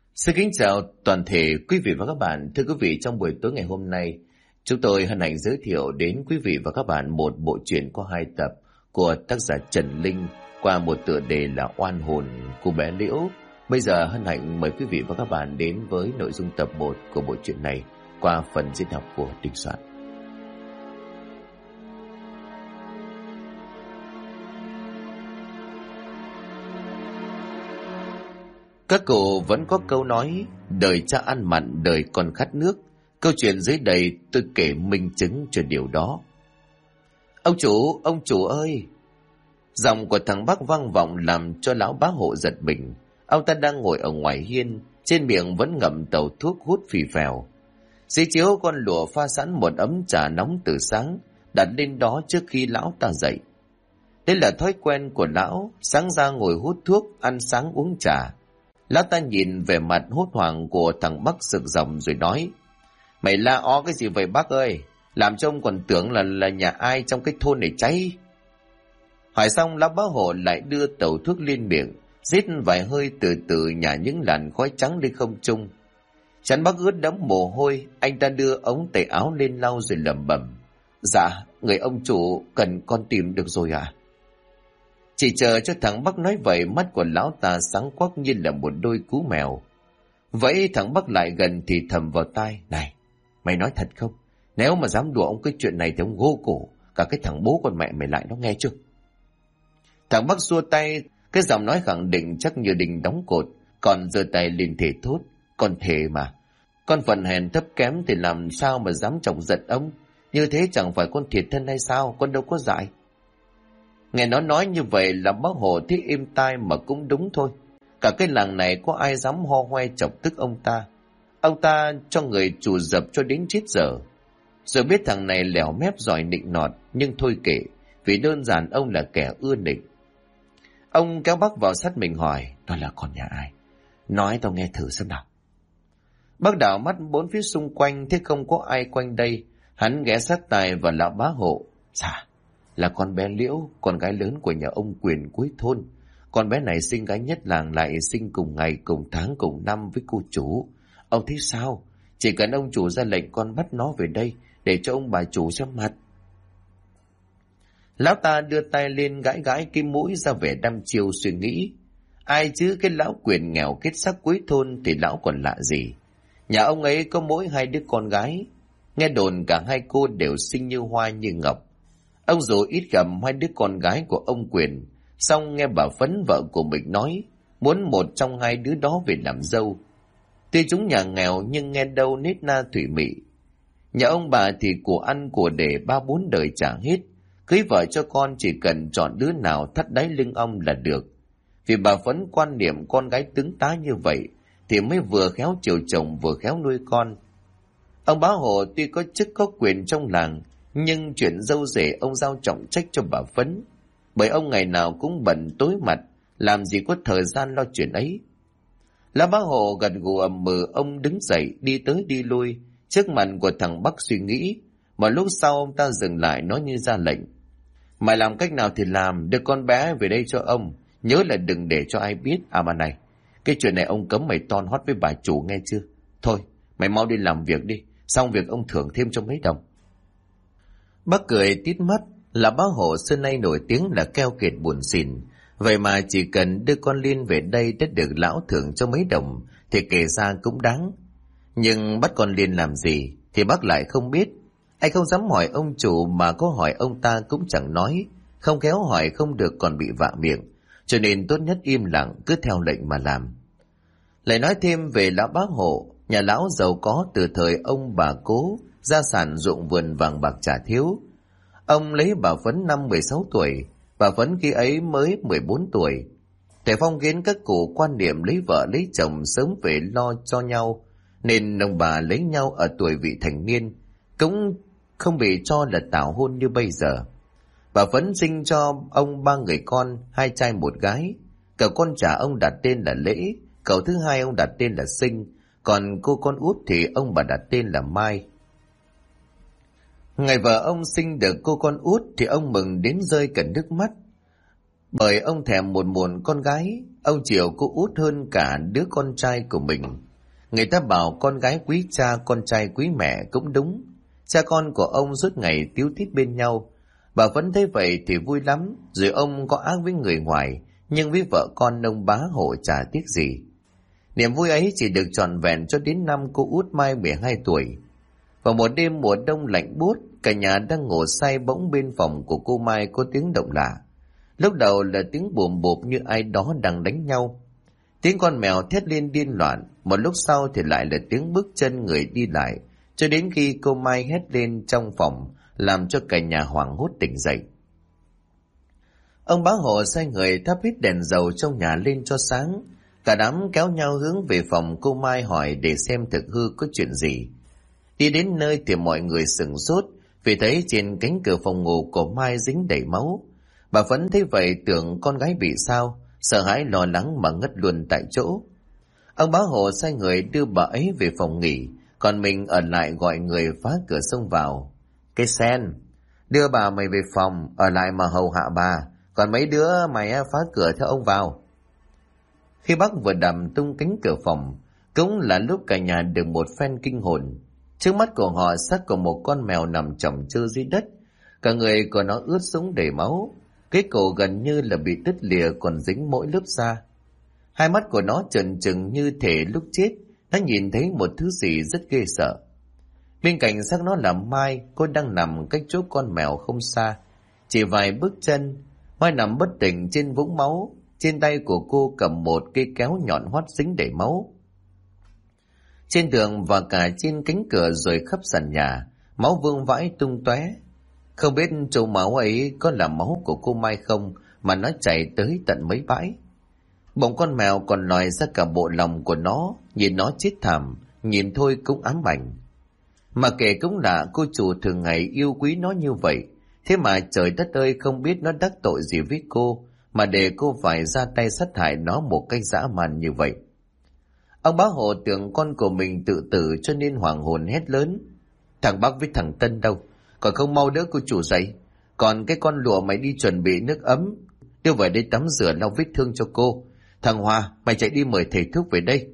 Xin kính chào toàn thể quý vị và các bạn. Thưa quý vị, trong buổi tối ngày hôm nay, chúng tôi hân hạnh giới thiệu đến quý vị và các bạn một bộ truyện có 2 tập của tác giả Trần Linh qua một tựa đề là Oan hồn cô bé Liễu. Bây giờ hân hạnh mời quý vị và các bạn đến với nội dung tập 1 của bộ truyện này qua phần diễn đọc của Đình Soạn. Các cụ vẫn có câu nói, đời cha ăn mặn, đời con khát nước. Câu chuyện dưới đây tôi kể minh chứng cho điều đó. Ông chủ ơi! Giọng của thằng Bắc vang vọng làm cho lão bá hộ giật mình. Ông ta đang ngồi ở ngoài hiên, trên miệng vẫn ngậm tàu thuốc hút phì phèo. Dưới chiếu con lụa pha sẵn một ấm trà nóng từ sáng, đặt lên đó trước khi lão ta dậy. Đây là thói quen của lão, sáng ra ngồi hút thuốc, ăn sáng uống trà. Lão ta nhìn về mặt hốt hoảng của thằng Bắc sực dòng rồi nói: Mày la ó cái gì vậy bác ơi? Làm cho ông còn tưởng là nhà ai trong cái thôn này cháy. Hỏi xong lão bá hộ lại đưa tàu thuốc lên miệng, rít vài hơi từ từ nhả những làn khói trắng lên không trung. Chán Bắc ướt đẫm mồ hôi, anh ta đưa ống tay áo lên lau rồi lẩm bẩm: Dạ, người ông chủ cần con tìm được rồi ạ. Chỉ chờ cho thằng Bắc nói vậy, mắt của lão ta sáng quắc như là một đôi cú mèo. Vậy thằng Bắc lại gần thì thầm vào tai: Này, mày nói thật không? Nếu mà dám đùa ông cái chuyện này thì ông gô cổ cả cái thằng bố con mẹ mày lại, nó nghe chưa? Thằng Bắc xua tay, cái giọng nói khẳng định chắc như đình đóng cột, còn giơ tay lên thể thốt: Con thề mà, con phận hèn thấp kém thì làm sao mà dám chọc giận ông? Như thế chẳng phải con thiệt thân hay sao? Con đâu có dại. Nghe nó nói như vậy là bác Hồ thấy êm tai mà cũng đúng thôi. Cả cái làng này có ai dám ho hoe chọc tức ông ta. Ông ta cho người chủ dập cho đến chết dở. Rồi biết thằng này lẻo mép giỏi nịnh nọt, nhưng thôi kệ, vì đơn giản ông là kẻ ưa nịnh. Ông kéo bác vào sát mình hỏi: Đó là con nhà ai? Nói tao nghe thử xem nào. Bác đảo mắt bốn phía xung quanh, thế không có ai quanh đây. Hắn ghé sát tai vào lão bá hộ: Dạ, là con bé Liễu, con gái lớn của nhà ông Quyền cuối thôn. Con bé này sinh gái nhất làng, lại sinh cùng ngày, cùng tháng, cùng năm với cô chủ. Ông thấy sao? Chỉ cần ông chủ ra lệnh, con bắt nó về đây để cho ông bà chủ xem mặt. Lão ta đưa tay lên gãi gãi cái mũi ra vẻ đăm chiêu suy nghĩ. Ai chứ, cái lão Quyền nghèo kết sắc cuối thôn thì lão còn lạ gì. Nhà ông ấy có mỗi 2 đứa con gái. Nghe đồn cả 2 cô đều xinh như hoa như ngọc. Ông dù ít gặp 2 đứa con gái của ông Quyền, xong nghe bà Phấn vợ của mình nói muốn một trong 2 đứa đó về làm dâu. Tuy chúng nhà nghèo nhưng nghe đâu nết na thủy mị. Nhà ông bà thì của ăn của để 3-4 đời trả hết. Cưới vợ cho con chỉ cần chọn đứa nào thắt đáy lưng ông là được. Vì bà Phấn quan niệm con gái tướng tá như vậy thì mới vừa khéo chiều chồng vừa khéo nuôi con. Ông bá Hồ tuy có chức có quyền trong làng, nhưng chuyện dâu rể ông giao trọng trách cho bà Phấn, bởi ông ngày nào cũng bận tối mặt, làm gì có thời gian lo chuyện ấy. Lão bá Hồ gật gù ầm ừ, ông đứng dậy đi tới đi lui trước mặt của thằng Bắc suy nghĩ. Một lúc sau ông ta dừng lại nói như ra lệnh: Mày làm cách nào thì làm, đưa con bé về đây cho ông, nhớ là đừng để cho ai biết. À mà này, cái chuyện này ông cấm mày ton hót với bà chủ nghe chưa? Thôi mày mau đi làm việc đi, xong việc ông thưởng thêm cho mấy đồng. Bác cười tít mắt. Là bác Hộ xưa nay nổi tiếng là keo kiệt buồn xỉn, vậy mà chỉ cần đưa con Liên về đây đã được lão thưởng cho mấy đồng thì kể ra cũng đáng. Nhưng bắt con Liên làm gì thì bác lại không biết. Anh không dám hỏi ông chủ, mà có hỏi ông ta cũng chẳng nói, không khéo hỏi không được còn bị vạ miệng, cho nên tốt nhất im lặng cứ theo lệnh mà làm. Lại nói thêm về lão bác Hộ, nhà lão giàu có từ thời ông bà cố, gia sản ruộng vườn vàng bạc chả thiếu. Ông lấy bà Phấn năm 16 tuổi, bà Phấn khi ấy mới 14 tuổi. Để phong kiến các cụ quan niệm lấy vợ lấy chồng sớm về lo cho nhau, nên ông bà lấy nhau ở tuổi vị thành niên, cũng không bị cho là tảo hôn như bây giờ. Bà Phấn sinh cho ông 3 người con, 2 trai 1 gái. Cậu con trả ông đặt tên là Lễ, cậu thứ hai ông đặt tên là Sinh, còn cô con út thì ông bà đặt tên là Mai. Ngày vợ ông sinh được cô con út thì ông mừng đến rơi cả nước mắt, bởi ông thèm một muộn con gái. ông chiều cô Út hơn cả đứa con trai của mình. Người ta bảo con gái quý cha, con trai quý mẹ cũng đúng. Cha con của ông suốt ngày tíu tít bên nhau. Bà vẫn thấy vậy thì vui lắm, rồi ông có ác với người ngoài, nhưng với vợ con ông bá hộ chả tiếc gì. Niềm vui ấy chỉ được trọn vẹn cho đến năm cô Út Mai 12 tuổi. Vào một đêm mùa đông lạnh buốt, cả nhà đang ngủ say bỗng bên phòng của cô Mai có tiếng động lạ. Lúc đầu là tiếng bùm bụp như ai đó đang đánh nhau. Tiếng con mèo thét lên điên loạn, một lúc sau thì lại là tiếng bước chân người đi lại, cho đến khi cô Mai hét lên trong phòng, làm cho cả nhà hoảng hốt tỉnh dậy. Ông bá hộ sai người thắp hết đèn dầu trong nhà lên cho sáng. Cả đám kéo nhau hướng về phòng cô Mai hỏi để xem thực hư có chuyện gì. Đi đến nơi thì mọi người sửng sốt vì thấy trên cánh cửa phòng ngủ của Mai dính đầy máu. Bà Phấn thấy vậy tưởng con gái bị sao, sợ hãi lo lắng mà ngất luôn tại chỗ. Ông bá hộ sai người đưa bà ấy về phòng nghỉ, còn mình ở lại gọi người phá cửa xông vào. Cái Sen, đưa bà mày về phòng, ở lại mà hầu hạ bà, còn mấy đứa mày phá cửa theo ông vào. Khi bác vừa đầm tung cánh cửa phòng, cũng là lúc cả nhà được một phen kinh hồn. Trước mắt của họ xác của một con mèo nằm chồng chơ dưới đất, cả người của nó ướt sũng đầy máu, cái cổ gần như là bị đứt lìa còn dính mỗi lớp da. Hai mắt của nó trợn trừng như thể lúc chết nó nhìn thấy một thứ gì rất ghê sợ. Bên cạnh xác nó là Mai, cô đang nằm cách chỗ con mèo không xa, chỉ vài bước chân. Mai nằm bất tỉnh trên vũng máu, trên tay của cô cầm một cây kéo nhọn hoắt dính đầy máu. Trên tường và cả trên cánh cửa rồi khắp sàn nhà, máu vương vãi tung tóe. Không biết chỗ máu ấy có là máu của cô Mai không mà nó chảy tới tận mấy bãi. Bỗng con mèo còn lòi ra cả bộ lòng của nó, nhìn nó chết thảm, nhìn thôi cũng ám ảnh. Mà kể cũng lạ, cô chủ thường ngày yêu quý nó như vậy, thế mà trời đất ơi không biết nó đắc tội gì với cô mà để cô phải ra tay sát hại nó một cách dã man như vậy. Ông bá hộ tưởng con của mình tự tử cho nên hoàng hồn hét lớn. Thằng Bắc với thằng Tân đâu? Còn không mau đỡ cô chủ dậy. Còn cái con lụa mày đi chuẩn bị nước ấm, đưa về đây tắm rửa lau vết thương cho cô. Thằng Hòa, mày chạy đi mời thầy thuốc về đây.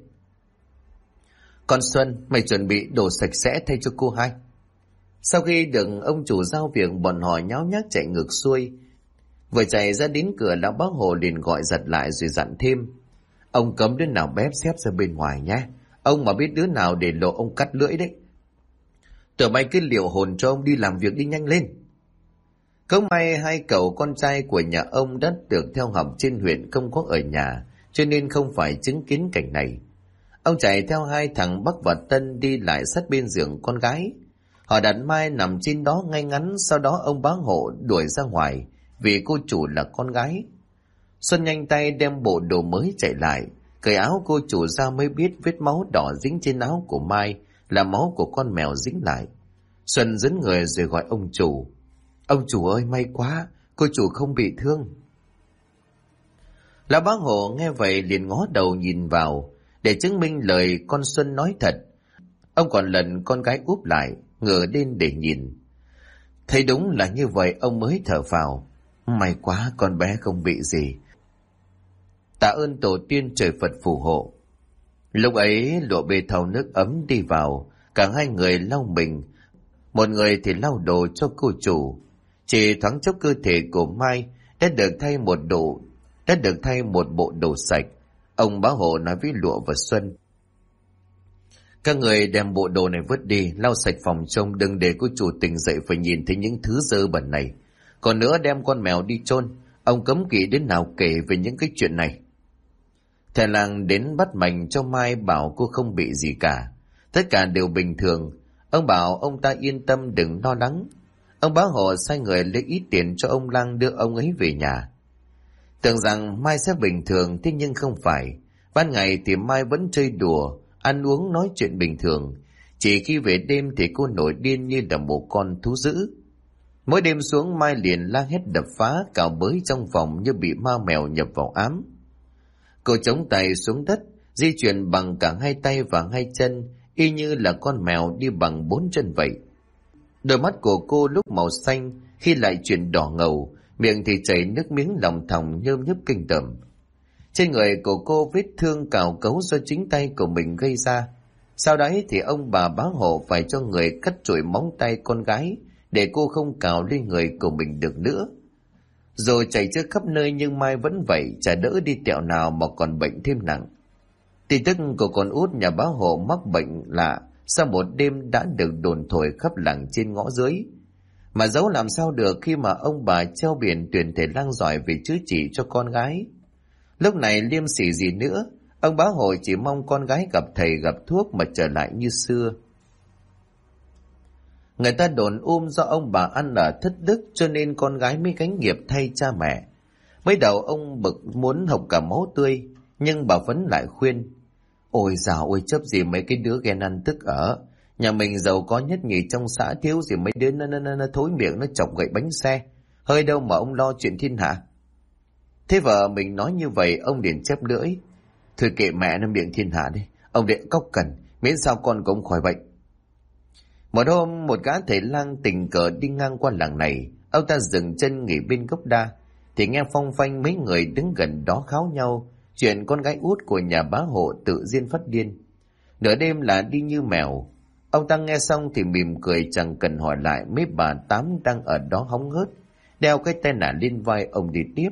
Con Xuân, mày chuẩn bị đồ sạch sẽ thay cho cô hai. Sau khi được ông chủ giao việc, bọn họ nháo nhác chạy ngược xuôi. Vừa chạy ra đến cửa, lão bá hộ liền gọi giật lại rồi dặn thêm. Ông cấm đứa nào bếp xếp ra bên ngoài nhé. Ông mà biết đứa nào để lộ ông cắt lưỡi đấy. Tụi mày cứ liệu hồn cho ông đi làm việc đi nhanh lên. Không may hai cậu con trai của nhà ông đã được theo học trên huyện không có ở nhà, cho nên không phải chứng kiến cảnh này. Ông chạy theo hai thằng Bắc và Tân đi lại sát bên giường con gái. Họ đặt Mai nằm trên đó ngay ngắn, sau đó ông bá hộ đuổi ra ngoài vì cô chủ là con gái. Xuân nhanh tay đem bộ đồ mới chạy lại, cởi áo cô chủ ra mới biết vết máu đỏ dính trên áo của Mai là máu của con mèo dính lại. Xuân dẫn người rồi gọi ông chủ. Ông chủ ơi, may quá, cô chủ không bị thương. Lão bá hộ nghe vậy liền ngó đầu nhìn vào, để chứng minh lời con Xuân nói thật. Ông còn lần con gái úp lại, ngửa lên để nhìn. Thấy đúng là như vậy, ông mới thở phào. May quá, con bé không bị gì. Tạ ơn tổ tiên trời Phật phù hộ. Lúc ấy lụa bê thau nước ấm đi vào, cả hai người lau mình, một người thì lau đồ cho cô chủ. Chỉ thoáng chốc cơ thể của Mai đã được thay một bộ đồ sạch. Ông bá hộ nói với Lụa và Xuân. Các người đem bộ đồ này vứt đi, lau sạch phòng trông, đừng để cô chủ tỉnh dậy phải nhìn thấy những thứ dơ bẩn này. Còn nữa đem con mèo đi chôn, ông cấm kỵ đến nào kể về những cái chuyện này. Thầy làng đến bắt mạch cho Mai bảo cô không bị gì cả, tất cả đều bình thường. Ông bảo ông ta yên tâm đừng lo lắng. Ông bá hộ sai người lấy ít tiền cho ông Lang đưa ông ấy về nhà. Tưởng rằng Mai sẽ bình thường, thế nhưng không phải. Ban ngày thì Mai vẫn chơi đùa, ăn uống nói chuyện bình thường. Chỉ khi về đêm thì cô nổi điên như là một con thú dữ. Mỗi đêm xuống Mai liền la hét đập phá, cào bới trong phòng như bị ma mèo nhập vào ám. Cô chống tay xuống đất, di chuyển bằng cả hai tay và hai chân, y như là con mèo đi bằng 4 chân vậy. Đôi mắt của cô lúc màu xanh, khi lại chuyển đỏ ngầu, miệng thì chảy nước miếng lòng thòng nhơm nhớp kinh tởm. Trên người của cô vết thương cào cấu do chính tay của mình gây ra. Sau đấy thì ông bà bá hộ phải cho người cắt chổi móng tay con gái để cô không cào lên người của mình được nữa. Rồi chảy chữa khắp nơi nhưng Mai vẫn vậy, chả đỡ đi tẹo nào mà còn bệnh thêm nặng. Tin tức của con út nhà bá hộ mắc bệnh lạ sau một đêm đã được đồn thổi khắp làng trên ngõ dưới. Mà giấu làm sao được khi mà ông bà treo biển tuyển thể lang giỏi về chữa trị cho con gái. Lúc này liêm sỉ gì nữa, ông bá hộ chỉ mong con gái gặp thầy gặp thuốc mà trở lại như xưa. Người ta đồn do ông bà ăn ở thất đức cho nên con gái mới gánh nghiệp thay cha mẹ. Mới đầu ông bực muốn hộc cả máu tươi, nhưng bà Phấn lại khuyên. Ôi dào ôi, chấp gì mấy cái đứa ghen ăn tức ở. Nhà mình giàu có nhất nhì trong xã, thiếu gì mấy đứa nó thối miệng nó chọc gậy bánh xe. Hơi đâu mà ông lo chuyện thiên hạ. Thế vợ mình nói như vậy, ông liền chép lưỡi. Thôi kệ mẹ nó miệng thiên hạ đi, ông điện cóc cần, miễn sao con của ông khỏi bệnh. Một hôm, một gã thầy lang tình cờ đi ngang qua làng này, ông ta dừng chân nghỉ bên gốc đa, thì nghe phong phanh mấy người đứng gần đó kháo nhau chuyện con gái út của nhà bá hộ tự diên phát điên. Nửa đêm là đi như mèo. Ông ta nghe xong thì mỉm cười, chẳng cần hỏi lại mấy bà tám đang ở đó hóng hớt, đeo cái tay nải lên vai ông đi tiếp.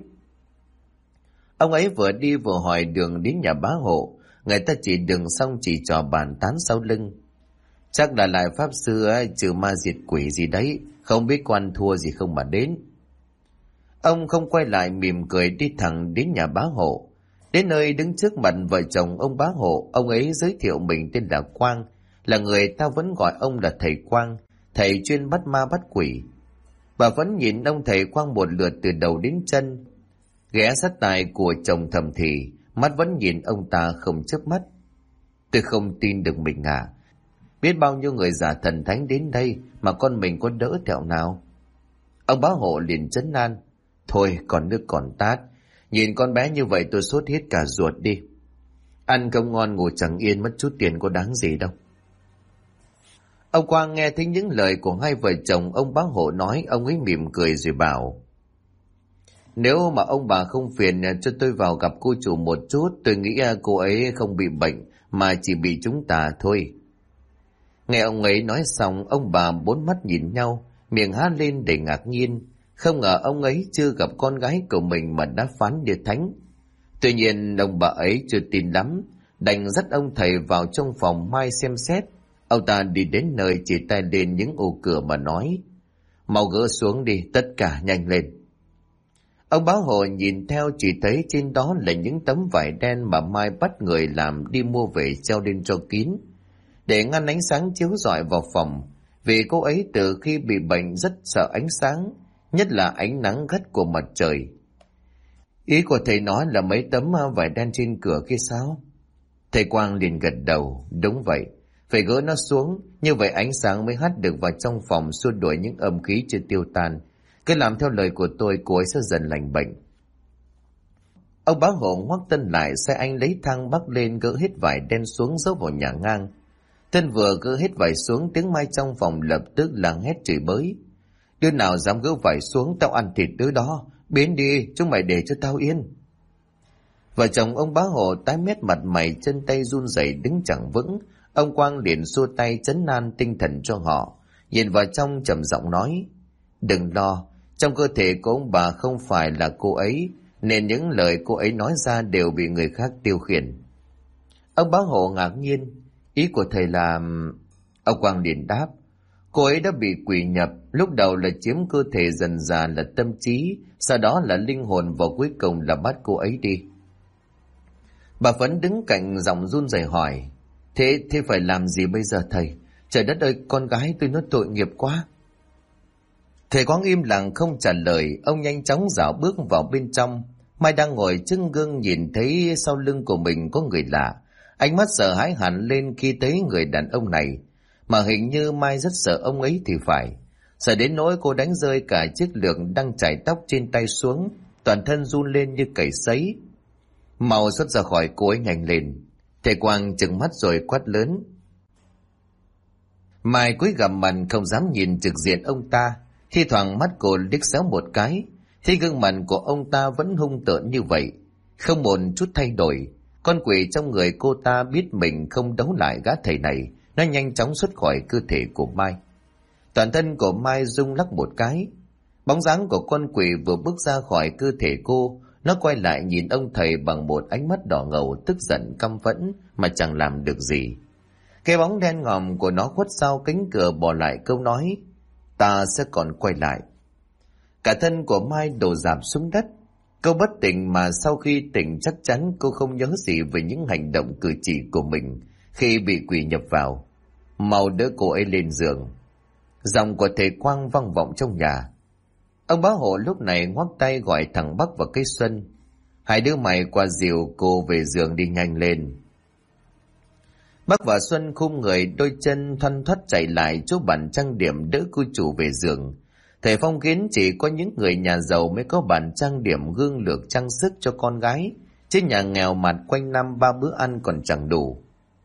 Ông ấy vừa đi vừa hỏi đường đến nhà bá hộ, người ta chỉ đường xong chỉ trò bàn tán sau lưng. Chắc là lại pháp sư ấy, trừ ma diệt quỷ gì đấy, không biết quan thua gì không mà đến. Ông không quay lại, mỉm cười đi thẳng đến nhà bá hộ. Đến nơi đứng trước mặt vợ chồng ông bá hộ, ông ấy giới thiệu mình tên là Quang, là người ta vẫn gọi ông là thầy Quang, thầy chuyên bắt ma bắt quỷ. Bà vẫn nhìn ông thầy Quang một lượt từ đầu đến chân. Ghé sát tai của chồng thầm thì, mắt vẫn nhìn ông ta không chớp mắt. Tôi không tin được mình à. Biết bao nhiêu người giả thần thánh đến đây mà con mình có đỡ thẹo nào. Ông bá hộ liền trấn an. Thôi còn nước còn tát, nhìn con bé như vậy tôi sốt hết cả ruột đi. Ăn không ngon ngủ chẳng yên, mất chút tiền có đáng gì đâu. Ông Quang nghe thấy những lời của hai vợ chồng ông bá hộ nói, ông ấy mỉm cười rồi bảo. Nếu mà ông bà không phiền cho tôi vào gặp cô chủ một chút, tôi nghĩ cô ấy không bị bệnh mà chỉ bị chúng ta thôi. Nghe ông ấy nói xong, ông bà bốn mắt nhìn nhau, miệng há lên để ngạc nhiên. Không ngờ ông ấy chưa gặp con gái của mình mà đã phán như thánh. Tuy nhiên ông bà ấy chưa tin lắm, đành dắt ông thầy vào trong phòng Mai xem xét. Ông ta đi đến nơi chỉ tay lên những ô cửa mà nói. Mau gỡ xuống đi, tất cả nhanh lên. Ông bá hộ nhìn theo chỉ thấy trên đó là những tấm vải đen mà Mai bắt người làm đi mua về treo lên cho kín, để ngăn ánh sáng chiếu rọi vào phòng, vì cô ấy từ khi bị bệnh rất sợ ánh sáng, nhất là ánh nắng gắt của mặt trời. Ý của thầy nói là mấy tấm vải đen trên cửa kia sao? Thầy Quang liền gật đầu, đúng vậy, phải gỡ nó xuống, như vậy ánh sáng mới hắt được vào trong phòng, xua đuổi những âm khí chưa tiêu tan. Cứ làm theo lời của tôi, cô ấy sẽ dần lành bệnh. Ông bá hộ ngoắc tân lại, sai anh lấy thang bắc lên gỡ hết vải đen xuống giấu vào nhà ngang. Tân vừa gỡ hết vải xuống, tiếng Mai trong phòng lập tức làng hét chửi bới. Đứa nào dám gỡ vải xuống, tao ăn thịt đứa đó, biến đi, chúng mày để cho tao yên. Vợ chồng ông bá hộ tái mét, mặt mày chân tay run rẩy đứng chẳng vững. Ông Quang liền xua tay trấn an tinh thần cho họ, nhìn vào trong trầm giọng nói. Đừng lo, trong cơ thể của ông bà không phải là cô ấy, nên những lời cô ấy nói ra đều bị người khác tiêu khiển. Ông bá hộ ngạc nhiên. Ý của thầy là... Ông Quang liền đáp. Cô ấy đã bị quỷ nhập, lúc đầu là chiếm cơ thể, dần dà là tâm trí, sau đó là linh hồn, và cuối cùng là bắt cô ấy đi. Bà Phấn đứng cạnh giọng run rẩy hỏi. Thế phải làm gì bây giờ thầy? Trời đất ơi, con gái tôi nó tội nghiệp quá. Thầy Quang im lặng không trả lời. Ông nhanh chóng dạo bước vào bên trong. Mai đang ngồi trước gương nhìn thấy sau lưng của mình có người lạ. Ánh mắt sợ hãi hẳn lên khi thấy người đàn ông này, mà hình như Mai rất sợ ông ấy thì phải. Sợ đến nỗi cô đánh rơi cả chiếc lược đang chải tóc trên tay xuống, toàn thân run lên như cầy sấy. Mau xuất ra khỏi cô ấy nhanh lên. Thầy Quang trừng mắt rồi quát lớn. Mai cúi gằm mặt không dám nhìn trực diện ông ta, thi thoảng mắt cô liếc xéo một cái, thì gương mặt của ông ta vẫn hung tợn như vậy. Không một chút thay đổi. Con quỷ trong người cô ta biết mình không đấu lại gã thầy này, nó nhanh chóng xuất khỏi cơ thể của Mai. Toàn thân của Mai rung lắc một cái. Bóng dáng của con quỷ vừa bước ra khỏi cơ thể cô, nó quay lại nhìn ông thầy bằng một ánh mắt đỏ ngầu, tức giận căm phẫn mà chẳng làm được gì. Cái bóng đen ngòm của nó khuất sau cánh cửa bỏ lại câu nói: ta sẽ còn quay lại. Cả thân của Mai đổ rạp xuống đất. Cô bất tỉnh, mà sau khi tỉnh chắc chắn cô không nhớ gì về những hành động cử chỉ của mình khi bị quỷ nhập vào. Mau đỡ cô ấy lên giường. Giọng của thầy Quang vang vọng trong nhà. Ông bá hộ lúc này ngoắc tay gọi thằng Bắc và cái Xuân: hai đứa mày qua dìu cô về giường đi nhanh lên. Bắc và Xuân khum người, đôi chân thoăn thoắt chạy lại chỗ bàn trang điểm đỡ cô chủ về giường. Thầy phong kiến chỉ có những người nhà giàu mới có bàn trang điểm gương lược trang sức cho con gái, chứ nhà nghèo mặt quanh năm 3 bữa ăn còn chẳng đủ.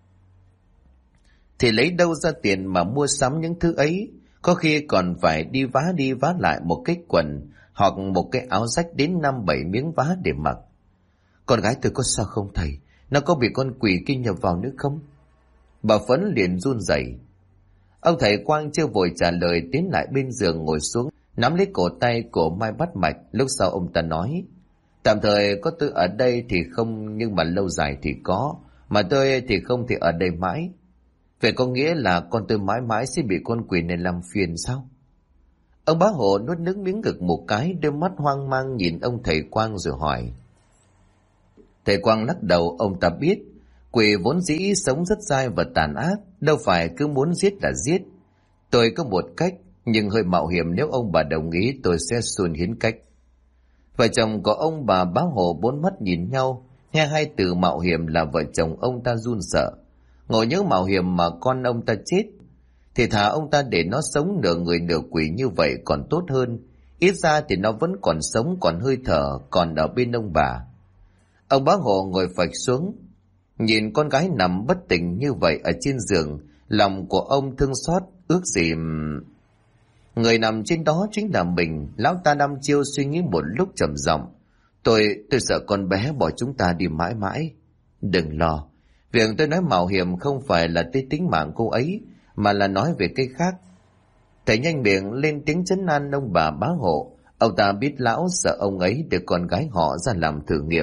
Thì lấy đâu ra tiền mà mua sắm những thứ ấy, có khi còn phải đi vá lại một cái quần hoặc một cái áo rách đến 5-7 miếng vá để mặc. Con gái tôi có sao không thầy? Nó có bị con quỷ kia nhập vào nữa không? Bà Phấn liền run rẩy. Ông thầy Quang chưa vội trả lời, tiến lại bên giường ngồi xuống, nắm lấy cổ tay của Mai bắt mạch. Lúc sau ông ta nói: tạm thời có tôi ở đây thì không, nhưng mà lâu dài thì có, mà tôi thì không thể ở đây mãi. Vậy có nghĩa là con tôi mãi mãi sẽ bị con quỷ này làm phiền sao? Ông bá hộ nuốt nước miếng ngực một cái, đôi mắt hoang mang nhìn ông thầy Quang rồi hỏi. Thầy Quang lắc đầu. Ông ta biết quỷ vốn dĩ sống rất dai và tàn ác, đâu phải cứ muốn giết là giết. Tôi có một cách, nhưng hơi mạo hiểm, nếu ông bà đồng ý tôi sẽ xuân hiến cách. Vợ chồng của ông bà bá hộ bốn mắt nhìn nhau, nghe hai từ mạo hiểm là vợ chồng ông ta run sợ. Ngồi nhớ mạo hiểm mà con ông ta chết, thì thà ông ta để nó sống nửa người nửa quỷ như vậy còn tốt hơn. Ít ra thì nó vẫn còn sống, còn hơi thở, còn ở bên ông bà. Ông bá hộ ngồi phịch xuống, nhìn con gái nằm bất tỉnh như vậy ở trên giường, lòng của ông thương xót, ước gì người nằm trên đó chính là mình. Lão ta đăm chiêu suy nghĩ một lúc trầm giọng: Tôi sợ con bé bỏ chúng ta đi mãi mãi. Đừng lo, việc tôi nói mạo hiểm không phải là tới tính mạng cô ấy, mà là nói về cái khác. Thầy nhanh miệng lên tiếng trấn an ông bà bá hộ. Ông ta biết lão sợ ông ấy để con gái họ ra làm thử nghiệm.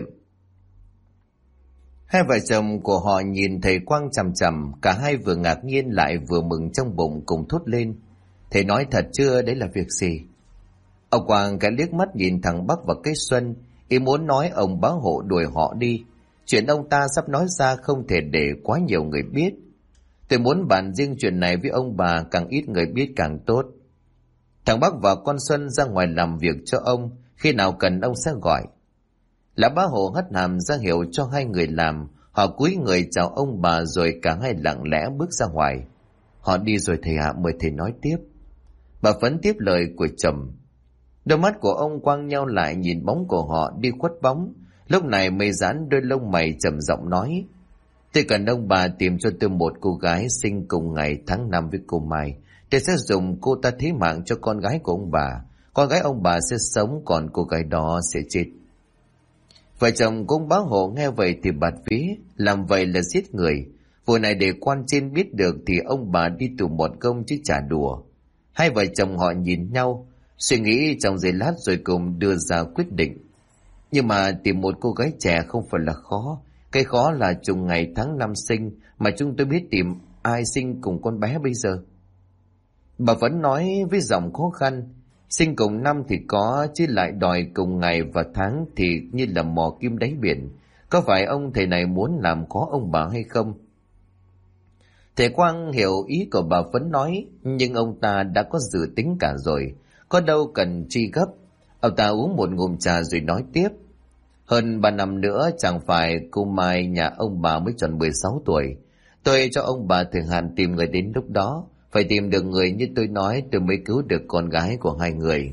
Hai vợ chồng của họ nhìn thầy Quang chằm chằm, cả hai vừa ngạc nhiên lại vừa mừng trong bụng cùng thốt lên: thầy nói thật chưa, đấy là việc gì? Ông Quang cái liếc mắt nhìn thằng Bắc và cái Xuân, ý muốn nói ông bá hộ đuổi họ đi. Chuyện ông ta sắp nói ra không thể để quá nhiều người biết. Tôi muốn bàn riêng chuyện này với ông bà, càng ít người biết càng tốt. Thằng Bắc và con Xuân ra ngoài làm việc cho ông, khi nào cần ông sẽ gọi. Lão bá hộ hất hàm ra hiệu cho hai người làm. Họ cúi người chào ông bà rồi cả hai lặng lẽ bước ra ngoài. Họ đi rồi thầy ạ, mời thầy nói tiếp. Bà Phấn tiếp lời của chồng. Đôi mắt của ông Quang nhau lại nhìn bóng của họ đi khuất bóng. Lúc này mới dán đôi lông mày trầm giọng nói: tôi cần ông bà tìm cho tôi một cô gái sinh cùng ngày tháng năm với cô Mai. Tôi sẽ dùng cô ta thí mạng cho con gái của ông bà. Con gái ông bà sẽ sống, còn cô gái đó sẽ chết. Vợ chồng của ông bá hộ nghe vậy thì bạt vía, làm vậy là giết người. Vụ này để quan trên biết được thì ông bà đi tù một công chứ chả đùa. Hai vợ chồng họ nhìn nhau, suy nghĩ trong giây lát rồi cùng đưa ra quyết định. Nhưng mà tìm một cô gái trẻ không phải là khó. Cái khó là trùng ngày tháng năm sinh, mà chúng tôi biết tìm ai sinh cùng con bé bây giờ. Bà vẫn nói với giọng khó khăn: sinh cùng năm thì có, chứ lại đòi cùng ngày và tháng thì như là mò kim đáy biển. Có phải ông thầy này muốn làm khó ông bà hay không? Thầy Quang hiểu ý của bà Phấn nói, nhưng ông ta đã có dự tính cả rồi, có đâu cần truy gấp. Ông ta uống một ngụm trà rồi nói tiếp: hơn 3 năm nữa chẳng phải cô Mai nhà ông bà mới tròn 16 tuổi. Tôi cho ông bà thời hạn tìm người đến lúc đó. Phải tìm được người như tôi nói, tôi mới cứu được con gái của hai người.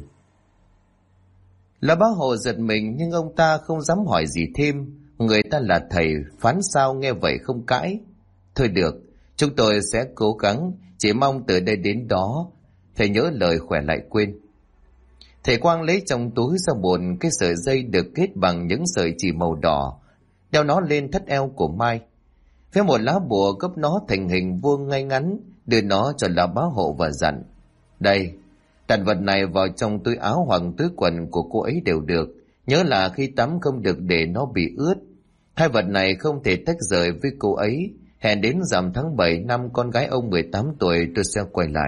Là bá hộ giật mình, nhưng ông ta không dám hỏi gì thêm. Người ta là thầy, phán sao nghe vậy không cãi. Thôi được, chúng tôi sẽ cố gắng, chỉ mong từ đây đến đó thầy nhớ lời khỏe lại quên. Thầy Quang lấy trong túi ra một cái sợi dây được kết bằng những sợi chỉ màu đỏ, đeo nó lên thắt eo của Mai. Phía một lá bùa gấp nó thành hình vuông ngay ngắn, đưa nó cho lão bá hộ và dặn: đây, đặt vật này vào trong túi áo hoặc túi quần của cô ấy đều được. Nhớ là khi tắm không được để nó bị ướt. Hai vật này không thể tách rời với cô ấy. Hẹn đến rằm tháng 7 năm con gái ông 18 tuổi tôi sẽ quay lại.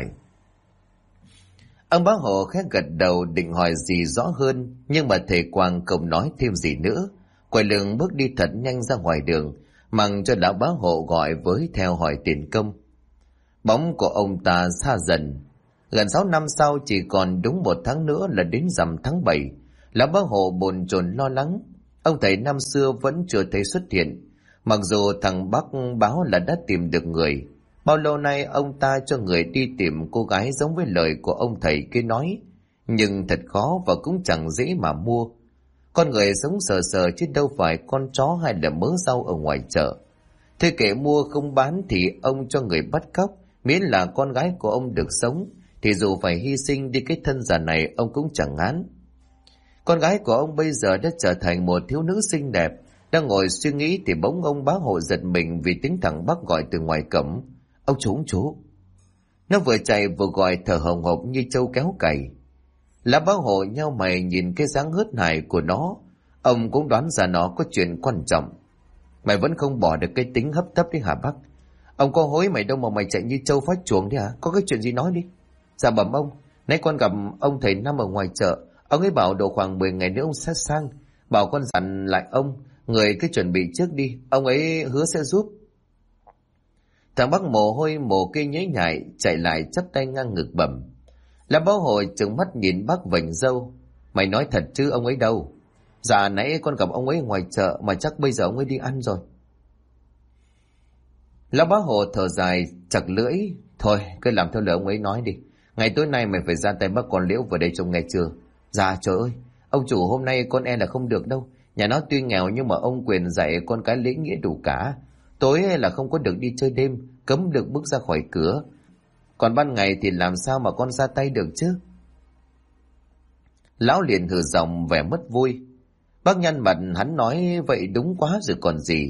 Ông bá hộ khẽ gật đầu định hỏi gì rõ hơn, nhưng mà thầy Quang không nói thêm gì nữa. Quay lưng bước đi thật nhanh ra ngoài đường, mặc cho lão bá hộ gọi với theo hỏi tiền công. Bóng của ông ta xa dần. Gần 6 năm sau, chỉ còn đúng 1 tháng nữa là đến rằm tháng 7. Lão bá hộ bồn chồn lo lắng. Ông thầy năm xưa vẫn chưa thấy xuất hiện. Mặc dù thằng Bắc báo là đã tìm được người. Bao lâu nay ông ta cho người đi tìm cô gái giống với lời của ông thầy kia nói. Nhưng thật khó và cũng chẳng dễ mà mua. Con người sống sờ sờ chứ đâu phải con chó hay là mớ rau ở ngoài chợ. Thế kể mua không bán thì ông cho người bắt cóc. Miễn là con gái của ông được sống, thì dù phải hy sinh đi cái thân già này ông cũng chẳng ngán. Con gái của ông bây giờ đã trở thành một thiếu nữ xinh đẹp. Đang ngồi suy nghĩ thì bỗng ông bá hộ giật mình vì tiếng thằng Bắc gọi từ ngoài cổng: ông chú. Nó vừa chạy vừa gọi thở hồng hộc như trâu kéo cày. Lá bá hộ nheo mày nhìn cái dáng hớt hải của nó. Ông cũng đoán ra nó có chuyện quan trọng. Mày vẫn không bỏ được cái tính hấp tấp đấy hả Bắc? Ông có hối mày đâu mà mày chạy như trâu phát chuồng đấy hả? Có cái chuyện gì nói đi. Dạ bẩm ông, nãy con gặp ông thầy Năm ở ngoài chợ. Ông ấy bảo độ khoảng 10 ngày nữa ông sẽ sang. Bảo con dặn lại ông, người cứ chuẩn bị trước đi, ông ấy hứa sẽ giúp. Thằng Bắc mồ hôi mồ kê nhễ nhại chạy lại chắp tay ngang ngực bẩm. Lá báo hội trừng mắt nhìn bác vành râu: mày nói thật chứ ông ấy đâu? Dạ nãy con gặp ông ấy ngoài chợ, mà chắc bây giờ ông ấy đi ăn rồi. Lá bá hộ thở dài chặt lưỡi: thôi cứ làm theo lời ông ấy nói đi. Ngày tối nay mày phải ra tay bắt con Liễu vào đây trông nghe chưa? Dạ trời ơi, ông chủ hôm nay con là không được đâu. Nhà nó tuy nghèo nhưng mà ông Quyền dạy con cái lễ nghĩa đủ cả. Tối là không có được đi chơi đêm, cấm được bước ra khỏi cửa. Còn ban ngày thì làm sao mà con ra tay được chứ? Lão liền hừ giọng vẻ mất vui. Bác nhăn mặt hắn nói vậy đúng quá rồi còn gì.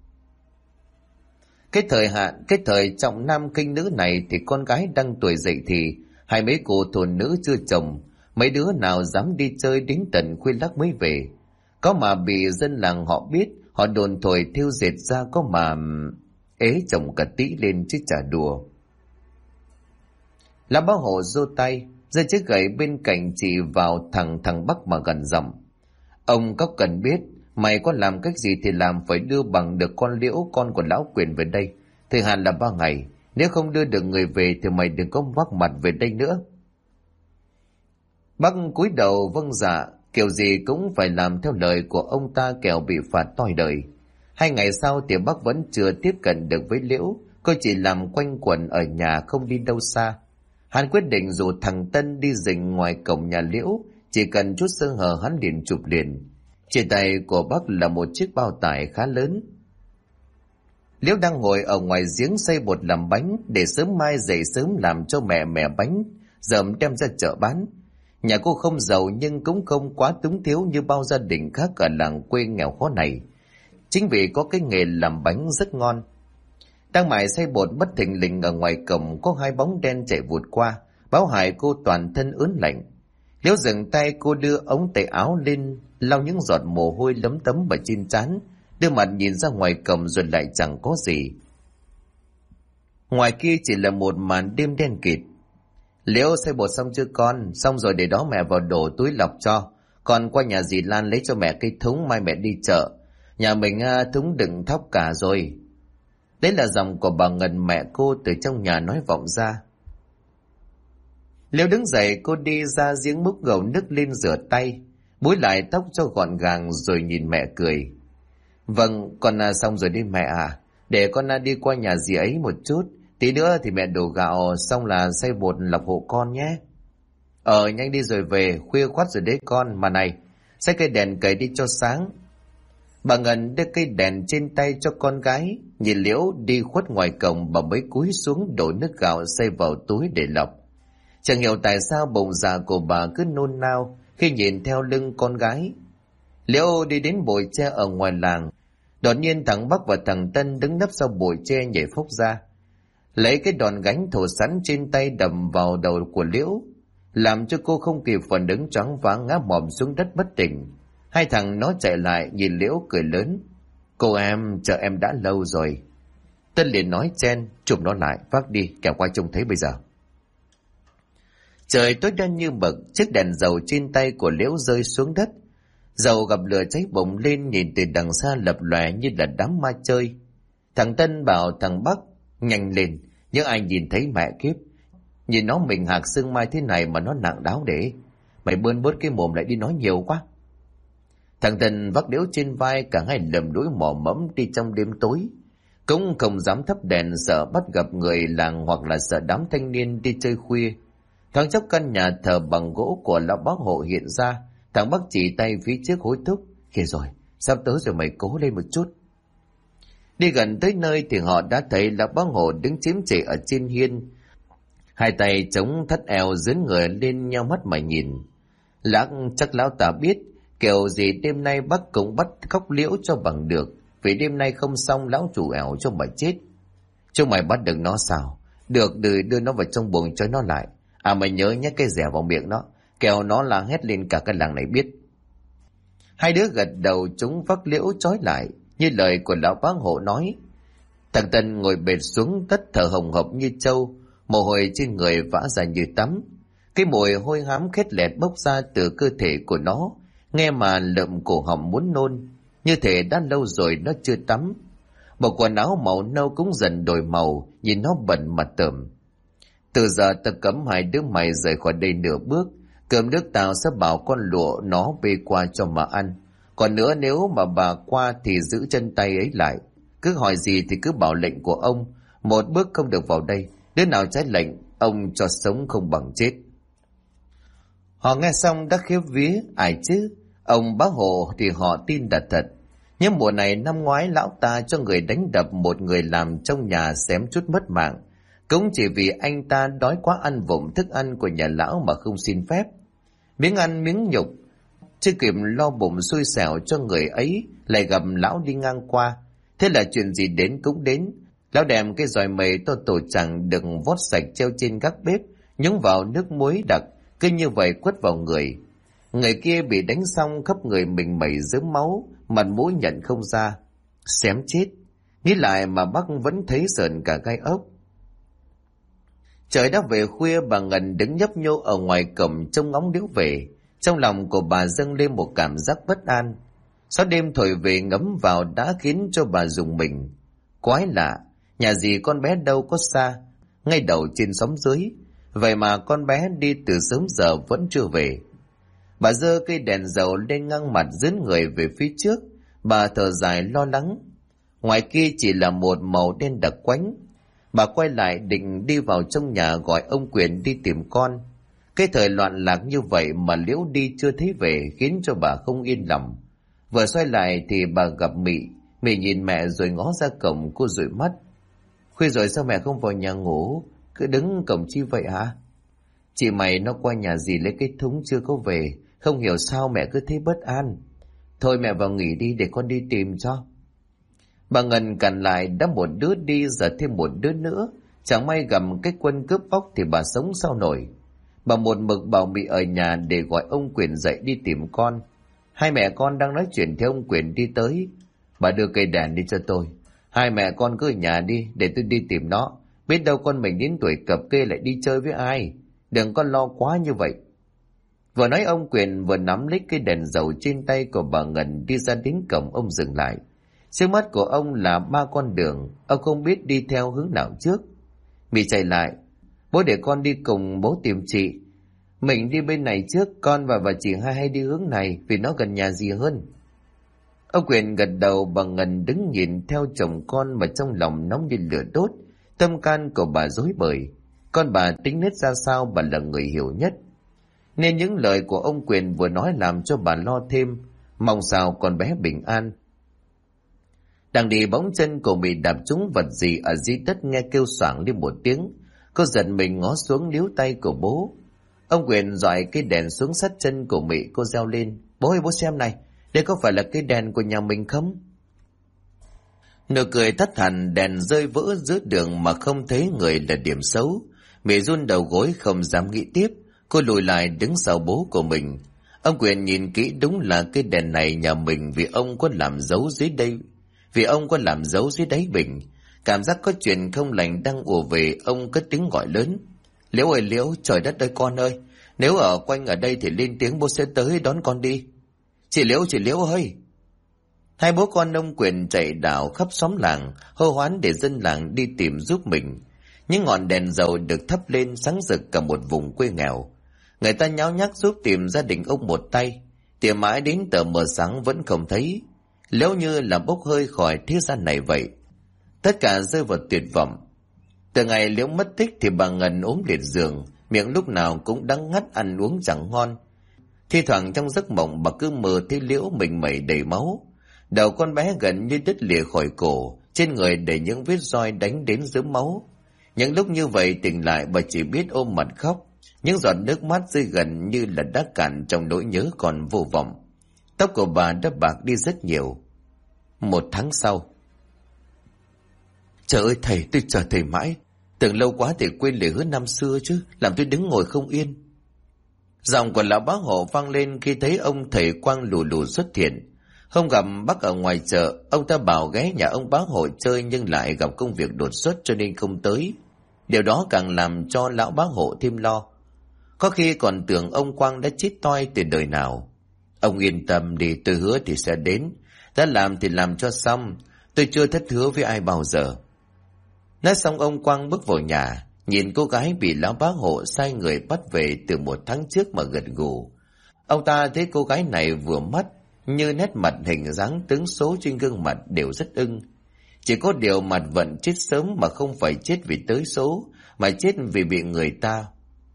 Cái thời trọng nam kinh nữ này thì con gái đang tuổi dậy thì, hai mấy cô thôn nữ chưa chồng, mấy đứa nào dám đi chơi đến tận khuya lắc mới về. Có mà bị dân làng họ biết, họ đồn thổi thiêu dệt ra, có mà ế chồng cả tí lên chứ chả đùa. Lá bá hộ giơ tay, giơ chiếc gậy bên cạnh chỉ vào thằng Bắc mà gần giọng: ông Cóc cần biết, mày có làm cách gì thì làm, phải đưa bằng được con Liễu, con của lão Quyền về đây. Thời hạn là 3 ngày, nếu không đưa được người về thì mày đừng có mắc mặt về đây nữa. Bắc cúi đầu vâng dạ, kiểu gì cũng phải làm theo lời của ông ta kẻo bị phạt toi đời. 2 ngày sau thì Bắc vẫn chưa tiếp cận được với Liễu, cô chỉ làm quanh quẩn ở nhà không đi đâu xa. Hắn quyết định rủ thằng Tân đi rình ngoài cổng nhà Liễu, chỉ cần chút sơ hở hắn liền chụp liền. Trên tay của Bắc là một chiếc bao tải khá lớn. Liễu đang ngồi ở ngoài giếng xay bột làm bánh, để sớm mai dậy sớm làm cho mẹ bánh dởm đem ra chợ bán. Nhà cô không giàu nhưng cũng không quá túng thiếu như bao gia đình khác ở làng quê nghèo khó này. Chính vì có cái nghề làm bánh rất ngon. Đang mải xay bột bất thình lình ở ngoài cổng có 2 bóng đen chạy vụt qua, báo hại cô toàn thân ướn lạnh. Liễu dừng tay, cô đưa ống tay áo lên lau những giọt mồ hôi lấm tấm vào trên trán, đưa mặt nhìn ra ngoài cổng rồi lại chẳng có gì. Ngoài kia chỉ là một màn đêm đen kịt. Liễu xay bột xong chưa con? Xong rồi, để đó mẹ vào đổ túi lọc cho. Con qua nhà dì Lan lấy cho mẹ cái thúng, mai mẹ đi chợ. Nhà mình thúng đựng thóc cả rồi. Đấy là giọng của bà Ngân, mẹ cô, từ trong nhà nói vọng ra. Liễu đứng dậy, cô đi ra giếng múc gầu nước lên rửa tay, búi lại tóc cho gọn gàng rồi nhìn mẹ cười. Vâng, con xong rồi đi mẹ à. Để con đi qua nhà dì ấy một chút, tí nữa thì mẹ đổ gạo xong là xay bột lọc hộ con nhé. Nhanh đi rồi về, khuya khoắt rồi đấy con. Mà này, xách cây đèn cầy đi cho sáng. Bà Ngân đưa cây đèn trên tay cho con gái, nhìn Liễu đi khuất ngoài cổng, bà mới cúi xuống đổ nước gạo xay vào túi để lọc. Chẳng hiểu tại sao bụng dạ của bà cứ nôn nao khi nhìn theo lưng con gái. Liễu đi đến bụi tre ở ngoài làng. Đột nhiên thằng Bắc và thằng Tân đứng nấp sau bụi tre nhảy phốc ra, lấy cái đòn gánh thổ sẵn trên tay đầm vào đầu của Liễu, làm cho cô không kịp phản ứng, choáng váng ngã mòm xuống đất bất tỉnh. Hai thằng nó chạy lại nhìn Liễu cười lớn: "Cô em, chờ em đã lâu rồi." Tân liền nói chen: "Chụp nó lại, vác đi, kẻo qua trông thấy bây giờ." Trời tối đen như mực, chiếc đèn dầu trên tay của Liễu rơi xuống đất. Dầu gặp lửa cháy bùng lên, nhìn từ đằng xa lập lòe như là đám ma chơi. Thằng Tân bảo thằng Bắc: "Nhanh lên, nhớ ai nhìn thấy mẹ kiếp. Nhìn nó mình hạc xương mai thế này mà nó nặng đáo để. Mày bơn bớt cái mồm lại đi, nói nhiều quá." Thằng Tân vác Liễu trên vai, cả hai lầm đuổi mò mẫm đi trong đêm tối. Cũng không dám thắp đèn, sợ bắt gặp người làng hoặc là sợ đám thanh niên đi chơi khuya. Thoáng chốc căn nhà thờ bằng gỗ của lão bác hộ hiện ra. Thằng Bắc chỉ tay phía trước hối thúc: "Kìa rồi, sắp tới rồi, mày cố lên một chút." Đi gần tới nơi thì họ đã thấy lão bác hộ đứng chiếm trệ ở trên hiên, hai tay chống thắt eo, dướn người lên nheo mắt mà nhìn. Chắc lão ta biết kiểu gì đêm nay bác cũng bắt cóc Liễu cho bằng được, vì đêm nay không xong lão chủ ẻo cho mà chết. "Chúng mày bắt được nó sao? Được, đưa nó vào trong buồng trói nó lại. À, mày nhớ nhét cái dẻ vào miệng nó, kẻo nó la hét lên cả cái làng này biết." Hai đứa gật đầu, chúng vác Liễu trói lại như lời của lão bác hộ nói. Thằng Tân ngồi bệt xuống đất, thở hồng hộc như trâu, mồ hôi trên người vã ra như tắm. Cái mùi hôi hám khét lẹt bốc ra từ cơ thể của nó, nghe mà lợm cổ họng muốn nôn, như thể đã lâu rồi nó chưa tắm. Bộ quần áo màu nâu cũng dần đổi màu, nhìn nó bẩn mà tởm. "Từ giờ ta cấm hai đứa mày rời khỏi đây nửa bước. Cơm nước tao sẽ bảo con lụa nó bê qua cho mà ăn. Còn nữa, nếu mà bà qua thì giữ chân tay ấy lại. Cứ hỏi gì thì cứ bảo lệnh của ông, một bước không được vào đây. Đứa nào trái lệnh, ông cho sống không bằng chết." Họ nghe xong đã khiếp vía. Ai chứ, ông bác hộ thì họ tin là thật. Nhưng mùa này năm ngoái lão ta cho người đánh đập một người làm trong nhà, xém chút mất mạng, cũng chỉ vì anh ta đói quá ăn vụng thức ăn của nhà lão mà không xin phép. Miếng ăn miếng nhục, chưa kịp lo bụng xui xẻo cho người ấy, lại gặp lão đi ngang qua. Thế là chuyện gì đến cũng đến. Lão đem cái giòi mề to tổ chẳng đừng vót sạch treo trên gác bếp, nhúng vào nước muối đặc, cứ như vậy quất vào người. Người kia bị đánh xong khắp người mình mẩy rớm máu, mặt mũi nhận không ra. Xém chết. Nghĩ lại mà bác vẫn thấy sợn cả gai ốc. Trời đã về khuya, bà Ngân đứng nhấp nhô ở ngoài cổng trông ngóng Liễu về. Trong lòng của bà dâng lên một cảm giác bất an. Gió đêm thổi về ngấm vào đã khiến cho bà rùng mình. Quái lạ, nhà gì con bé đâu có xa, ngay đầu trên xóm dưới. Vậy mà con bé đi từ sớm giờ vẫn chưa về. Bà giơ cây đèn dầu lên ngang mặt, dướn người về phía trước. Bà thở dài lo lắng. Ngoài kia chỉ là một màu đen đặc quánh. Bà quay lại định đi vào trong nhà gọi ông Quyền đi tìm con. Cái thời loạn lạc như vậy mà Liễu đi chưa thấy về khiến cho bà không yên lòng. Vừa xoay lại thì bà gặp Mị. Mị nhìn mẹ rồi ngó ra cổng, cô dụi mắt. "Khuya rồi sao mẹ không vào nhà ngủ, cứ đứng cổng chi vậy hả?" "Chị mày nó qua nhà dì lấy cái thúng chưa có về, không hiểu sao mẹ cứ thấy bất an. Thôi mẹ vào nghỉ đi để con đi tìm cho." Bà Ngân cằn lại, đã một đứa đi giờ thêm một đứa nữa, chẳng may gặp cái quân cướp bóc thì bà sống sao nổi. Bà một mực bảo Mị ở nhà để gọi ông Quyền dậy đi tìm con. Hai mẹ con đang nói chuyện thì ông Quyền đi tới. "Bà đưa cây đèn đi cho tôi. Hai mẹ con cứ ở nhà đi để tôi đi tìm nó. Biết đâu con mình đến tuổi cập kê lại đi chơi với ai. Đừng có lo quá như vậy." Vừa nói ông Quyền vừa nắm lấy cây đèn dầu trên tay của bà Ngân đi ra đến cổng. Ông dừng lại. Trước mắt của ông là 3 con đường, ông không biết đi theo hướng nào trước. Mị chạy lại. "Bố để con đi cùng bố tìm chị. Mình đi bên này trước, con và chị hai hay đi hướng này vì nó gần nhà dì hơn." Ông Quyền gật đầu. Bà Ngân đứng nhìn theo chồng con mà trong lòng nóng như lửa đốt. Tâm can của bà rối bời. Con bà tính nết ra sao bà là người hiểu nhất. Nên những lời của ông Quyền vừa nói làm cho bà lo thêm, mong sao con bé bình an. Đang đi bỗng chân của Mị đạp trúng vật gì ở dưới đất, nghe kêu xoảng lên một tiếng. Cô giật mình ngó xuống níu tay của bố. Ông Quyền dọi cây đèn xuống sát chân của Mị. Cô reo lên: Bố ơi, bố xem này, đây có phải là cây đèn của nhà mình không? Nụ cười tắt hẳn, đèn rơi vỡ giữa đường mà không thấy người là điểm xấu. Mị run đầu gối không dám nghĩ tiếp. Cô lùi lại đứng sau bố của mình. Ông Quyền nhìn kỹ, đúng là cây đèn này nhà mình, vì ông có làm dấu dưới đây. Vì ông có làm dấu dưới đáy bình. Cảm giác có chuyện không lành đang ùa về, ông cất tiếng gọi lớn: Liễu ơi Liễu, trời đất ơi con ơi, nếu ở quanh ở đây thì lên tiếng, bố sẽ tới đón con đi. Chị Liễu ơi! Hai bố con ông Quyền chạy đảo khắp xóm làng, hô hoán để dân làng đi tìm giúp mình. Những ngọn đèn dầu được thắp lên sáng rực cả một vùng quê nghèo. Người ta nháo nhác giúp tìm gia đình ông một tay, tìm mãi đến tờ mờ sáng vẫn không thấy. Liễu như là bốc hơi khỏi thế gian này vậy. Tất cả rơi vào tuyệt vọng. Từ ngày Liễu mất tích thì bà Ngân ốm liệt giường, miệng lúc nào cũng đắng ngắt, ăn uống chẳng ngon. Thi thoảng trong giấc mộng bà cứ mơ thấy Liễu mình mẩy đầy máu. Đầu con bé gần như đứt lìa khỏi cổ, trên người để những vết roi đánh đến dưới máu. Những lúc như vậy tỉnh lại, bà chỉ biết ôm mặt khóc. Những giọt nước mắt rơi gần như là đã cạn trong nỗi nhớ còn vô vọng. Tóc của bà đã bạc đi rất nhiều. 1 tháng sau. Trời ơi thầy, tôi chờ thầy mãi. Tưởng lâu quá thầy quên lời hứa năm xưa chứ, làm tôi đứng ngồi không yên. Giọng của lão bá hộ vang lên khi thấy ông thầy Quang lù lù xuất hiện. Hôm gặp bác ở ngoài chợ, ông ta bảo ghé nhà ông bá hộ chơi nhưng lại gặp công việc đột xuất cho nên không tới. Điều đó càng làm cho lão bá hộ thêm lo. Có khi còn tưởng ông Quang đã chết toi từ đời nào. Ông yên tâm đi, tôi hứa thì sẽ đến. Đã làm thì làm cho xong, tôi chưa thất hứa với ai bao giờ. Nói xong ông Quang bước vào nhà, nhìn cô gái bị lão bá hộ sai người bắt về từ 1 tháng trước mà gật gù. Ông ta thấy cô gái này vừa mắt, như nét mặt hình dáng tướng số trên gương mặt đều rất ưng. Chỉ có điều mặt vận chết sớm mà không phải chết vì tới số, mà chết vì bị người ta.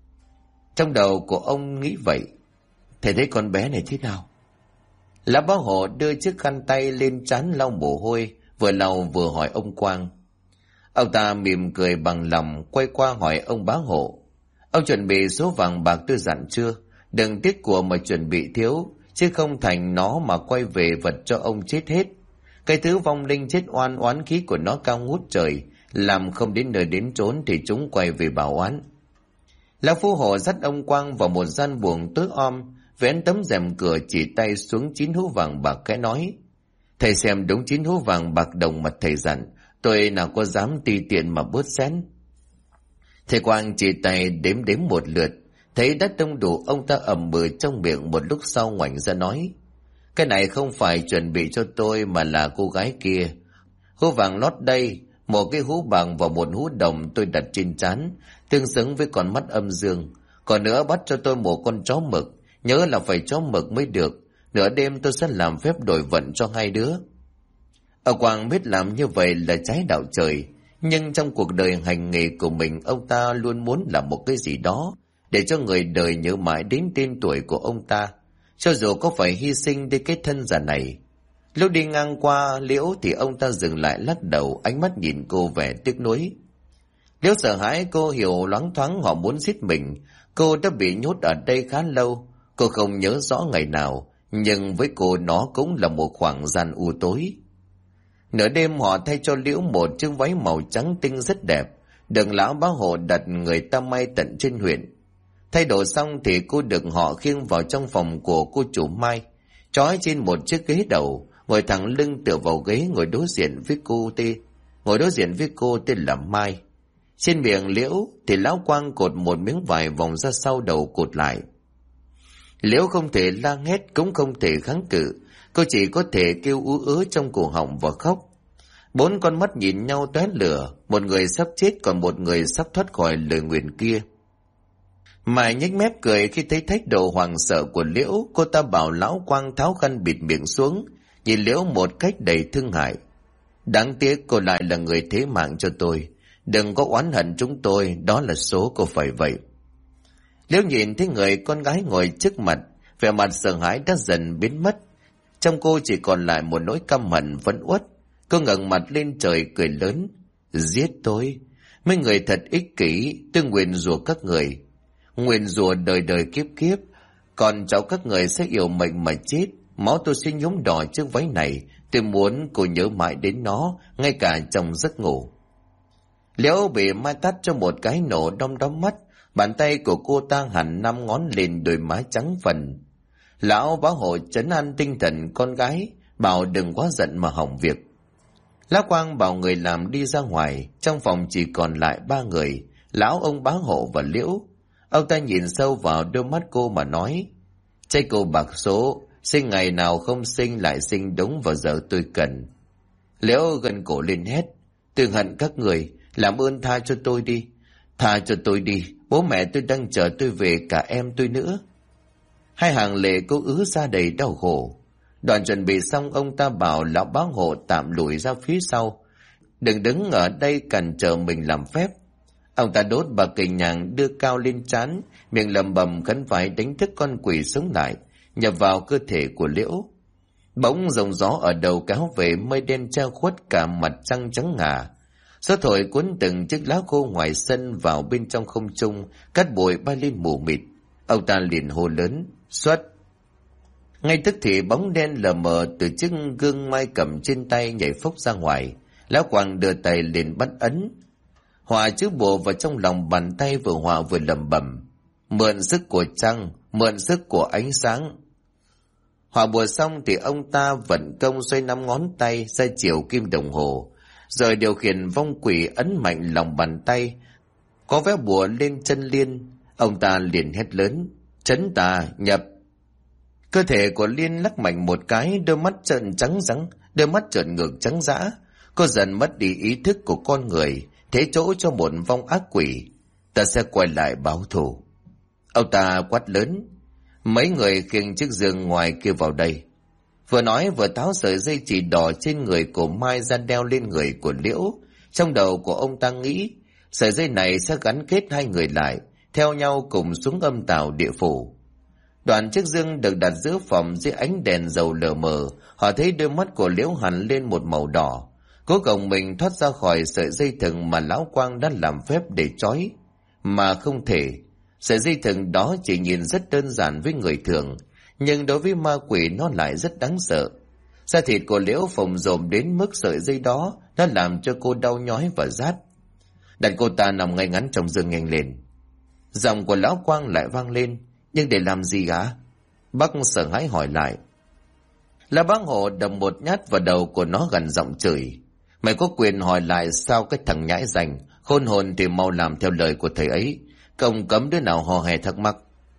Trong đầu của ông nghĩ vậy. Thầy thấy con bé này thế nào? Lão bá hộ đưa chiếc khăn tay lên trán lau mồ hôi, vừa lau vừa hỏi ông Quang. Ông ta mỉm cười bằng lòng, quay qua hỏi ông bá hộ: Ông chuẩn bị số vàng bạc tôi dặn chưa? Đừng tiếc của mà chuẩn bị thiếu, chứ không thành nó mà quay về vật cho ông chết hết. Cái thứ vong linh chết oan, oán khí của nó cao ngút trời, làm không đến nơi đến chốn thì chúng quay về báo oán. Lão phu hộ dắt ông Quang vào một gian buồng tối om, vén tấm rèm cửa chỉ tay xuống 9 hũ vàng bạc khẽ nói: Thầy xem đúng 9 hũ vàng bạc đồng mà thầy dặn, tôi nào có dám tùy tiện mà bớt xén. Thầy Quang chỉ tay đếm đếm một lượt, thấy đã đông đủ, ông ta ầm bừ trong miệng, một lúc sau ngoảnh ra nói: Cái này không phải chuẩn bị cho tôi mà là cô gái kia. Hũ vàng lót đây, một cái hũ bằng và một hũ đồng tôi đặt trên trán, tương xứng với con mắt âm dương. Còn nữa bắt cho tôi một con chó mực, nhớ là phải chó mực mới được. Nửa đêm tôi sẽ làm phép đổi vận cho hai đứa. Ông Quang biết làm như vậy là trái đạo trời, nhưng trong cuộc đời hành nghề của mình, ông ta luôn muốn làm một cái gì đó để cho người đời nhớ mãi đến tên tuổi của ông ta, cho dù có phải hy sinh đến cái thân già này. Lúc đi ngang qua Liễu thì ông ta dừng lại lắc đầu, ánh mắt nhìn cô vẻ tiếc nuối. Liễu sợ hãi, cô hiểu loáng thoáng họ muốn giết mình. Cô đã bị nhốt ở đây khá lâu, cô không nhớ rõ ngày nào, nhưng với cô nó cũng là một khoảng gian u tối. Nửa đêm họ thay cho Liễu một chiếc váy màu trắng tinh rất đẹp, được lão bá hộ đặt người ta may tận trên huyện. Thay đồ xong thì cô được họ khiêng vào trong phòng của cô chủ Mai, trói trên một chiếc ghế đầu, ngồi thẳng lưng tựa vào ghế, ngồi đối diện với cô tên là Mai. Trên miệng Liễu thì lão Quang cột một miếng vải vòng ra sau đầu cột lại. Liễu không thể la hét, cũng không thể kháng cự, cô chỉ có thể kêu ú ớ trong cổ họng và khóc. 4 con mắt nhìn nhau tóe lửa, một người sắp chết còn một người sắp thoát khỏi lời nguyền kia. Mai nhếch mép cười khi thấy thái độ hoảng sợ của Liễu. Cô ta bảo lão Quang tháo khăn bịt miệng xuống, nhìn Liễu một cách đầy thương hại. Đáng tiếc cô lại là người thế mạng cho tôi, đừng có oán hận chúng tôi, đó là số cô phải vậy. Liễu nhìn thấy người con gái ngồi trước mặt, vẻ mặt sợ hãi đã dần biến mất, trong cô chỉ còn lại một nỗi căm hận phẫn uất. Cô ngẩng mặt lên trời cười lớn: Giết tôi? Mấy người thật ích kỷ, tôi nguyền rủa các người. Nguyền rủa đời đời kiếp kiếp, còn cháu các người sẽ yêu mệnh mà chết. Máu tôi sẽ nhuốm đỏ chiếc váy này, tôi muốn cô nhớ mãi đến nó, ngay cả trong giấc ngủ. Liễu bị Mai tát cho một cái nổ đom đóm mắt, bàn tay của cô ta hẳn 5 ngón lên đôi má trắng phần. Lão Bá Hộ trấn an tinh thần con gái, bảo đừng quá giận mà hỏng việc. Lão Quang bảo người làm đi ra ngoài, trong phòng chỉ còn lại 3 người, lão, ông Bá Hộ và Liễu. Ông ta nhìn sâu vào đôi mắt cô mà nói, trai cô bạc số, sinh ngày nào không sinh lại sinh đúng vào giờ tôi cần. Liễu gần cổ lên hét, tôi hận các người, làm ơn tha cho tôi đi. Tha cho tôi đi, bố mẹ tôi đang chờ tôi về, cả em tôi nữa. Hai hàng lệ cô ứa ra đầy đau khổ. Đoạn chuẩn bị xong, ông ta bảo lão Bá Hộ tạm lùi ra phía sau, đừng đứng ở đây cản trở mình làm phép. Ông ta đốt bà cây nhang đưa cao lên trán, miệng lẩm bẩm khấn vái đánh thức con quỷ sống lại, nhập vào cơ thể của Liễu. Bỗng dòng gió ở đầu kéo về, mây đen che khuất cả mặt trăng trắng ngà. Gió thổi cuốn từng chiếc lá khô ngoài sân vào bên trong không trung, cát bụi bay lên mù mịt. Ông ta liền hô lớn, xuất. Ngay tức thì bóng đen lờ mờ từ chiếc gương mai cầm trên tay nhảy phốc ra ngoài. Lão Quang đưa tay liền bắt ấn, hòa chữ bộ vào trong lòng bàn tay, vừa hòa vừa lẩm bẩm, mượn sức của trăng, mượn sức của ánh sáng. Hòa bùa xong thì ông ta vận công xoay 5 ngón tay ra chiều kim đồng hồ, rồi điều khiển vong quỷ ấn mạnh lòng bàn tay, có vẽ bùa lên chân Liên. Ông ta liền hét lớn, trấn tà nhập. Cơ thể của Liên lắc mạnh một cái, đôi mắt trợn trắng rắn, đôi mắt trợn ngược trắng dã. Cô dần mất đi ý thức của con người, thế chỗ cho một vong ác quỷ. Ta sẽ quay lại báo thù. Ông ta quát lớn, mấy người khiêng chiếc giường ngoài kia vào đây. Vừa nói vừa tháo sợi dây chỉ đỏ trên người của Mai ra đeo lên người của Liễu. Trong đầu của ông ta nghĩ, sợi dây này sẽ gắn kết hai người lại, theo nhau cùng xuống âm tào địa phủ. Đoạn chiếc dương được đặt giữa phòng dưới ánh đèn dầu lờ mờ, họ thấy đôi mắt của Liễu hằn lên một màu đỏ, cố gồng mình thoát ra khỏi sợi dây thừng mà lão Quang đã làm phép để trói, mà không thể. Sợi dây thừng đó chỉ nhìn rất đơn giản với người thường, nhưng đối với ma quỷ nó lại rất đáng sợ. Da thịt của Liễu phồng rộm đến mức sợi dây đó đã làm cho cô đau nhói và rát. Đặt cô ta nằm ngay ngắn trong giường nhanh lên. Giọng của lão Quang lại vang lên, nhưng để làm gì hả? Bác sợ hãi hỏi lại. Là Bá Hộ đập một nhát vào đầu của nó gần giọng chửi, mày có quyền hỏi lại sao cái thằng nhãi rành, khôn hồn thì mau làm theo lời của thầy ấy, không cấm đứa nào hò hè thắc mắc.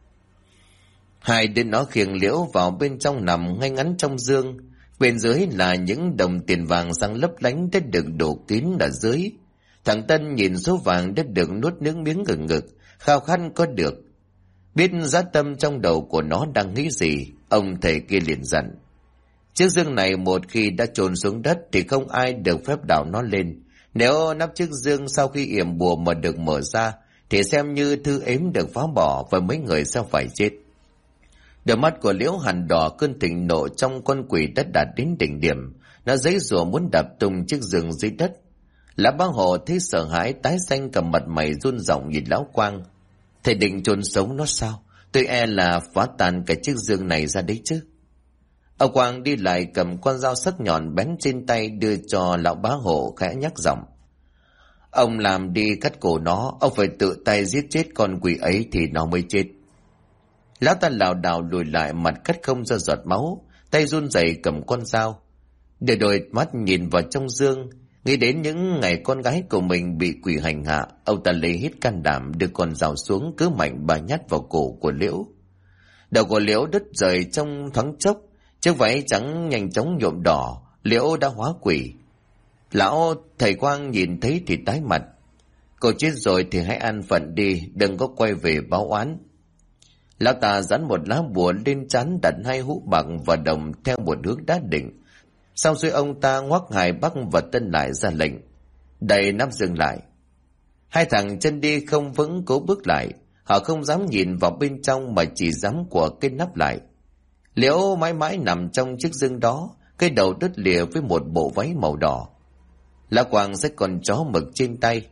Hai đứa nó khiêng Liễu vào bên trong nằm ngay ngắn trong giường. Bên dưới là những đồng tiền vàng sáng lấp lánh đã được đổ kín ở dưới. Thằng Tân nhìn số vàng đã được nuốt nước miếng ngực ngực, khao khát có được. Biết giá tâm trong đầu của nó đang nghĩ gì, ông thầy kia liền dặn. Chiếc dương này một khi đã chôn xuống đất thì không ai được phép đào nó lên. Nếu nắp chiếc dương sau khi yểm bùa mà được mở ra thì xem như thư ếm được phá bỏ và mấy người sẽ phải chết. Đôi mắt của Liễu hằn đỏ, cơn thịnh nộ trong con quỷ đã đạt đến đỉnh điểm. Nó giãy giụa muốn đạp tung chiếc giường dưới đất. Lão Bá Hộ thấy sợ hãi tái xanh cả mặt mày, run giọng nhìn lão Quang. Thầy định chôn sống nó sao? Tôi e là phá tan cái chiếc giường này ra đấy chứ. Ông Quang đi lại cầm con dao sắc nhọn bén trên tay đưa cho lão Bá Hộ, khẽ nhắc giọng. Ông làm đi cắt cổ nó, ông phải tự tay giết chết con quỷ ấy thì nó mới chết. Lão ta lảo đảo lùi lại, mặt cắt không ra giọt máu, tay run rẩy cầm con dao. Để đôi mắt nhìn vào trong giường, nghĩ đến những ngày con gái của mình bị quỷ hành hạ, ông ta lấy hết can đảm đưa con dao xuống, cứ mạnh bà nhát vào cổ của Liễu. Đầu của Liễu đứt rời trong thoáng chốc, chiếc váy trắng nhanh chóng nhuộm đỏ, Liễu đã hóa quỷ. Lão thầy Quang nhìn thấy thì tái mặt. Cô chết rồi thì hãy an phận đi, đừng có quay về báo oán. Lão ta dán một lá bùa lên trán, đặt 2 hũ bạc và đồng theo một hướng đá định. Sau rồi ông ta ngoắc Hải Bắc và Tân lại ra lệnh. Đậy nắp dừng lại. Hai thằng chân đi không vững cố bước lại. Họ không dám nhìn vào bên trong mà chỉ dám của cái nắp lại. Liễu mãi mãi nằm trong chiếc giường đó, cái đầu đứt lìa với một bộ váy màu đỏ. Lão Quang xách con chó mực trên tay.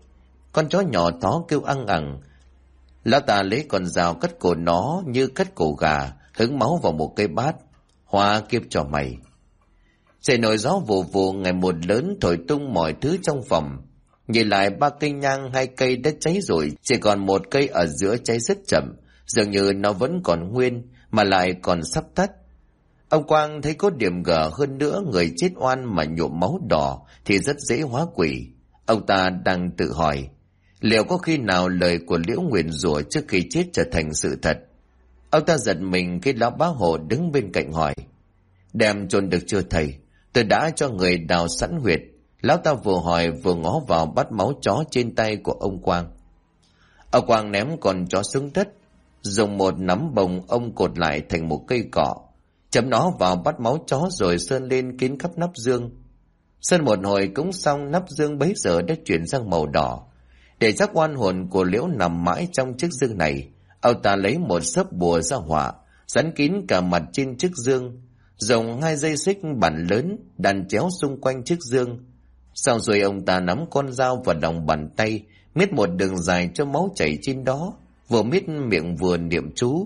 Con chó nhỏ tó kêu ăng ẳng. Lão ta lấy con dao cắt cổ nó như cắt cổ gà, hứng máu vào một cây bát. Hóa kiếp cho mày. Trời nổi gió vù vù ngày một lớn, thổi tung mọi thứ trong phòng. Nhìn lại 3 cây nhang, 2 cây đã cháy rồi, chỉ còn một cây ở giữa cháy rất chậm, dường như nó vẫn còn nguyên mà lại còn sắp tắt. Ông Quang thấy có điểm gở hơn nữa, người chết oan mà nhuộm máu đỏ thì rất dễ hóa quỷ. Ông ta đang tự hỏi, liệu có khi nào lời của Liễu nguyền rủa trước khi chết trở thành sự thật? Ông ta giật mình khi lão bá hộ đứng bên cạnh hỏi, đem chôn được chưa thầy? Tôi đã cho người đào sẵn huyệt. Lão ta vừa hỏi vừa ngó vào bát máu chó trên tay của ông Quang. Ông Quang ném con chó xuống đất, dùng một nắm bồng ông cột lại thành một cây cọ, chấm nó vào bát máu chó rồi sơn lên kín khắp nắp dương. Sơn một hồi cũng xong, nắp dương bấy giờ đã chuyển sang màu đỏ. Để chắc oan hồn của Liễu nằm mãi trong chiếc dương này, ông ta lấy một xấp bùa ra họa, dán kín cả mặt trên chiếc dương, dùng 2 dây xích bản lớn đàn chéo xung quanh chiếc dương. Sau rồi ông ta nắm con dao vào lòng bàn tay, miết một đường dài cho máu chảy trên đó, vừa miết miệng vừa niệm chú.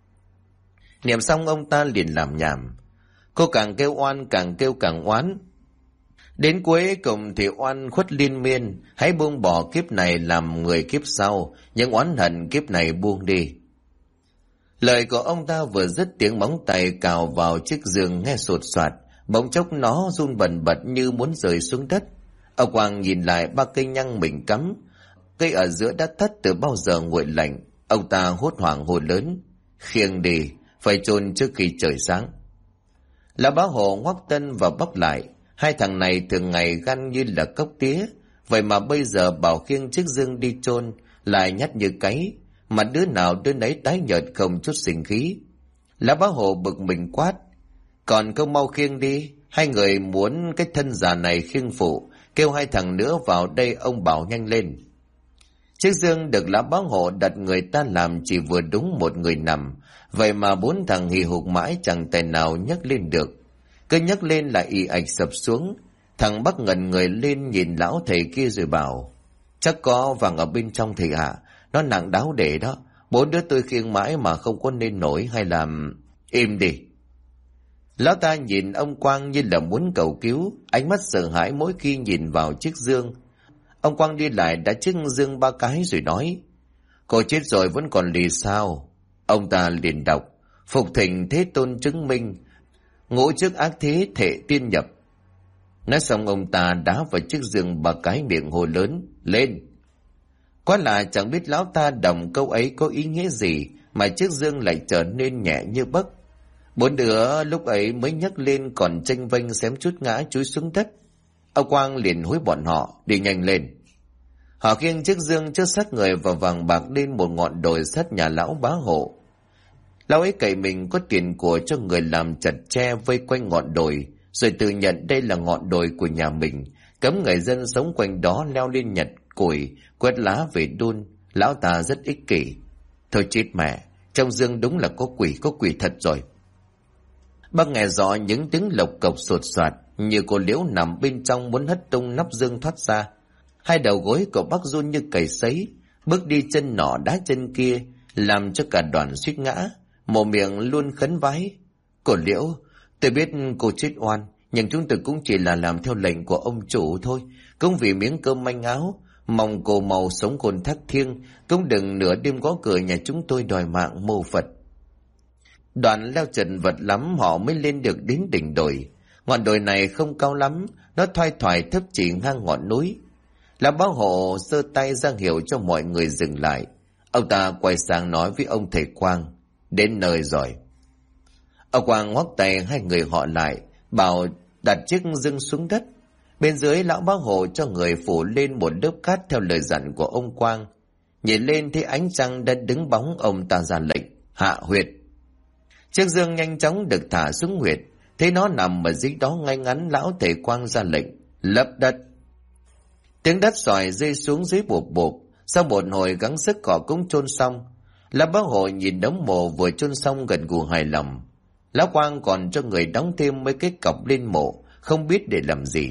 Niệm xong ông ta liền làm nhảm. Cô càng kêu oan càng kêu càng oán. Đến cuối cùng thì oan khuất liên miên, hãy buông bỏ kiếp này làm người kiếp sau, những oán hận kiếp này buông đi. Lời của ông ta vừa dứt, tiếng móng tay cào vào chiếc giường nghe sột soạt, bỗng chốc nó run bần bật như muốn rơi xuống đất. Ông Quang nhìn lại 3 cây nhang mình cắm, cây ở giữa đã tắt từ bao giờ nguội lạnh. Ông ta hốt hoảng hô lớn, khiêng đi, phải chôn trước khi trời sáng. Lão bá hộ ngoắc tân và bóc lại. 2 thằng này thường ngày gan như là cốc tía, vậy mà bây giờ bảo khiêng chiếc dương đi chôn lại nhát như cáy, mà đứa nào đứa nấy tái nhợt không chút sinh khí. Lão bá hộ bực mình quát, còn không mau khiêng đi, 2 người muốn cái thân già này khiêng phụ, kêu 2 thằng nữa vào đây, ông bảo nhanh lên. Chiếc dương được lão bá hộ đặt người ta làm chỉ vừa đúng 1 người nằm, vậy mà 4 thằng hì hục mãi chẳng tài nào nhấc lên được. Cứ nhấc lên lại ì ạch sập xuống. Thằng Bắc ngẩn người lên nhìn lão thầy kia rồi bảo, chắc có vàng ở bên trong thầy ạ, nó nặng đáo để đó, 4 đứa tôi khiêng mãi mà không có nên nổi, hay làm... Im đi. Lão ta nhìn ông Quang như là muốn cầu cứu, ánh mắt sợ hãi mỗi khi nhìn vào chiếc dương. Ông Quang đi lại đã chiếc dương 3 cái rồi nói, cô chết rồi vẫn còn lì sao? Ông ta liền đọc, phục thỉnh Thế Tôn chứng minh, ngũ trước ác thế thệ tiên nhập. Nói xong ông ta đá vào chiếc giường 3 cái, miệng hồ lớn, lên. Quá là chẳng biết lão ta đọc câu ấy có ý nghĩa gì mà chiếc dương lại trở nên nhẹ như bấc. 4 đứa lúc ấy mới nhấc lên còn chênh vênh xém chút ngã chúi xuống đất. Ông Quang liền hối bọn họ đi nhanh lên. Họ khiêng chiếc dương chứa xác người và vàng bạc lên một ngọn đồi sát nhà lão bá hộ. Lão ấy cậy mình có tiền của cho người làm chặt tre vây quanh ngọn đồi, rồi tự nhận đây là ngọn đồi của nhà mình, cấm người dân sống quanh đó leo lên nhặt củi, quét lá về đun. Lão ta rất ích kỷ. Thôi chết mẹ, trong dương đúng là có quỷ thật rồi. Bác nghe rõ những tiếng lộc cộc sột soạt, như cô Liễu nằm bên trong muốn hất tung nắp dương thoát ra. 2 đầu gối của bác run như cầy sấy, bước đi chân nọ đá chân kia, làm cho cả đoàn suýt ngã, mồm miệng luôn khấn vái. Cô Liễu, tôi biết cô chết oan, nhưng chúng tôi cũng chỉ là làm theo lệnh của ông chủ thôi, cũng vì miếng cơm manh áo, mong cô mau sống khôn thác thiêng, cũng đừng nửa đêm gõ cửa nhà chúng tôi đòi mạng mô Phật. Đoạn leo chật vật lắm họ mới lên được đến đỉnh đồi. Ngọn đồi này không cao lắm, nó thoai thoải thấp chỉ ngang ngọn núi. Lão bá hộ giơ tay ra hiệu cho mọi người dừng lại. Ông ta quay sang nói với ông thầy Quang, đến nơi rồi. Ông Quang ngoắc tay 2 người họ lại, bảo đặt chiếc dương xuống đất. Bên dưới lão bá hộ cho người phủ lên một lớp cát theo lời dặn của ông Quang. Nhìn lên thấy ánh trăng đã đứng bóng, ông ta ra lệnh, hạ huyệt. Chiếc dương nhanh chóng được thả xuống huyệt, thấy nó nằm ở dưới đó ngay ngắn, lão thầy Quang ra lệnh, lấp đất. Tiếng đất xoài rơi xuống dưới bộp bộp, sau một hồi gắng sức cỏ cũng chôn xong. Lão bá hộ nhìn đống mộ vừa chôn xong gần gù hài lòng. Lão Quang còn cho người đóng thêm mấy cái cọc lên mộ, không biết để làm gì.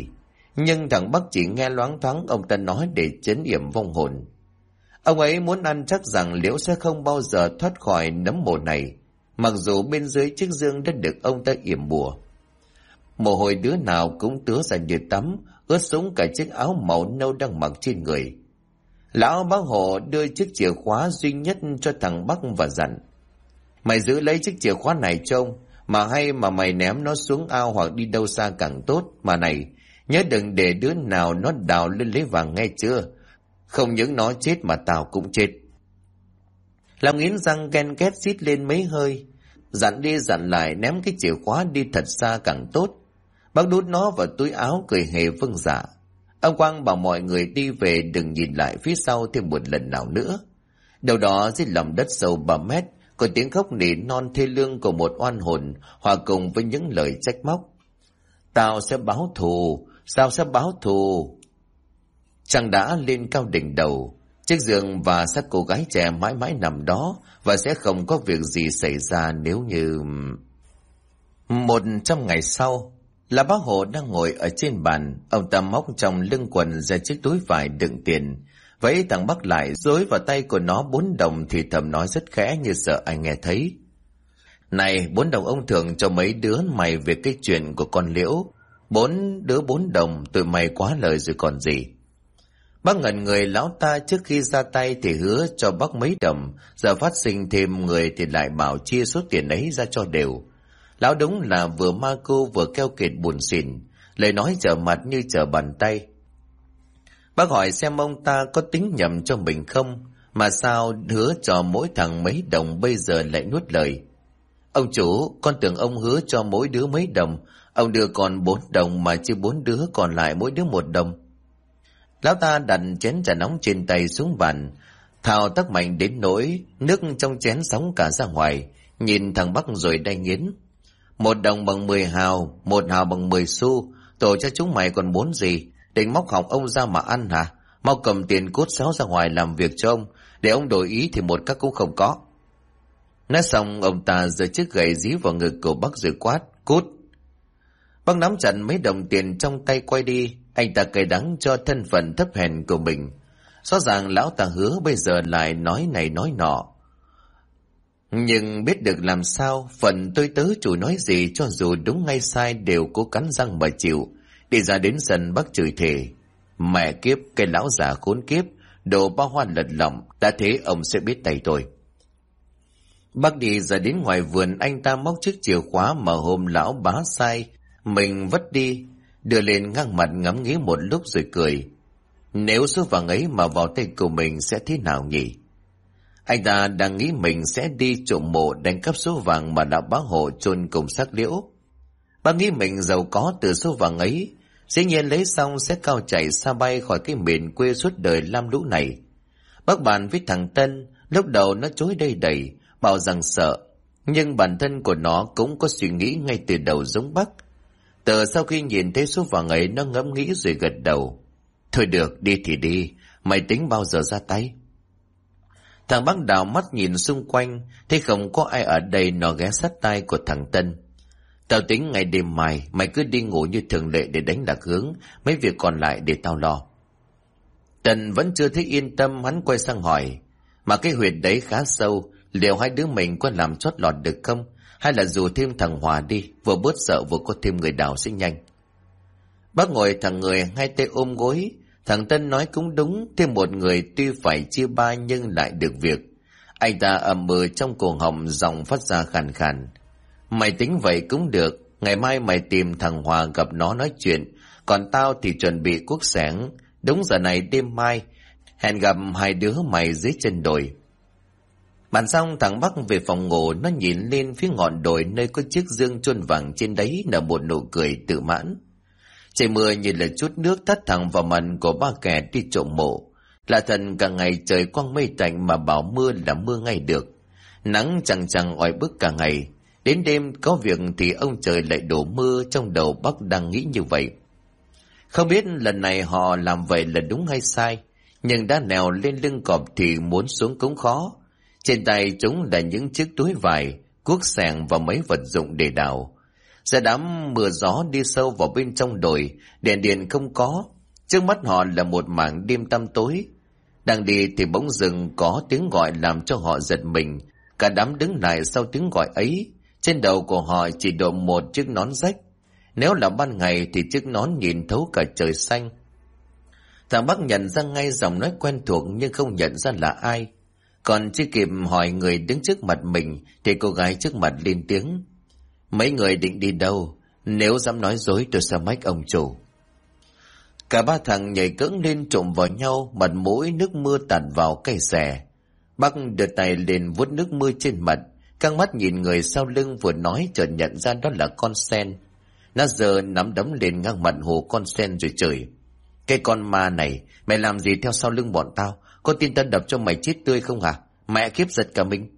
Nhưng thằng Bắc chỉ nghe loáng thoáng ông ta nói để trấn yểm vong hồn. Ông ấy muốn ăn chắc rằng Liễu sẽ không bao giờ thoát khỏi nấm mồ này, mặc dù bên dưới chiếc giường đã được ông ta yểm bùa. Mồ hôi đứa nào cũng tứa ra như tắm, ướt sũng cả chiếc áo màu nâu đang mặc trên người. Lão bác Hộ đưa chiếc chìa khóa duy nhất cho thằng Bắc và dặn: mày giữ lấy chiếc chìa khóa này trông, mà hay mà mày ném nó xuống ao hoặc đi đâu xa càng tốt. Mà này, nhớ đừng để đứa nào nó đào lên lấy vàng nghe chưa? Không những nó chết mà tao cũng chết. Lão nghiến răng ken két xít lên mấy hơi, dặn đi dặn lại ném cái chìa khóa đi thật xa càng tốt. Bác đút nó vào túi áo cười hề vâng dạ. Ông Quang bảo mọi người đi về đừng nhìn lại phía sau thêm một lần nào nữa. Đầu đó dưới lòng đất sâu 3 mét có tiếng khóc nỉ non thê lương của một oan hồn hòa cùng với những lời trách móc: tao sẽ báo thù, sao sẽ báo thù. Trăng đã lên cao đỉnh đầu, chiếc giường và xác cô gái trẻ mãi mãi nằm đó, và sẽ không có việc gì xảy ra nếu như... 100 ngày sau, là bác Hộ đang ngồi ở trên bàn. Ông ta móc trong lưng quần ra chiếc túi vải đựng tiền, vẫy thằng Bắc lại dối vào tay của nó 4 đồng, thì thầm nói rất khẽ như sợ ai nghe thấy: này, 4 đồng ông thưởng cho mấy đứa mày về cái chuyện của con Liễu. 4 đứa 4 đồng, tụi mày quá lời rồi còn gì. Bác ngẩn người. Lão ta trước khi ra tay thì hứa cho bác mấy đồng, giờ phát sinh thêm người thì lại bảo chia số tiền ấy ra cho đều. Lão đúng là vừa ma cô vừa keo kiệt buồn xỉn, lời nói trở mặt như trở bàn tay. Bác hỏi xem ông ta có tính nhầm cho mình không, mà sao hứa cho mỗi thằng mấy đồng bây giờ lại nuốt lời. Ông chủ, con tưởng ông hứa cho mỗi đứa mấy đồng, ông đưa còn 4 đồng mà chứ 4 đứa còn lại mỗi đứa 1 đồng. Lão ta đặt chén trà nóng trên tay xuống bàn, thao tác mạnh đến nỗi nước trong chén sóng cả ra ngoài, nhìn thằng Bắc rồi đay nghiến: 1 đồng bằng 10 hào, 1 hào bằng 10 xu, tổ cho chúng mày còn muốn gì? Định móc họng ông ra mà ăn hả? Mau cầm tiền cút xéo ra ngoài làm việc cho ông, để ông đổi ý thì một các cũng không có. Nói xong ông ta giơ chiếc gậy dí vào ngực của Bắc rồi quát: cút. Bắc nắm chặt mấy đồng tiền trong tay quay đi. Anh ta cay đắng cho thân phận thấp hèn của mình. Rõ ràng lão ta hứa bây giờ lại nói này nói nọ, nhưng biết được làm sao. Phần tôi tớ chủ nói gì cho dù đúng hay sai đều cố cắn răng mà chịu. Đi ra đến sân Bắc chửi thề: mẹ kiếp, cái lão già khốn kiếp, đồ bao hoa lật lọng, đã thế ông sẽ biết tay tôi. Bác đi ra đến ngoài vườn, anh ta móc chiếc chìa khóa mà hôm lão bá sai mình vất đi, đưa lên ngang mặt ngắm nghía một lúc rồi cười: nếu số vàng ấy mà vào tay của mình sẽ thế nào nhỉ? Anh ta đang nghĩ mình sẽ đi trộm mộ đánh cắp số vàng mà lão bá Hộ chôn cùng xác Liễu. Bác nghĩ mình giàu có từ số vàng ấy, dĩ nhiên lấy xong sẽ cao chạy xa bay khỏi cái miền quê suốt đời lam lũ này. Bác bàn với thằng Tân, lúc đầu nó chối đây đầy, bảo rằng sợ, nhưng bản thân của nó cũng có suy nghĩ ngay từ đầu giống bác. Sau khi nhìn thấy số vàng ấy, nó ngẫm nghĩ rồi gật đầu: thôi được, đi thì đi, mày tính bao giờ ra tay? Thằng Bắc đảo mắt nhìn xung quanh, thấy không có ai ở đây, nó ghé sát tai của thằng Tân: tao tính ngày đêm mai, mày cứ đi ngủ như thường lệ để đánh lạc hướng, mấy việc còn lại để tao lo. Tân vẫn chưa thấy yên tâm, hắn quay sang hỏi: mà cái huyệt đấy khá sâu, liệu hai đứa mình có làm chót lọt được không? Hay là dù thêm thằng Hòa đi, vừa bớt sợ vừa có thêm người đào sẽ nhanh. Bác ngồi thẳng người, hai tay ôm gối. Thằng Tân nói cũng đúng, thêm một người tuy phải chia ba nhưng lại được việc. Anh ta ầm ừ trong cổ họng, giọng phát ra khàn khàn: mày tính vậy cũng được, ngày mai mày tìm thằng Hòa gặp nó nói chuyện, còn tao thì chuẩn bị cuốc xẻng. Đúng giờ này đêm mai, hẹn gặp hai đứa mày dưới chân đồi. Bàn xong thằng Bắc về phòng ngủ, nó nhìn lên phía ngọn đồi nơi có chiếc dương chôn vàng trên đấy, nở một nụ cười tự mãn. Trời mưa như là chút nước tắt thẳng vào mặt của ba kẻ đi trộm mộ. Là thần cả ngày trời quang mây tạnh mà bảo mưa là mưa ngay được. Nắng chẳng chẳng oi bức cả ngày. Đến đêm có việc thì ông trời lại đổ mưa, trong đầu Bắc đang nghĩ như vậy. Không biết lần này họ làm vậy là đúng hay sai, nhưng đã leo lên lưng cọp thì muốn xuống cũng khó. Trên tay chúng là những chiếc túi vải, cuốc xẻng và mấy vật dụng để đào. Ra đám mưa gió đi sâu vào bên trong đồi, đèn điện không có. Trước mắt họ là một mảng đêm tăm tối. Đang đi thì bỗng dưng có tiếng gọi làm cho họ giật mình. Cả đám đứng lại sau tiếng gọi ấy. Trên đầu của họ chỉ đội một chiếc nón rách. Nếu là ban ngày thì chiếc nón nhìn thấu cả trời xanh. Thằng Bắc nhận ra ngay giọng nói quen thuộc nhưng không nhận ra là ai. Còn chưa kịp hỏi người đứng trước mặt mình thì cô gái trước mặt lên tiếng. Mấy người định đi đâu? Nếu dám nói dối tôi sẽ mách ông chủ. Cả ba thằng nhảy cẫng lên trộm vào nhau, mặt mũi nước mưa tạt vào cay xè. Bắc đưa tay lên vuốt nước mưa trên mặt, căng mắt nhìn người sau lưng vừa nói chợt nhận ra đó là con sen. Nó giơ nắm đấm lên ngang mặt hồ con sen rồi chửi. Cái con ma này, mày làm gì theo sau lưng bọn tao? Có tin tao đập cho mày chết tươi không hả? Mẹ kiếp giật cả mình.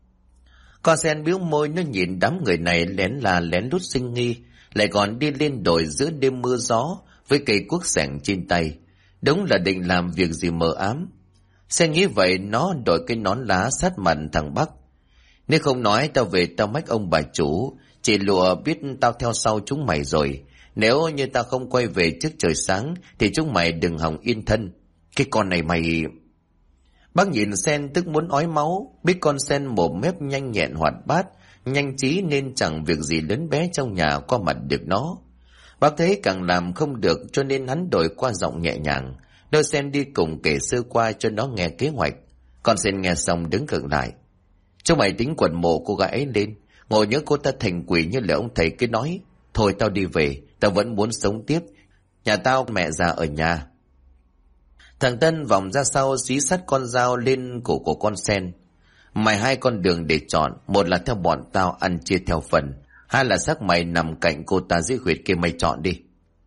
Con sen biếu môi, nó nhìn đám người này lén lút sinh nghi, lại còn đi lên đồi giữa đêm mưa gió với cây cuốc sẻng trên tay. Đúng là định làm việc gì mờ ám. Sen nghĩ vậy nó đội cái nón lá sát mặt thằng Bắc. Nếu không nói tao về tao mách ông bà chủ, chị Lụa biết tao theo sau chúng mày rồi. Nếu như tao không quay về trước trời sáng thì chúng mày đừng hòng yên thân. Cái con này mày... Bác nhìn Sen tức muốn ói máu, biết con Sen mồm mép nhanh nhẹn hoạt bát, nhanh trí nên chẳng việc gì lớn bé trong nhà qua mặt được nó. Bác thấy càng làm không được cho nên hắn đổi qua giọng nhẹ nhàng, đưa Sen đi cùng kể sơ qua cho nó nghe kế hoạch. Con Sen nghe xong đứng khựng lại. Chúng mày tính quần mộ cô gái ấy lên, ngồi nhớ cô ta thành quỷ như là ông thầy cứ nói. Thôi tao đi về, tao vẫn muốn sống tiếp. Nhà tao mẹ già ở nhà. Thằng Tân vòng ra sau dí sát con dao lên cổ của con Sen. Mày hai con đường để chọn, một là theo bọn tao ăn chia theo phần, hai là xác mày nằm cạnh cô ta dưới huyệt kia, mày chọn đi.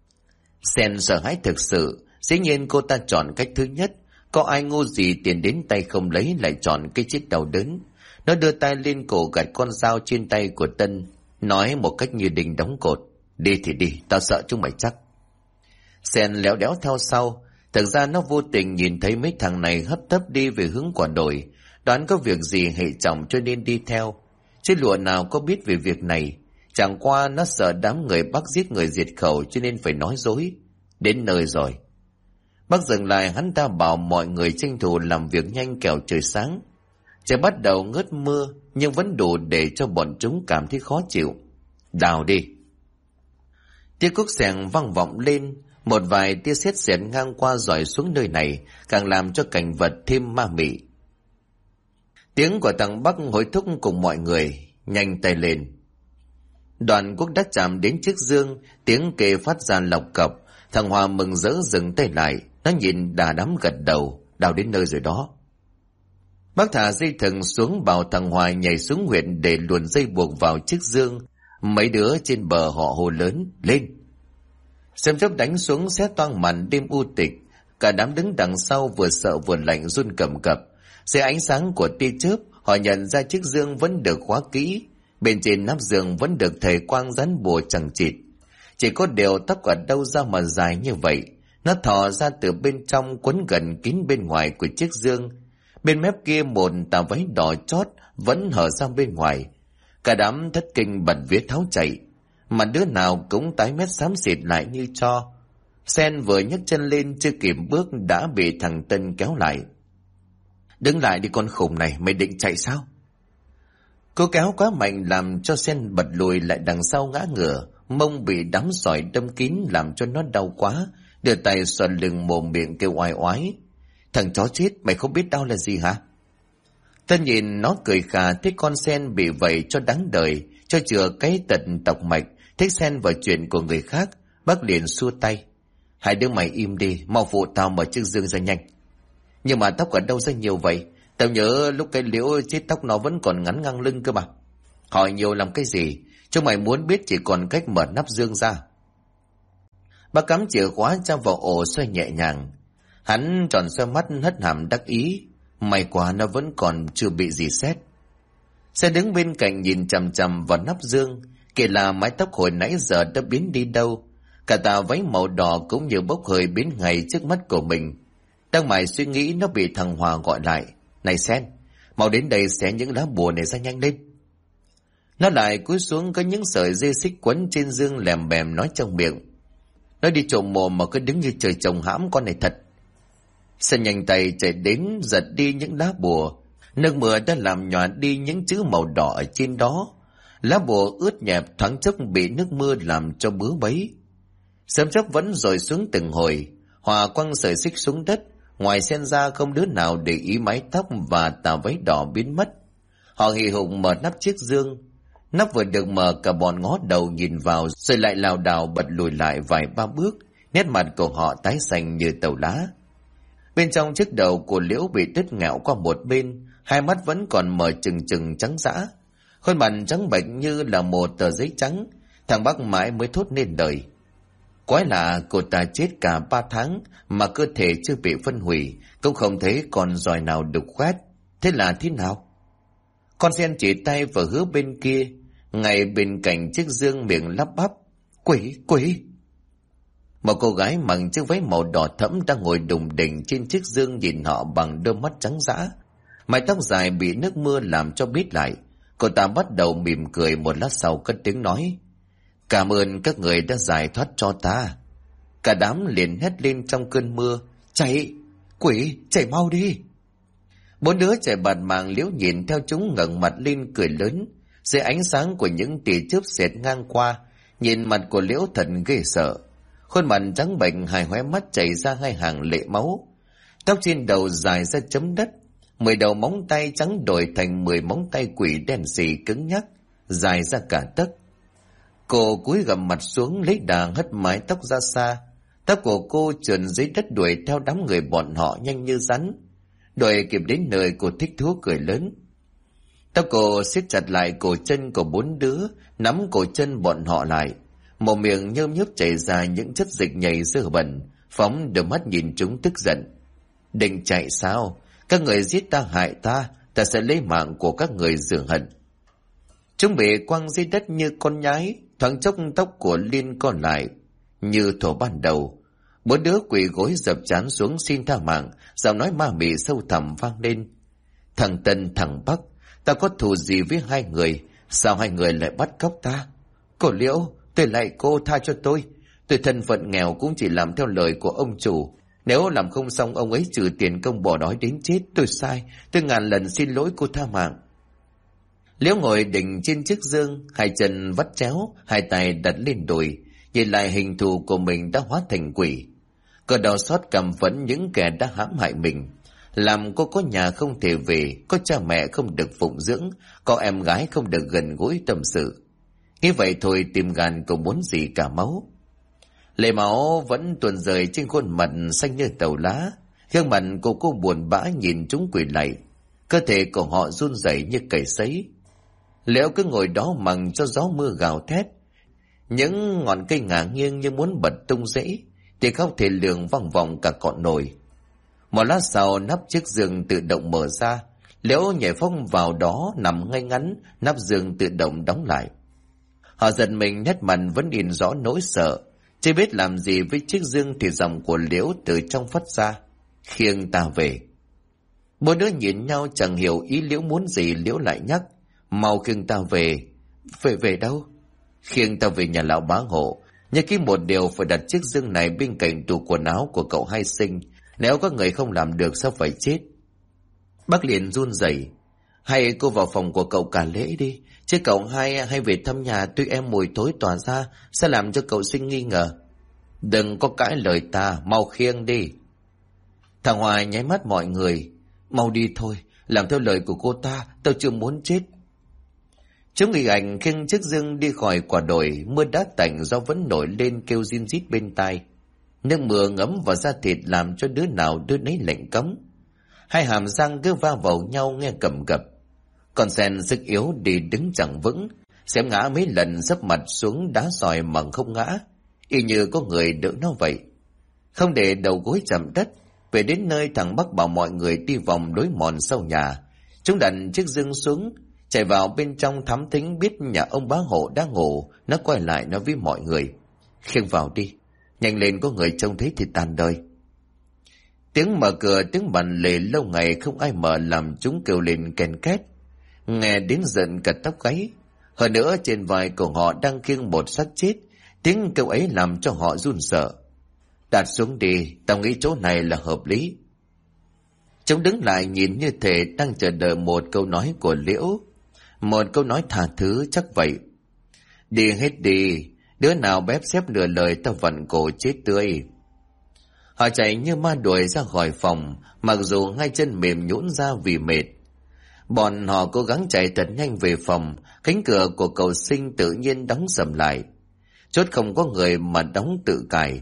Sen sợ hãi thực sự, dĩ nhiên cô ta chọn cách thứ nhất. Có ai ngu gì tiền đến tay không lấy lại chọn cái chết đau đớn. Nó đưa tay lên cổ gạt con dao trên tay của Tân, nói một cách như định đóng cột. Đi thì đi, tao sợ chúng mày chắc. Sen léo đéo theo sau. Thực ra nó vô tình nhìn thấy mấy thằng này hấp tấp đi về hướng quả đồi, đoán có việc gì hệ trọng cho nên đi theo. Chứ Lụa nào có biết về việc này. Chẳng qua nó sợ đám người Bắc giết người diệt khẩu cho nên phải nói dối. Đến nơi rồi. Bắc dừng lại, hắn ta bảo mọi người tranh thủ làm việc nhanh kẻo trời sáng. Trời bắt đầu ngớt mưa nhưng vẫn đủ để cho bọn chúng cảm thấy khó chịu. Đào đi. Tiếng cuốc sẻng vang vọng lên. Một vài tia sét xẹt ngang qua rọi xuống nơi này, càng làm cho cảnh vật thêm ma mị. Tiếng của thằng Bắc hối thúc cùng mọi người, nhanh tay lên. Đoàn cuốc đã chạm đến chiếc dương, tiếng kề phát ra lọc cọc. Thằng Hòa mừng rỡ dừng tay lại, nó nhìn đà đám gật đầu, đào đến nơi rồi đó. Bác thả dây thừng xuống bảo thằng Hòa nhảy xuống huyệt để luồn dây buộc vào chiếc dương. Mấy đứa trên bờ họ hô lớn, lên. Xem chớp đánh xuống xé toang màn đêm u tịch. Cả đám đứng đằng sau vừa sợ vừa lạnh run cầm cập. Dưới ánh sáng của tia chớp, họ nhận ra chiếc dương vẫn được khóa kỹ. Bên trên nắp giường vẫn được thầy quang dán bùa chằng chịt. Chỉ có điều tóc ở đâu ra mà dài như vậy. Nó thò ra từ bên trong quấn gần kín bên ngoài của chiếc dương. Bên mép kia một tà váy đỏ chót vẫn hở ra bên ngoài. Cả đám thất kinh bật vía tháo chạy. Mà đứa nào cũng tái mét xám xịt lại như tro. Sen vừa nhấc chân lên chưa kịp bước đã bị thằng Tân kéo lại. Đứng lại đi con khùng này, mày định chạy sao? Cô kéo quá mạnh làm cho Sen bật lùi lại đằng sau ngã ngửa, mông bị đám sỏi đâm kín làm cho nó đau quá, đưa tay xoa lưng mồm miệng kêu oai oái. Thằng chó chết, mày không biết đau là gì hả? Tân nhìn nó cười khà, thấy con Sen bị vậy cho đáng đời, cho chừa cái tật tọc mạch, thích xen vào chuyện của người khác. Bác liền xua tay. Hai đứa mày im đi, mau phụ tao mở chiếc dương ra nhanh. Nhưng mà tóc ở đâu ra nhiều vậy? Tao nhớ lúc cái Liễu chết tóc nó vẫn còn ngắn ngang lưng cơ mà. Hỏi nhiều làm cái gì? Chúng mày muốn biết chỉ còn cách mở nắp dương ra. Bác cắm chìa khóa cho vào ổ xoay nhẹ nhàng. Hắn tròn xoay mắt hất hàm đắc ý. May quá nó vẫn còn chưa bị gì xét. Sẽ đứng bên cạnh nhìn chằm chằm vào nắp dương. Kể là mái tóc hồi nãy giờ đã biến đi đâu. Cả tà váy màu đỏ cũng như bốc hơi biến ngay trước mắt của mình. Đang mải suy nghĩ nó bị thằng Hòa gọi lại. Này Sen, mau đến đây xé những lá bùa này ra nhanh lên. Nó lại cúi xuống có những sợi dây xích quấn trên dương lèm bèm nói trong miệng. Nó đi trộm mồm mà cứ đứng như trời trồng hãm con này thật. Sơn nhanh tay chạy đến giật đi những lá bùa. Nước mưa đã làm nhòa đi những chữ màu đỏ ở trên đó. Lá bùa ướt nhẹp thoáng chốc bị nước mưa làm cho bứa bấy. Sấm chớp vẫn dội xuống từng hồi. Hòa quăng sợi xích xuống đất. Ngoài xen ra không đứa nào để ý mái tóc và tà váy đỏ biến mất. Họ hì hục mở nắp chiếc dương. Nắp vừa được mở, cả bọn ngó đầu nhìn vào rồi lại lảo đảo bật lùi lại vài ba bước. Nét mặt của họ tái xanh như tàu lá. Bên trong chiếc đầu của Liễu bị đứt ngẹo qua một bên, hai mắt vẫn còn mở trừng trừng trắng dã, khuôn mặt trắng bệch như là một tờ giấy trắng. Thằng bác mãi mới thốt nên lời. Quái lạ, cô ta chết cả 3 tháng mà cơ thể chưa bị phân hủy, cũng không thấy còn giòi nào đục khoét. Thế là thế nào? Con sen chỉ tay vào hướng bên kia, ngay bên cạnh chiếc dương, miệng lắp bắp. Quỷ, quỷ! Một cô gái mặc chiếc váy màu đỏ thẫm đang ngồi đùng đỉnh trên chiếc dương nhìn họ bằng đôi mắt trắng dã. Mái tóc dài bị nước mưa làm cho bít lại. Cô ta bắt đầu mỉm cười, một lát sau cất tiếng nói. Cảm ơn các người đã giải thoát cho ta. Cả đám liền hét lên trong cơn mưa. Chạy! Quỷ! Chạy mau đi! 4 đứa chạy bạt mạng. Liễu nhìn theo chúng ngẩng mặt lên cười lớn. Dưới ánh sáng của những tia chớp xẹt ngang qua, nhìn mặt của Liễu thật ghê sợ. Khuôn mặt trắng bệch, hai khóe mắt chảy ra 2 hàng lệ máu. Tóc trên đầu dài ra chấm đất. 10 đầu móng tay trắng đổi thành 10 móng tay quỷ đen sì cứng nhắc, dài ra cả tấc. Cô cúi gằm mặt xuống lấy đà hất mái tóc ra xa. Tóc của cô trườn dưới đất đuổi theo đám người bọn họ nhanh như rắn. Đuổi kịp đến nơi, cô thích thú cười lớn. Tóc cô siết chặt lại cổ chân của 4 đứa, nắm cổ chân bọn họ lại. Một miệng nhơm nhớp chảy ra những chất dịch nhầy dơ bẩn, phóng đôi mắt nhìn chúng tức giận. Định chạy sao? Các người giết ta, hại ta, ta sẽ lấy mạng của các người rửa hận. Chúng bị quăng dưới đất như con nhái, thoáng chốc tóc của Liên còn lại như thuở ban đầu. 4 đứa quỳ gối dập trán xuống xin tha mạng, giọng nói ma mị sâu thẳm vang lên. Thằng Tân, thằng Bắc, ta có thù gì với hai người? Sao hai người lại bắt cóc ta? Cô Liễu, tôi lạy cô tha cho tôi. Tôi thân phận nghèo cũng chỉ làm theo lời của ông chủ. Nếu làm không xong ông ấy trừ tiền công bỏ đói đến chết. Tôi sai, tôi ngàn lần xin lỗi cô tha mạng. Liễu ngồi đỉnh trên chiếc dương, hai chân vắt chéo, hai tay đặt lên đùi, nhìn lại hình thù của mình đã hóa thành quỷ. Cô đau xót căm phẫn những kẻ đã hãm hại mình. Làm cô có nhà không thể về, có cha mẹ không được phụng dưỡng, có em gái không được gần gũi tâm sự. Nghĩ vậy thôi tim gan cũng muốn gì cả máu. Lệ máu vẫn tuôn rơi trên khuôn mặt xanh như tàu lá. Gương mặt của cô buồn bã nhìn chúng quỳ lạy. Cơ thể của họ run rẩy như cầy sấy. Liễu cứ ngồi đó mặc cho gió mưa gào thét. Những ngọn cây ngả nghiêng như muốn bật tung rễ. Tiếng khóc thê lương vang vọng cả cọn nồi. Một lát sau, nắp chiếc giường tự động mở ra. Liễu nhảy phông vào đó nằm ngay ngắn, nắp giường tự động đóng lại. Họ giật mình, nét mặt vẫn in rõ nỗi sợ. Chưa biết làm gì với chiếc giường thì giọng của Liễu từ trong phát ra. Khiêng ta về. 4 đứa nhìn nhau chẳng hiểu ý Liễu muốn gì. Liễu lại nhắc. Mau khiêng ta về. Về đâu? Khiêng ta về nhà lão bá hộ. Nhớ kỹ một điều, phải đặt chiếc giường này bên cạnh tủ quần áo của cậu Hai Sinh. Nếu các người không làm được sao phải chết? Bác liền run rẩy. Hay cô vào phòng của cậu cả lễ đi, chứ cậu Hai hay về thăm nhà tuy em mùi thối tỏa ra, sẽ làm cho cậu Sinh nghi ngờ. Đừng có cãi lời ta, mau khiêng đi. Thằng Hoài nháy mắt mọi người. Mau đi thôi, làm theo lời của cô ta, tao chưa muốn chết. Chúng nghỉ ảnh khiêng chiếc giường đi khỏi quả đồi. Mưa đã tạnh, gió vẫn nổi lên kêu rin rít bên tai. Nước mưa ngấm vào da thịt làm cho đứa nào đứa nấy lạnh cống. Hai hàm răng cứ va vào nhau nghe cầm cập. Con sen sức yếu đi đứng chẳng vững, xém ngã mấy lần sấp mặt xuống đá sỏi mà không ngã, y như có người đỡ nó vậy. Không để đầu gối chạm đất, về đến nơi thằng Bắc bảo mọi người đi vòng lối mòn sau nhà. Chúng đặt chiếc giường xuống, chạy vào bên trong thám thính, biết nhà ông bá hộ đang ngủ. Nó quay lại nói với mọi người. Khiêng vào đi, nhanh lên, có người trông thấy thì tàn đời. Tiếng mở cửa, tiếng bàn lề lâu ngày không ai mở làm chúng kêu lên ken két. Nghe đến giận cả tóc gáy. Hơn nữa trên vai của họ đang khiêng một xác chết, tiếng kêu ấy làm cho họ run sợ. Đặt xuống đi, tao nghĩ chỗ này là hợp lý. Chúng đứng lại nhìn như thể đang chờ đợi một câu nói của Liễu, một câu nói tha thứ chắc vậy. Đi hết đi, đứa nào bép xép nửa lời tao vặn cổ chết tươi. Họ chạy như ma đuổi ra khỏi phòng, mặc dù hai chân mềm nhũn ra vì mệt. Bọn họ cố gắng chạy thật nhanh về phòng, cánh cửa của cầu sinh tự nhiên đóng sầm lại. Chốt không có người mà đóng tự cài.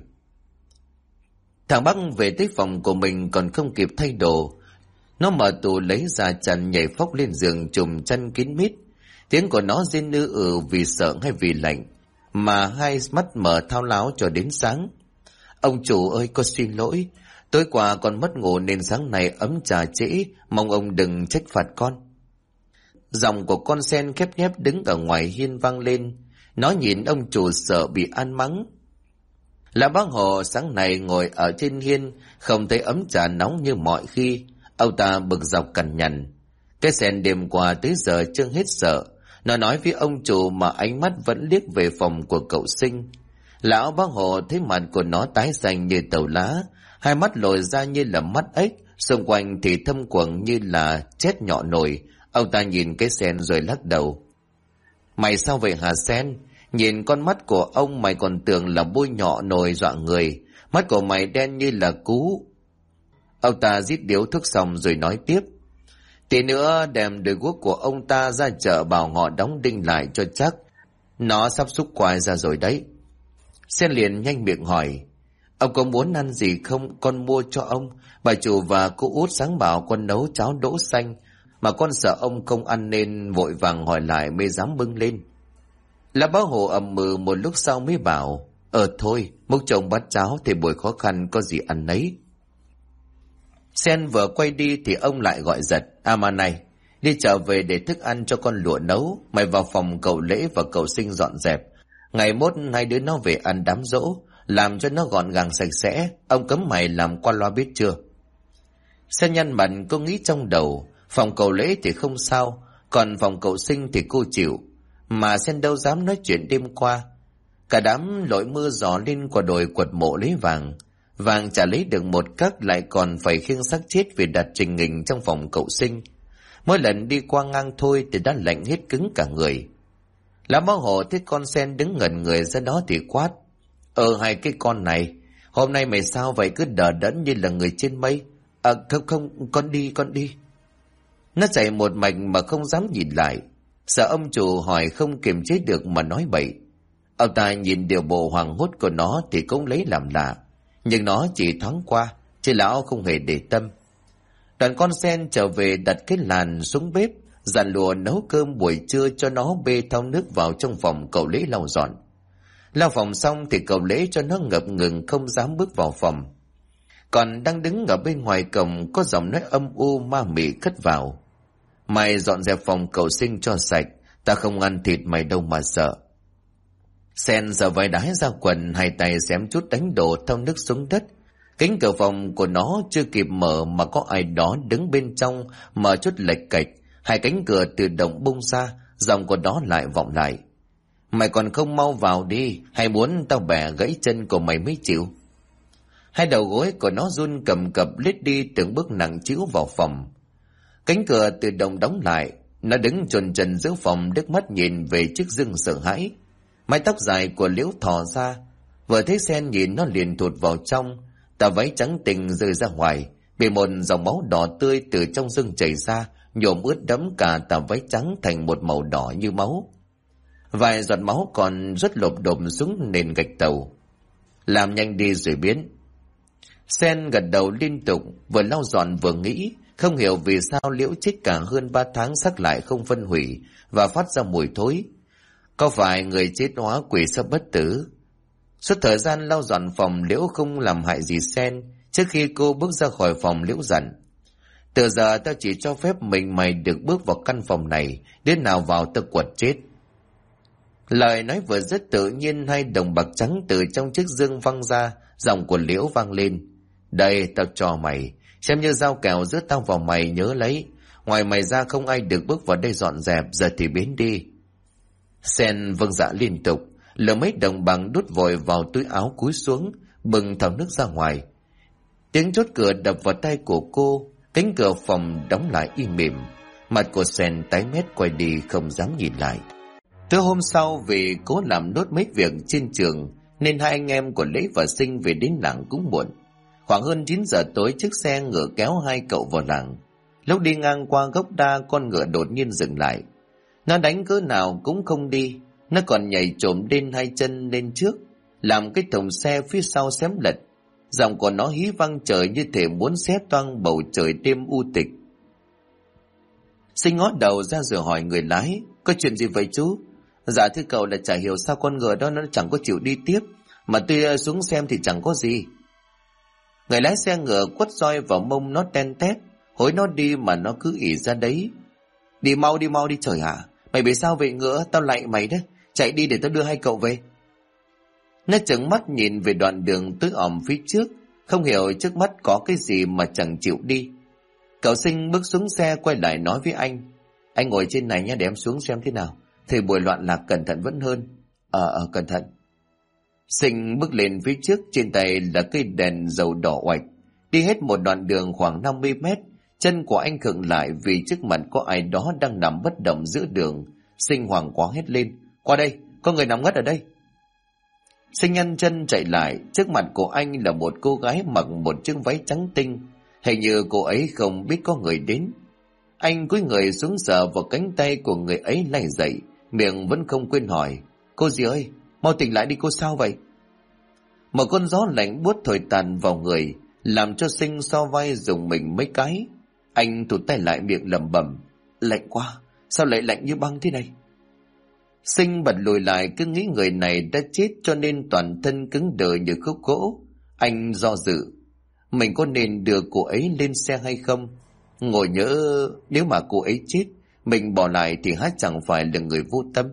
Thằng Bắc về tới phòng của mình còn không kịp thay đồ. Nó mở tủ lấy ra chăn nhảy phóc lên giường trùm chăn kín mít. Tiếng của nó rên ư vì sợ hay vì lạnh, mà hai mắt mở thao láo cho đến sáng. Ông chủ ơi, con xin lỗi. Tối qua con mất ngủ nên sáng nay ấm trà trễ, mong ông đừng trách phạt con. Giọng của con sen khép nép đứng ở ngoài hiên vang lên. Nó nhìn ông chủ sợ bị ăn mắng. Là bác Hồ sáng nay ngồi ở trên hiên, không thấy ấm trà nóng như mọi khi. Ông ta bực dọc cằn nhằn. Cái sen đêm qua tới giờ chưa hết sợ. Nó nói với ông chủ mà ánh mắt vẫn liếc về phòng của cậu Sinh. Lão bác Hồ thấy mặt của nó tái xanh như tàu lá, hai mắt lồi ra như là mắt ếch, xung quanh thì thâm quầng như là chết nhọ nồi. Ông ta nhìn cái sen rồi lắc đầu. Mày sao vậy hả Sen? Nhìn con mắt của ông mày còn tưởng là bôi nhọ nồi dọa người. Mắt của mày đen như là cú. Ông ta rít điếu thuốc xong rồi nói tiếp. Tí nữa đem đôi guốc của ông ta ra chợ bảo họ đóng đinh lại cho chắc. Nó sắp xúc quài ra rồi đấy. Sen liền nhanh miệng hỏi. Ông có muốn ăn gì không? Con mua cho ông. Bà chủ và cô út sáng bảo con nấu cháo đỗ xanh, mà con sợ ông không ăn nên vội vàng hỏi lại mới dám bưng lên. Là bác Hồ ậm ừ một lúc sau mới bảo. Thôi, múc chồng bát cháo thì buổi khó khăn có gì ăn nấy. Sen vừa quay đi thì ông lại gọi giật. Mà này, đi chợ về để thức ăn cho con Lụa nấu. Mày vào phòng cậu Lễ và cậu Sinh dọn dẹp. Ngày mốt hai đứa nó về ăn đám dỗ, làm cho nó gọn gàng sạch sẽ. Ông cấm mày làm qua loa biết chưa? Sen nhăn mặt, cô nghĩ trong đầu. Phòng cậu Lễ thì không sao, còn phòng cậu Sinh thì cô chịu. Mà Sen đâu dám nói chuyện đêm qua. Cả đám lội mưa gió lên qua đồi quật mộ lấy vàng. Vàng chả lấy được một cắc, lại còn phải khiêng xác chết về đặt trình hình trong phòng cậu Sinh. Mỗi lần đi qua ngang thôi thì đã lạnh hết cứng cả người. Lá Bác Hồ thấy con Sen đứng ngẩn người ra đó thì quát. Hai cái con này, hôm nay mày sao vậy, cứ đờ đẫn như là người trên mây. Không, con đi. Nó chạy một mạch mà không dám nhìn lại, sợ ông chủ hỏi không kiềm chế được mà nói bậy. Ông ta nhìn điều bộ hoảng hốt của nó thì cũng lấy làm lạ, nhưng nó chỉ thoáng qua, chứ lão không hề để tâm. Đoàn con Sen trở về đặt cái làn xuống bếp, dặn Lụa nấu cơm buổi trưa cho nó bê thau nước vào trong phòng cậu Lễ lau dọn. Lau phòng xong thì cậu Lễ cho nó ngập ngừng không dám bước vào phòng. Còn đang đứng ở bên ngoài cổng có giọng nói âm u ma mị cất vào. Mày dọn dẹp phòng cậu Sinh cho sạch, ta không ăn thịt mày đâu mà sợ. Sen giờ vai đái ra quần, hai tay xém chút đánh đổ thau nước xuống đất. Cánh cửa phòng của nó chưa kịp mở mà có ai đó đứng bên trong mở chút lệch cạch. Hai cánh cửa tự động bung ra, giọng của đó lại vọng lại. Mày còn không mau vào đi, hay muốn tao bẻ gãy chân của mày mới chịu? Hai đầu gối của nó run cầm cập lết đi từng bước nặng trĩu vào phòng. Cánh cửa tự động đóng lại. Nó đứng chồn chần giữa phòng, đứt mắt nhìn về chiếc giường sợ hãi. Mái tóc dài của Liễu thò ra, vừa thấy Sen nhìn nó liền thụt vào trong. Tà váy trắng tình rơi ra ngoài, bị một dòng máu đỏ tươi từ trong giường chảy ra, nhuộm ướt đẫm cả tà váy trắng thành một màu đỏ như máu. Vài giọt máu còn rất lộp độp xuống nền gạch tàu. Làm nhanh đi rồi biến. Sen gật đầu liên tục, vừa lau dọn vừa nghĩ, không hiểu vì sao Liễu chết cả hơn 3 tháng xác lại không phân hủy và phát ra mùi thối. Có phải người chết hóa quỷ sắp bất tử? Suốt thời gian lau dọn phòng, Liễu không làm hại gì Sen. Trước khi cô bước ra khỏi phòng, Liễu dặn. Từ giờ tao chỉ cho phép mày được bước vào căn phòng này, đến nào vào tao quật chết. Lời nói vừa dứt tự nhiên hai đồng bạc trắng từ trong chiếc dương văng ra, giọng của Liễu vang lên. Đây, tao cho mày, xem như giao kèo giữa tao và mày, nhớ lấy. Ngoài mày ra không ai được bước vào đây dọn dẹp, giờ thì biến đi. Sen vâng dạ liên tục, lờ mấy đồng bằng đút vội vào túi áo cúi xuống, bưng thau nước ra ngoài. Tiếng chốt cửa đập vào tay của cô, cánh cửa phòng đóng lại im mỉm. Mặt của Sen tái mét quay đi không dám nhìn lại. Tối hôm sau vì cố làm nốt mấy việc trên trường nên hai anh em của Lễ và Sinh về đến làng cũng muộn. Khoảng hơn 9 giờ tối, chiếc xe ngựa kéo hai cậu vào làng. Lúc đi ngang qua gốc đa, con ngựa đột nhiên dừng lại. Nó đánh cỡ nào cũng không đi, nó còn nhảy trồm lên hai chân lên trước, làm cái thùng xe phía sau xém lật. Giọng của nó hí vang trời như thể muốn xé toang bầu trời đêm u tịch. Sinh ngó đầu ra rồi hỏi người lái: "Có chuyện gì vậy chú?" "Dạ thưa cậu, là chả hiểu sao con ngựa đó nó chẳng có chịu đi tiếp, mà tuy xuống xem thì chẳng có gì." Người lái xe ngựa quất roi vào mông nó ten tét, hối nó đi mà nó cứ ỉ ra đấy. Đi mau đi trời ạ! Mày bị sao vậy ngựa? Tao lạy mày đấy, chạy đi để tao đưa hai cậu về." Nó trừng mắt nhìn về đoạn đường tối om phía trước, không hiểu trước mắt có cái gì mà chẳng chịu đi. Cậu Sinh bước xuống xe quay lại nói với anh: "Anh ngồi trên này nhé, để em xuống xem thế nào. Thời buổi loạn lạc cẩn thận vẫn hơn." Cẩn thận." Sinh bước lên phía trước, trên tay là cây đèn dầu đỏ oạch. Đi hết một đoạn đường khoảng 50 mét, chân của anh khựng lại vì trước mặt có ai đó đang nằm bất động giữa đường. Sinh hoảng quá hét lên: "Qua đây, có người nằm ngất ở đây." Sinh nhanh chân chạy lại, trước mặt của anh là một cô gái mặc một chiếc váy trắng tinh. Hình như cô ấy không biết có người đến. Anh cúi người xuống sờ vào cánh tay của người ấy lay dậy, miệng vẫn không quên hỏi: "Cô gì ơi, mau tỉnh lại đi, cô sao vậy?" Một con gió lạnh buốt thổi tàn vào người, làm cho Sinh so vai dùng mình mấy cái. Anh tụt tay lại, miệng lẩm bẩm: "Lạnh quá, sao lại lạnh như băng thế này?" Sinh bật lùi lại, cứ nghĩ người này đã chết cho nên toàn thân cứng đờ như khúc gỗ. Anh do dự, mình có nên đưa cô ấy lên xe hay không? Ngồi nhớ, nếu mà cô ấy chết, mình bỏ lại thì há chẳng phải là người vô tâm.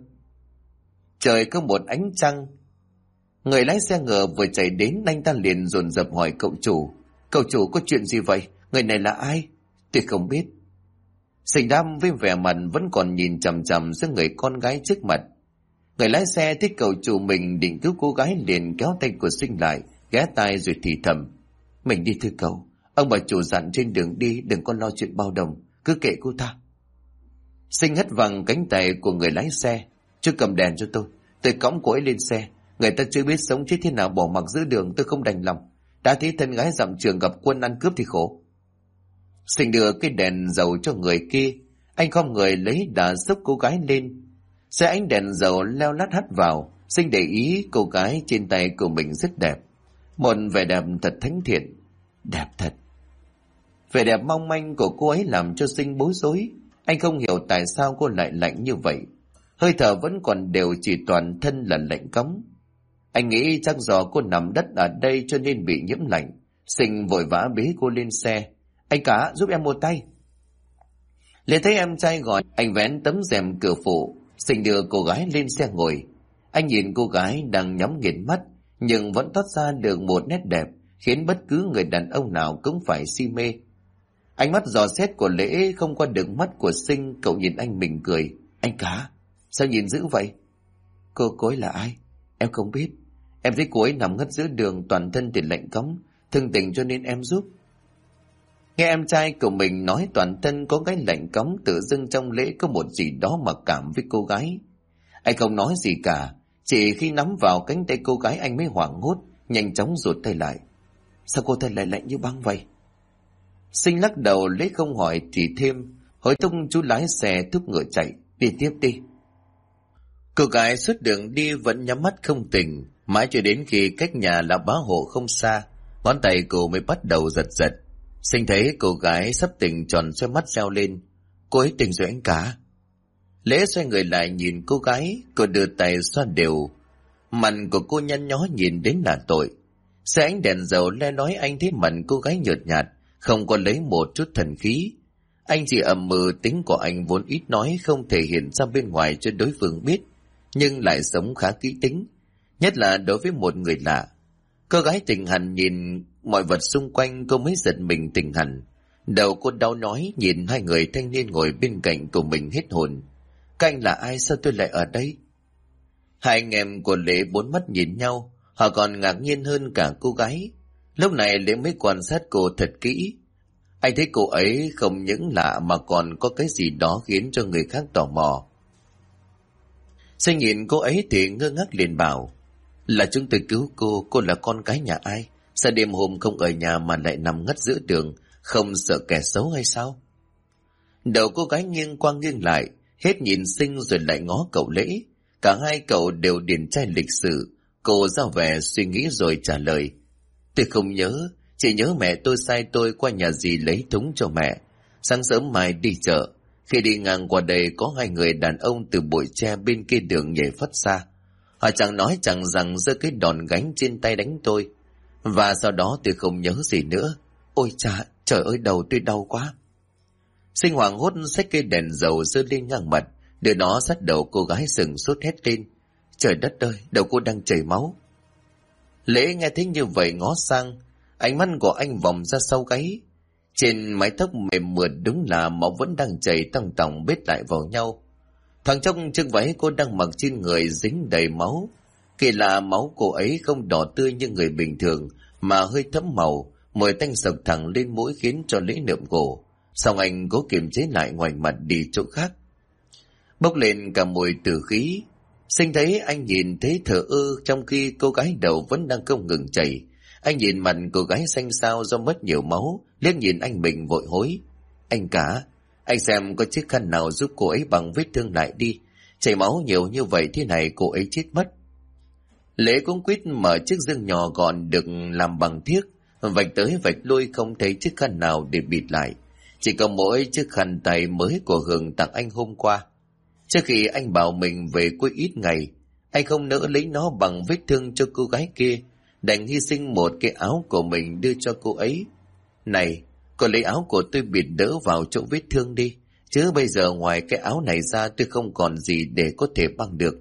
Trời có một ánh trăng. Người lái xe ngựa vừa chạy đến, anh ta liền dồn dập hỏi cậu chủ: "Cậu chủ, có chuyện gì vậy? Người này là ai?" "Tôi không biết." Sinh đam với vẻ mặt vẫn còn nhìn chằm chằm giữa người con gái trước mặt. Người lái xe thấy cậu chủ mình định cứu cô gái liền kéo tay của Sinh lại, ghé tai rồi thì thầm: "Mình đi thưa cậu, ông bà chủ dặn trên đường đi đừng có lo chuyện bao đồng, cứ kệ cô ta." Sinh hất văng cánh tay của người lái xe: "Chú cầm đèn cho tôi cõng cô ấy lên xe. Người ta chưa biết sống chết thế nào bỏ mặc giữa đường, tôi không đành lòng. Đã thấy thân gái dặm trường gặp quân ăn cướp thì khổ." Sinh đưa cái đèn dầu cho người kia, anh khom người lấy đà xốc cô gái lên. Xe ánh đèn dầu leo lắt hắt vào. Sinh để ý cô gái trên tay của mình rất đẹp, một vẻ đẹp thật thánh thiện. Đẹp thật. Vẻ đẹp mong manh của cô ấy làm cho Sinh bối rối. Anh không hiểu tại sao cô lại lạnh như vậy. Hơi thở vẫn còn đều, chỉ toàn thân là lạnh cóng. Anh nghĩ chắc do cô nằm đất ở đây cho nên bị nhiễm lạnh. Sinh vội vã bế cô lên xe: "Anh cả, giúp em một tay." Lê thấy em trai gọi, anh vén tấm rèm cửa phụ. Sinh đưa cô gái lên xe ngồi. Anh nhìn cô gái đang nhắm nghiền mắt, nhưng vẫn toát ra được một nét đẹp khiến bất cứ người đàn ông nào cũng phải si mê. Ánh mắt dò xét của Lễ không qua được mắt của Sinh. Cậu nhìn anh mỉm cười: "Anh cả, sao nhìn dữ vậy?" Cô ấy là ai?" "Em không biết. Em thấy cô ấy nằm ngất giữa đường, toàn thân thì lạnh cóng, thương tình cho nên em giúp." Nghe em trai của mình nói toàn thân có cái lạnh cóng, tự dưng trong Lễ có một gì đó mặc cảm với cô gái. Anh không nói gì cả, chỉ khi nắm vào cánh tay cô gái anh mới hoảng hốt, nhanh chóng rụt tay lại. "Sao cô ta lại lạnh như băng vậy?" Sinh lắc đầu. Lễ không hỏi thì thêm, hỏi tung chú lái xe thúc ngựa chạy: "Đi tiếp đi." Cô gái suốt đường đi vẫn nhắm mắt không tỉnh, mãi cho đến khi cách nhà là bá hộ không xa, ngón tay cô mới bắt đầu giật giật. Sinh thấy cô gái sắp tỉnh tròn xoay mắt reo lên: "Cô ấy tỉnh rồi anh cả." Lễ xoay người lại nhìn cô gái, cô đưa tay xoa đều. Mặt của cô nhăn nhó nhìn đến là tội. Xe ánh đèn dầu le lói, anh thấy mặt cô gái nhợt nhạt, không có lấy một chút thần khí. Anh chỉ ầm ừ, tính của anh vốn ít nói, không thể hiện ra bên ngoài cho đối phương biết, nhưng lại sống khá kỹ tính, nhất là đối với một người lạ. Cô gái tỉnh hẳn nhìn mọi vật xung quanh, cô mới giật mình tỉnh hẳn. Đầu cô đau nhói nhìn hai người thanh niên ngồi bên cạnh của mình hết hồn. "Các anh là ai, sao tôi lại ở đây?" Hai anh em của Lễ bốn mắt nhìn nhau, họ còn ngạc nhiên hơn cả cô gái. Lúc này Lễ mới quan sát cô thật kỹ. Anh thấy cô ấy không những lạ mà còn có cái gì đó khiến cho người khác tò mò. Sinh nhìn cô ấy thì ngơ ngác liền bảo: là chúng tôi cứu cô là con gái nhà ai? Sao đêm hôm không ở nhà mà lại nằm ngất giữa đường, không sợ kẻ xấu hay sao? Đầu cô gái nghiêng qua nghiêng lại, hết nhìn Sinh rồi lại ngó cậu Lễ. Cả hai cậu đều điển trai lịch sự. Cô ra vẻ suy nghĩ rồi trả lời: tôi không nhớ, chỉ nhớ mẹ tôi sai tôi qua nhà dì lấy thúng cho mẹ. Sáng sớm mai đi chợ, khi đi ngang qua đây có hai người đàn ông từ bụi tre bên kia đường nhảy phất ra. Họ chẳng nói chẳng rằng giơ cái đòn gánh trên tay đánh tôi. Và sau đó tôi không nhớ gì nữa. Ôi cha, trời ơi đầu tôi đau quá. Sinh hoảng hốt xách cây đèn dầu giơ lên ngang mặt, đưa nó sát đầu cô gái sừng sốt hét lên: trời đất ơi, đầu cô đang chảy máu. Lễ nghe thấy như vậy ngó sang, ánh mắt của anh vòng ra sau gáy. Trên mái tóc mềm mượt đúng là máu vẫn đang chảy tòng tòng bết lại vào nhau. Thoáng chốc chiếc váy cô đang mặc trên người dính đầy máu. Kỳ lạ, máu cô ấy không đỏ tươi như người bình thường mà hơi thẫm màu, mùi tanh sộc thẳng lên mũi khiến cho Lễ nượm cổ. Xong anh cố kiềm chế lại, ngoảnh mặt đi chỗ khác. Bốc lên cả mùi tử khí. Sinh thấy anh nhìn thấy thở ơ, trong khi cô gái đầu vẫn đang không ngừng chảy. Anh nhìn mặt cô gái xanh xao do mất nhiều máu, liếc nhìn anh mình vội hối: anh cả, anh xem có chiếc khăn nào giúp cô ấy bằng vết thương lại đi, chảy máu nhiều như vậy thế này cô ấy chết mất. Lễ cũng quýt mở chiếc giường nhỏ gọn được làm bằng thiếc, vạch tới vạch lui không thấy chiếc khăn nào để bịt lại, chỉ có mỗi chiếc khăn tay mới của Hường tặng anh hôm qua. Trước khi anh bảo mình về quê ít ngày, anh không nỡ lấy nó bằng vết thương cho cô gái kia, đành hy sinh một cái áo của mình đưa cho cô ấy. Này, cô lấy áo của tôi bịt đỡ vào chỗ vết thương đi, chứ bây giờ ngoài cái áo này ra tôi không còn gì để có thể băng được.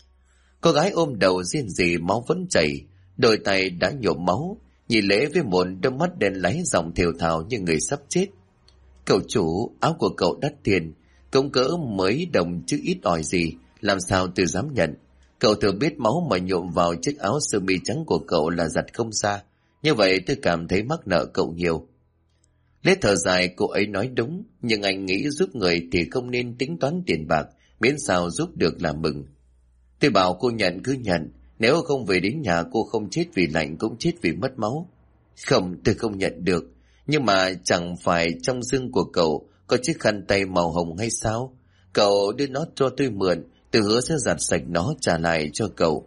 Cô gái ôm đầu riêng rỉ, máu vẫn chảy, đôi tay đã nhuộm máu, nhìn Lễ với một đôi mắt đen láy dòng thều thào như người sắp chết. Cậu chủ, áo của cậu đắt tiền, cũng cỡ mấy đồng chứ ít ỏi gì, làm sao tôi dám nhận. Cậu thừa biết máu mà nhuộm vào chiếc áo sơ mi trắng của cậu là giặt không xa, như vậy tôi cảm thấy mắc nợ cậu nhiều. Lễ thở dài, cô ấy nói đúng, nhưng anh nghĩ giúp người thì không nên tính toán tiền bạc, miễn sao giúp được là mừng. Tôi bảo cô nhận cứ nhận, nếu không về đến nhà cô không chết vì lạnh cũng chết vì mất máu. Không, tôi không nhận được, nhưng mà chẳng phải trong giường của cậu có chiếc khăn tay màu hồng hay sao? Cậu đưa nó cho tôi mượn, tôi hứa sẽ giặt sạch nó trả lại cho cậu.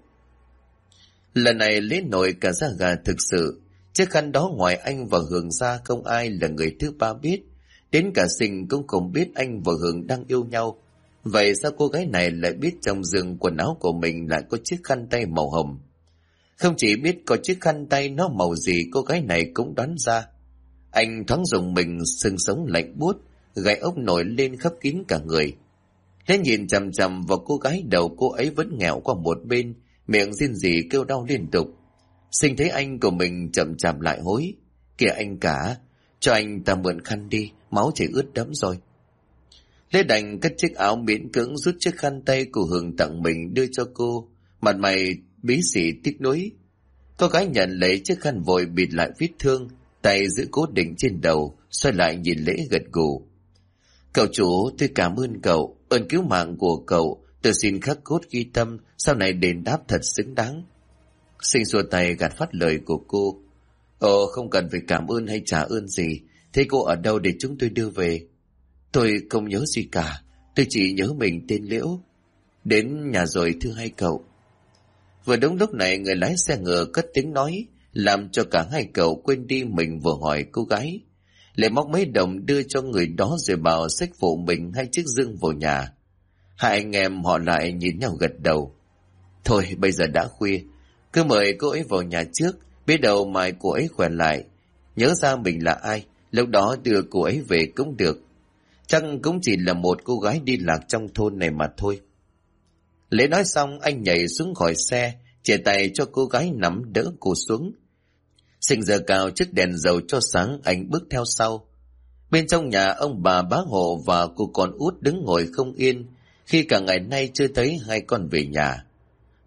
Lần này Lễ nổi cả da gà thực sự. Chiếc khăn đó ngoài anh và Hường ra không ai là người thứ ba biết. Đến cả Sinh cũng không biết anh và Hường đang yêu nhau. Vậy sao cô gái này lại biết trong giường quần áo của mình lại có chiếc khăn tay màu hồng? Không chỉ biết có chiếc khăn tay nó màu gì, cô gái này cũng đoán ra. Anh thoáng dùng mình, xương sống lạnh buốt, gai ốc nổi lên khắp kín cả người. Thế nhìn chằm chằm vào cô gái đầu, cô ấy vẫn nghẹo qua một bên, miệng rên rỉ kêu đau liên tục. Sinh thấy anh của mình chậm chạp lại hối: kìa anh cả, cho anh ta mượn khăn đi, máu chảy ướt đẫm rồi. Lê đành cất chiếc áo miễn cưỡng rút chiếc khăn tay của Hường tặng mình đưa cho cô, mặt mày bí xỉ tiếc nuối. Cô gái nhận lấy chiếc khăn vội bịt lại vết thương, tay giữ cố định trên đầu, xoay lại nhìn Lễ gật gù. Cậu chủ, tôi cảm ơn cậu, ơn cứu mạng của cậu, tôi xin khắc cốt ghi tâm, sau này đền đáp thật xứng đáng. Sinh xua tay gạt phát lời của cô. Không cần phải cảm ơn hay trả ơn gì, thế cô ở đâu để chúng tôi đưa về? Tôi không nhớ gì cả, tôi chỉ nhớ mình tên Liễu. Đến nhà rồi thưa hai cậu. Vừa đúng lúc này người lái xe ngựa cất tiếng nói, làm cho cả hai cậu quên đi mình vừa hỏi cô gái. Lại móc mấy đồng đưa cho người đó rồi bảo xách phụ mình hai chiếc giường vào nhà. Hai anh em họ lại nhìn nhau gật đầu. Thôi bây giờ đã khuya, cứ mời cô ấy vào nhà trước, biết đâu mai cô ấy khỏe lại, nhớ ra mình là ai, lúc đó đưa cô ấy về cũng được. Chắc cũng chỉ là một cô gái đi lạc trong thôn này mà thôi. Lễ nói xong anh nhảy xuống khỏi xe, chìa tay cho cô gái nắm đỡ cô xuống. Sinh giờ cao chiếc đèn dầu cho sáng, anh bước theo sau. Bên trong nhà, ông bà bá hộ và cô con út đứng ngồi không yên khi cả ngày nay chưa thấy hai con về nhà.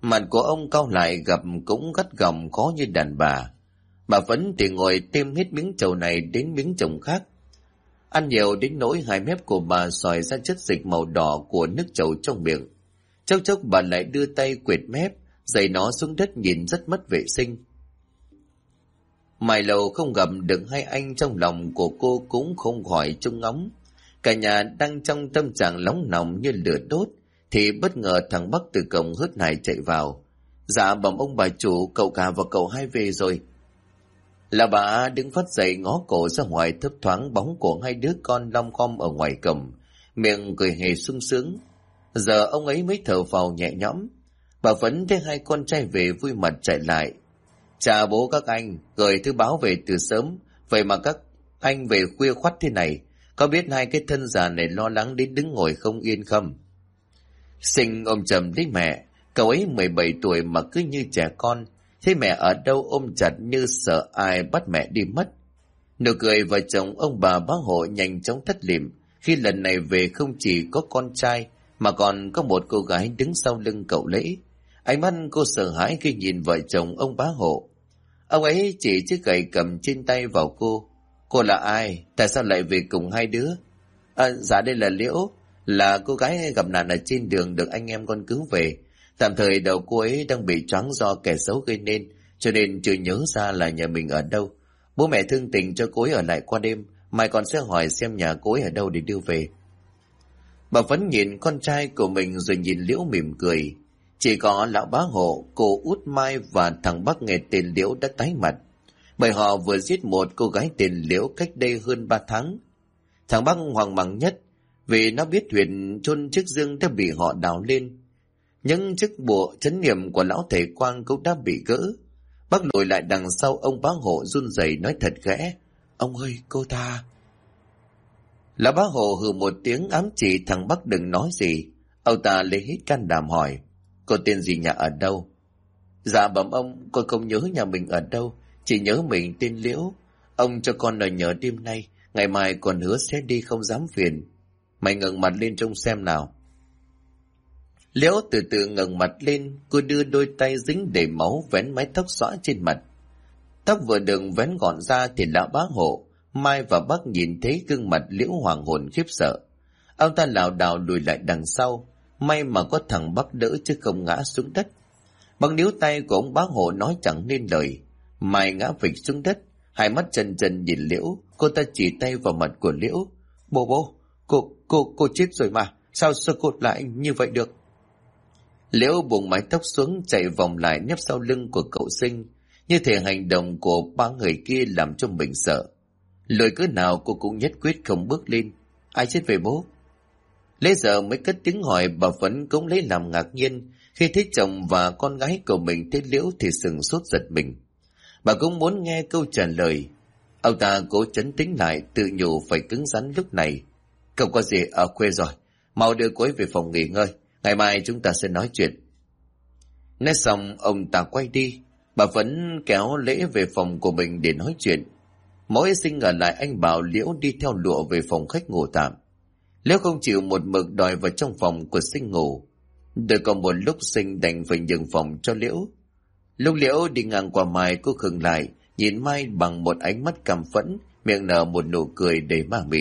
Mặt của ông cau lại, gặp cũng gắt gỏng khó như đàn bà. Bà Phấn thì ngồi tiêm hết miếng trầu này đến miếng trầu khác. Ăn nhiều đến nỗi hai mép của bà xòi ra chất dịch màu đỏ của nước trầu trong miệng. Chốc chốc bà lại đưa tay quệt mép, giày nó xuống đất nhìn rất mất vệ sinh. Mãi lâu không gặp được hai anh, trong lòng của cô cũng không khỏi trông ngóng. Cả nhà đang trong tâm trạng nóng nòng như lửa đốt, thì bất ngờ thằng Bắc từ cổng hớt hải chạy vào. Dạ bẩm ông bà chủ, cậu cả và cậu hai về rồi. Là bà đứng phát dậy ngó cổ ra ngoài, thấp thoáng bóng của hai đứa con lom khom ở ngoài cổng, miệng cười hề sung sướng. Giờ ông ấy mới thở phào nhẹ nhõm. Bà Phấn thấy hai con trai về vui mặt chạy lại. Chà bố các anh, gửi thư báo về từ sớm, vậy mà các anh về khuya khoắt thế này, có biết hai cái thân già này lo lắng đến đứng ngồi không yên không? Sinh ôm chầm lấy mẹ, cậu ấy 17 tuổi mà cứ như trẻ con, thấy mẹ ở đâu ôm chặt như sợ ai bắt mẹ đi mất. Nụ cười vợ chồng ông bà bá hộ nhanh chóng thất liệm khi lần này về không chỉ có con trai mà còn có một cô gái đứng sau lưng cậu Lễ. Ánh mắt cô sợ hãi khi nhìn vợ chồng ông bá hộ. Ông ấy chỉ chiếc gậy cầm trên tay vào cô. Cô là ai? Tại sao lại về cùng hai đứa? Dạ đây là Liễu, là cô gái gặp nạn ở trên đường được anh em con cứu về. Tạm thời đầu cô ấy đang bị choáng do kẻ xấu gây nên, cho nên chưa nhớ ra là nhà mình ở đâu. Bố mẹ thương tình cho cô ấy ở lại qua đêm, mai con sẽ hỏi xem nhà cô ấy ở đâu để đưa về. Bà vẫn nhìn con trai của mình rồi nhìn Liễu mỉm cười. Chỉ có lão bá hộ, cô Út Mai và thằng Bắc nghe tên Liễu đã tái mặt, bởi họ vừa giết một cô gái tên Liễu cách đây hơn 3 tháng. Thằng Bắc hoang mang nhất vì nó biết huyệt chôn chiếc dương đã bị họ đào lên. Nhưng chiếc bùa trấn niệm của lão thầy Quang cũng đã bị gỡ. Bác lùi lại đằng sau ông bá hộ run rẩy nói thật khẽ: "Ông ơi, cô ta." Lão bá hộ hừ một tiếng ám chỉ thằng Bắc đừng nói gì. Ông ta lấy hết can đảm hỏi: "Cô tên gì, nhà ở đâu?" "Dạ bẩm ông, con không nhớ nhà mình ở đâu, chỉ nhớ mình tên Liễu. Ông cho con ở nhờ đêm nay, ngày mai con hứa sẽ đi không dám phiền." "Mày ngẩng mặt lên trông xem nào." Liễu từ từ ngẩng mặt lên, cô đưa đôi tay dính đầy máu vén mái tóc xõa trên mặt. Tóc vừa được vén gọn ra thì lão bá hộ, Mai và Bắc nhìn thấy gương mặt Liễu hoàng hồn khiếp sợ. Ông ta lảo đảo lùi lại đằng sau, may mà có thằng Bắc đỡ chứ không ngã xuống đất. Bằng níu tay của ông bá hộ nói chẳng nên lời. Mai ngã phịch xuống đất, hai mắt trần trần nhìn Liễu. Cô ta chỉ tay vào mặt của Liễu: Bố, cô chết rồi mà, sao cô lại như vậy được?" Liễu buông mái tóc xuống, chạy vòng lại nép sau lưng của cậu Sinh, như thể hành động của ba người kia làm cho mình sợ. Lời cứ nào cô cũng nhất quyết không bước lên. "Ai chết về bố?" Lấy giờ mới cất tiếng hỏi. Bà Phấn cũng lấy làm ngạc nhiên khi thấy chồng và con gái của mình thấy Liễu thì sừng sốt giật mình. Bà cũng muốn nghe câu trả lời. Ông ta cố trấn tĩnh lại, tự nhủ phải cứng rắn lúc này. "Không có gì, ở quê rồi, mau đưa cô ấy về phòng nghỉ ngơi, ngày mai chúng ta sẽ nói chuyện." Nói xong ông ta quay đi. Bà vẫn kéo Lễ về phòng của mình để nói chuyện. Mỗi Sinh ở lại, anh bảo Liễu đi theo Lụa về phòng khách ngủ tạm. Liễu không chịu, một mực đòi vào trong phòng của Sinh ngủ. Đợi còn một lúc Sinh đành phải nhường phòng cho Liễu. Lúc Liễu đi ngang qua Mai, cô khựng lại nhìn Mai bằng một ánh mắt căm phẫn, miệng nở một nụ cười đầy ma mị.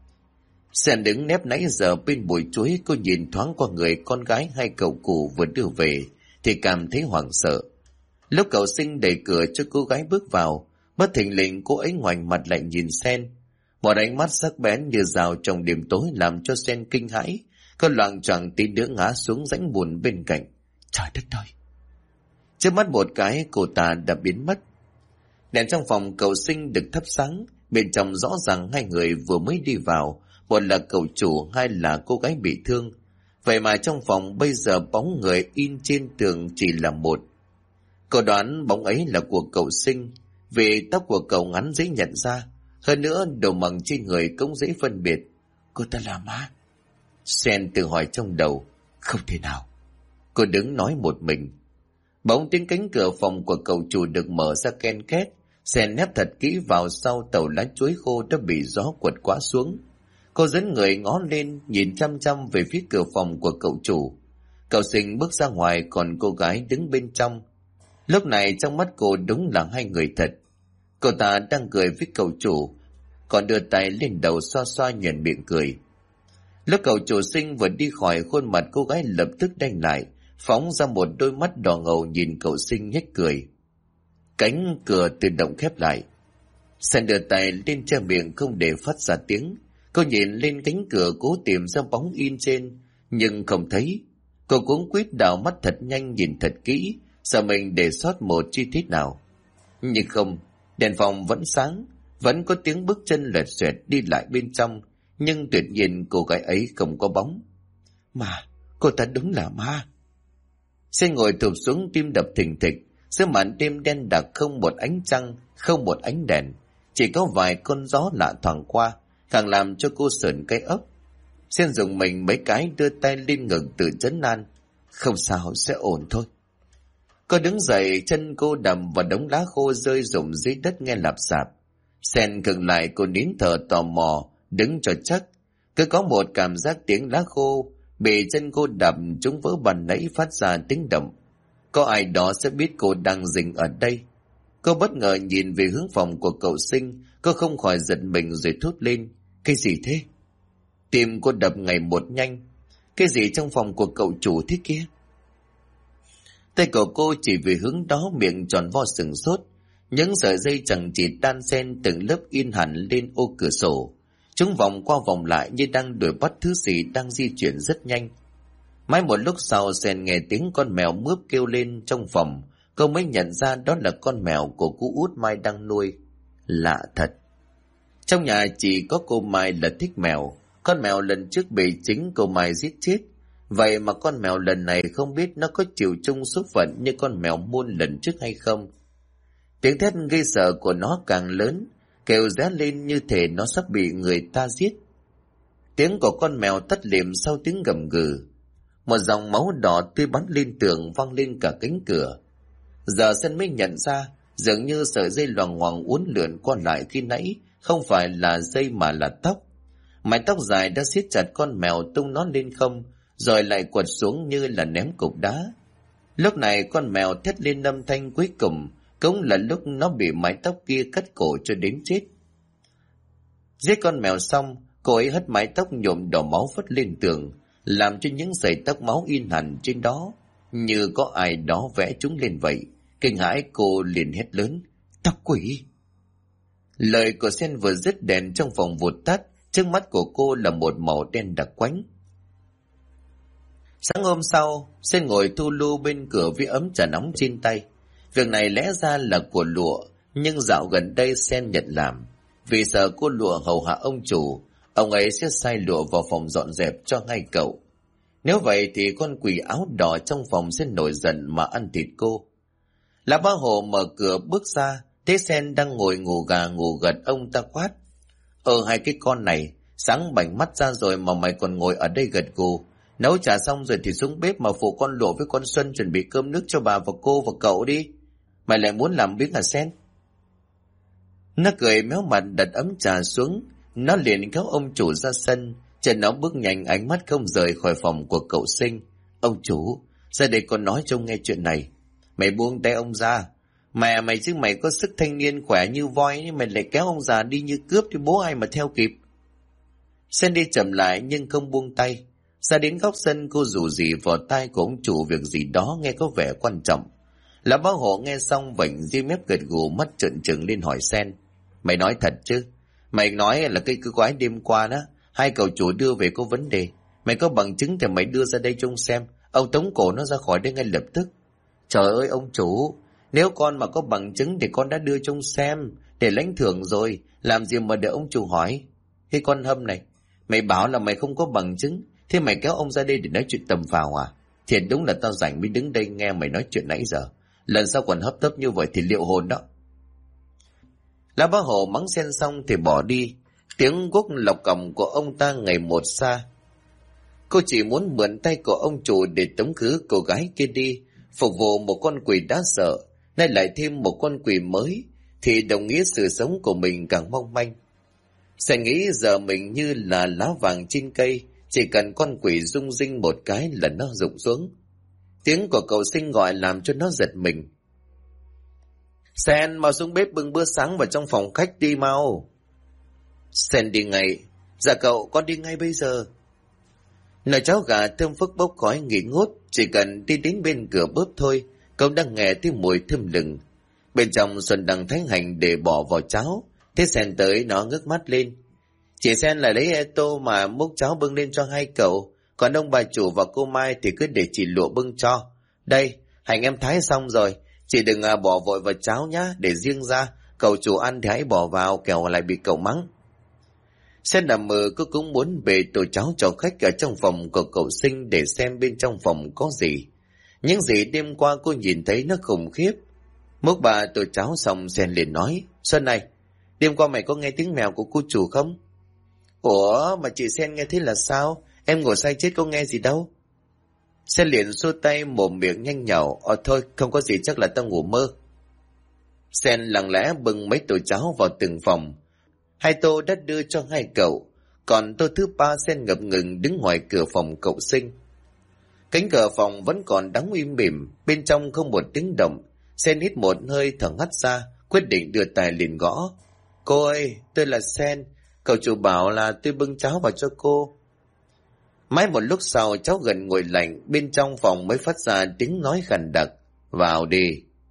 Sen đứng nép nãy giờ bên bụi chuối, cô nhìn thoáng qua người con gái hai cậu cụ vừa đưa về thì cảm thấy hoảng sợ. Lúc cậu Sinh đẩy cửa cho cô gái bước vào, bất thình lình cô ấy ngoảnh mặt lại nhìn Sen. Một ánh mắt sắc bén như rào trong đêm tối làm cho Sen kinh hãi. Cô loạng choạng tí nữa ngã xuống rãnh bùn bên cạnh. Trời đất ơi! Trước mắt một cái, cô ta đã biến mất. Đèn trong phòng cậu Sinh được thắp sáng, bên trong rõ ràng hai người vừa mới đi vào, một là cậu chủ, hai là cô gái bị thương. Vậy mà trong phòng bây giờ bóng người in trên tường chỉ là một. Cô đoán bóng ấy là của cậu Sinh, vì tóc của cậu ngắn dễ nhận ra, hơn nữa đầu mbằng trên người cũng dễ phân biệt. Cô ta là ma? Sen tự hỏi trong đầu. Không thể nào. Cô đứng nói một mình. Bỗng tiếng cánh cửa phòng của cậu chủ được mở ra ken két. Sen nép thật kỹ vào sau tàu lá chuối khô đã bị gió quật quá xuống. Cô dẫn người ngó lên, nhìn chăm chăm về phía cửa phòng của cậu chủ. Cậu Sinh bước ra ngoài, còn cô gái đứng bên trong. Lúc này trong mắt cô đúng là hai người thật. Cô ta đang cười với cậu chủ, còn đưa tay lên đầu xoa xoa nhuận miệng cười. Lúc cậu chủ Sinh vừa đi khỏi, khuôn mặt cô gái lập tức đanh lại, phóng ra một đôi mắt đỏ ngầu nhìn cậu Sinh nhếch cười. Cánh cửa tự động khép lại. Sen đưa tay lên che miệng không để phát ra tiếng. Cô nhìn lên cánh cửa cố tìm ra bóng in trên, nhưng không thấy. Cô cuống quýt đảo mắt thật nhanh nhìn thật kỹ, sợ mình để sót một chi tiết nào. Nhưng không, đèn phòng vẫn sáng, vẫn có tiếng bước chân lẹt xoẹt đi lại bên trong, nhưng tuyệt nhiên cô gái ấy không có bóng. Mà, cô ta đúng là ma. Sen ngồi thụp xuống, tim đập thình thịch. Giữa màn đêm đen đặc, không một ánh trăng, không một ánh đèn, chỉ có vài con gió lạ thoảng qua, càng làm cho cô sởn cái ốc. Sen dùng mình mấy cái, đưa tay lên ngực tự trấn an. Không sao, sẽ ổn thôi. Cô đứng dậy, chân cô đầm vào đống lá khô rơi rụng dưới đất nghe lạp xạp. Sen khựng lại, cô nín thở tò mò, đứng cho chắc. Cứ có một cảm giác tiếng lá khô bị chân cô đập chúng vỡ bàn nãy phát ra tiếng động. Có ai đó sẽ biết cô đang dừng ở đây. Cô bất ngờ nhìn về hướng phòng của cậu Sinh, cô không khỏi giật mình rồi thốt lên. Cái gì thế? Tim cô đập ngày một nhanh. Cái gì trong phòng của cậu chủ thế kia? Tay của cô chỉ về hướng đó, miệng tròn vo sừng sốt. Những sợi dây chẳng chỉ đan xen từng lớp in hẳn lên ô cửa sổ. Chúng vòng qua vòng lại như đang đuổi bắt thứ gì đang di chuyển rất nhanh. Mãi một lúc sau, Sen nghe tiếng con mèo mướp kêu lên trong phòng. Cô mới nhận ra đó là con mèo của cô út Mai đang nuôi. Lạ thật. Trong nhà chỉ có cô Mai là thích mèo. Con mèo lần trước bị chính cô Mai giết chết. Vậy mà con mèo lần này không biết nó có chịu chung số phận như con mèo muôn lần trước hay không. Tiếng thét gây sợ của nó càng lớn, kêu ré lên như thể nó sắp bị người ta giết. Tiếng của con mèo tắt lịm sau tiếng gầm gừ. Một dòng máu đỏ tươi bắn lên tường, văng lên cả cánh cửa. Giờ Sen mới nhận ra, dường như sợi dây loằng ngoằng uốn lượn qua lại khi nãy không phải là dây mà là tóc. Mái tóc dài đã siết chặt con mèo, tung nó lên không, rồi lại quật xuống như là ném cục đá. Lúc này con mèo thét lên âm thanh cuối cùng, cũng là lúc nó bị mái tóc kia cắt cổ cho đến chết. Giết con mèo xong, cô ấy hất mái tóc nhuộm đỏ máu phất lên tường, làm cho những sợi tóc máu in hẳn trên đó, như có ai đó vẽ chúng lên vậy. Kinh hãi cô liền hét lớn, tóc quỷ! Lời của Sen vừa dứt, đèn trong phòng vụt tắt, trước mắt của cô là một màu đen đặc quánh. Sáng hôm sau, Sen ngồi thu lu bên cửa với ấm trà nóng trên tay. Việc này lẽ ra là của Lụa, nhưng dạo gần đây Sen nhận làm. Vì sợ cô Lụa hầu hạ ông chủ, ông ấy sẽ sai Lụa vào phòng dọn dẹp cho ngay cậu. Nếu vậy thì con quỷ áo đỏ trong phòng sẽ nổi giận mà ăn thịt cô. Lã Bá Hồ mở cửa bước ra, thấy Sen đang ngồi ngủ gà ngủ gật, ông ta quát. Hai cái con này, sáng bảnh mắt ra rồi mà mày còn ngồi ở đây gật gù. Nấu trà xong rồi thì xuống bếp mà phụ con Lộ với con Xuân chuẩn bị cơm nước cho bà và cô và cậu đi. Mày lại muốn làm biếng à Sen? Nó cười méo mặt đặt ấm trà xuống. Nó liền kéo ông chủ ra sân. Chân nó bước nhanh, ánh mắt không rời khỏi phòng của cậu Sinh. Ông chủ, ra đây con nói cho ông nghe chuyện này. Mày buông tay ông ra. Mày chứ mày có sức thanh niên khỏe như voi, nhưng mày lại kéo ông già đi như cướp thì bố ai mà theo kịp. Sen đi chậm lại nhưng không buông tay. Ra đến góc sân, cô rủ rỉ vào tai của ông chủ việc gì đó nghe có vẻ quan trọng. Lã Bá Hộ nghe xong vểnh ria mép gật gù, mắt trợn trừng lên hỏi Sen. Mày nói thật chứ? Mày nói là cái cô gái đêm qua đó, hai cậu chủ đưa về có vấn đề. Mày có bằng chứng thì mày đưa ra đây trông xem. Ông tống cổ nó ra khỏi đây ngay lập tức. Trời ơi ông chủ, nếu con mà có bằng chứng thì con đã đưa trông xem, để lãnh thưởng rồi, làm gì mà đợi ông chủ hỏi. Cái con Hâm này, mày bảo là mày không có bằng chứng, thế mày kéo ông ra đây để nói chuyện tầm phào à? Thiệt đúng là tao rảnh mới đứng đây nghe mày nói chuyện nãy giờ. Lần sau còn hấp tấp như vậy thì liệu hồn đó. Lã Bá Hồ mắng Sen xong thì bỏ đi. Tiếng guốc lọc còng của ông ta ngày một xa. Cô chỉ muốn mượn tay của ông chủ để tống khứ cô gái kia đi, phục vụ một con quỷ đã sợ, nay lại thêm một con quỷ mới, thì đồng nghĩa sự sống của mình càng mong manh. Sẽ nghĩ giờ mình như là lá vàng trên cây, chỉ cần con quỷ rung rinh một cái là nó rụng xuống. Tiếng của cậu Sinh gọi làm cho nó giật mình. Sen, mau xuống bếp bưng bữa sáng vào trong phòng khách đi mau. Sen đi ngay. Dạ cậu, con đi ngay bây giờ. Nồi cháo gà thơm phức bốc khói nghỉ ngút, chỉ cần đi đến bên cửa bếp thôi, cậu đang nghe thấy mùi thơm lừng. Bên trong Xuân đang thái hành để bỏ vào cháo, thế Sen tới nó ngước mắt lên. Chị Sen là lấy tô mà múc cháo bưng lên cho hai cậu, còn ông bà chủ và cô Mai thì cứ để chị Lụa bưng cho. Đây, hành em thái xong rồi, chị đừng bỏ vội vào cháo nhá, để riêng ra, cậu chủ ăn thì hãy bỏ vào, kẻo lại bị cậu mắng. Sen nằm mơ cô cũng muốn bề tổ cháo cho khách ở trong phòng của cậu Sinh để xem bên trong phòng có gì. Những gì đêm qua cô nhìn thấy nó khủng khiếp. Múc bà tổ cháo xong Sen liền nói, Xuân này, đêm qua mày có nghe tiếng mèo của cô chủ không? Ủa mà chị Sen nghe thế là sao? Em ngủ say chết có nghe gì đâu. Sen liền xua tay mồm miệng nhanh nhảu, thôi không có gì, chắc là tao ngủ mơ. Sen lặng lẽ bưng mấy tô cháo vào từng phòng. 2 tô đã đưa cho hai cậu, còn tô thứ 3 Sen ngập ngừng đứng ngoài cửa phòng cậu Sinh. Cánh cửa phòng vẫn còn đóng im mỉm, bên trong không một tiếng động. Sen hít một hơi thở ngắt ra, quyết định đưa tay liền gõ. Cô ơi, tôi là Sen, cậu chủ bảo là tôi bưng cháo vào cho cô. Mãi một lúc sau cháu gần nguội lạnh, bên trong phòng mới phát ra tiếng nói khàn đặc. Vào đi.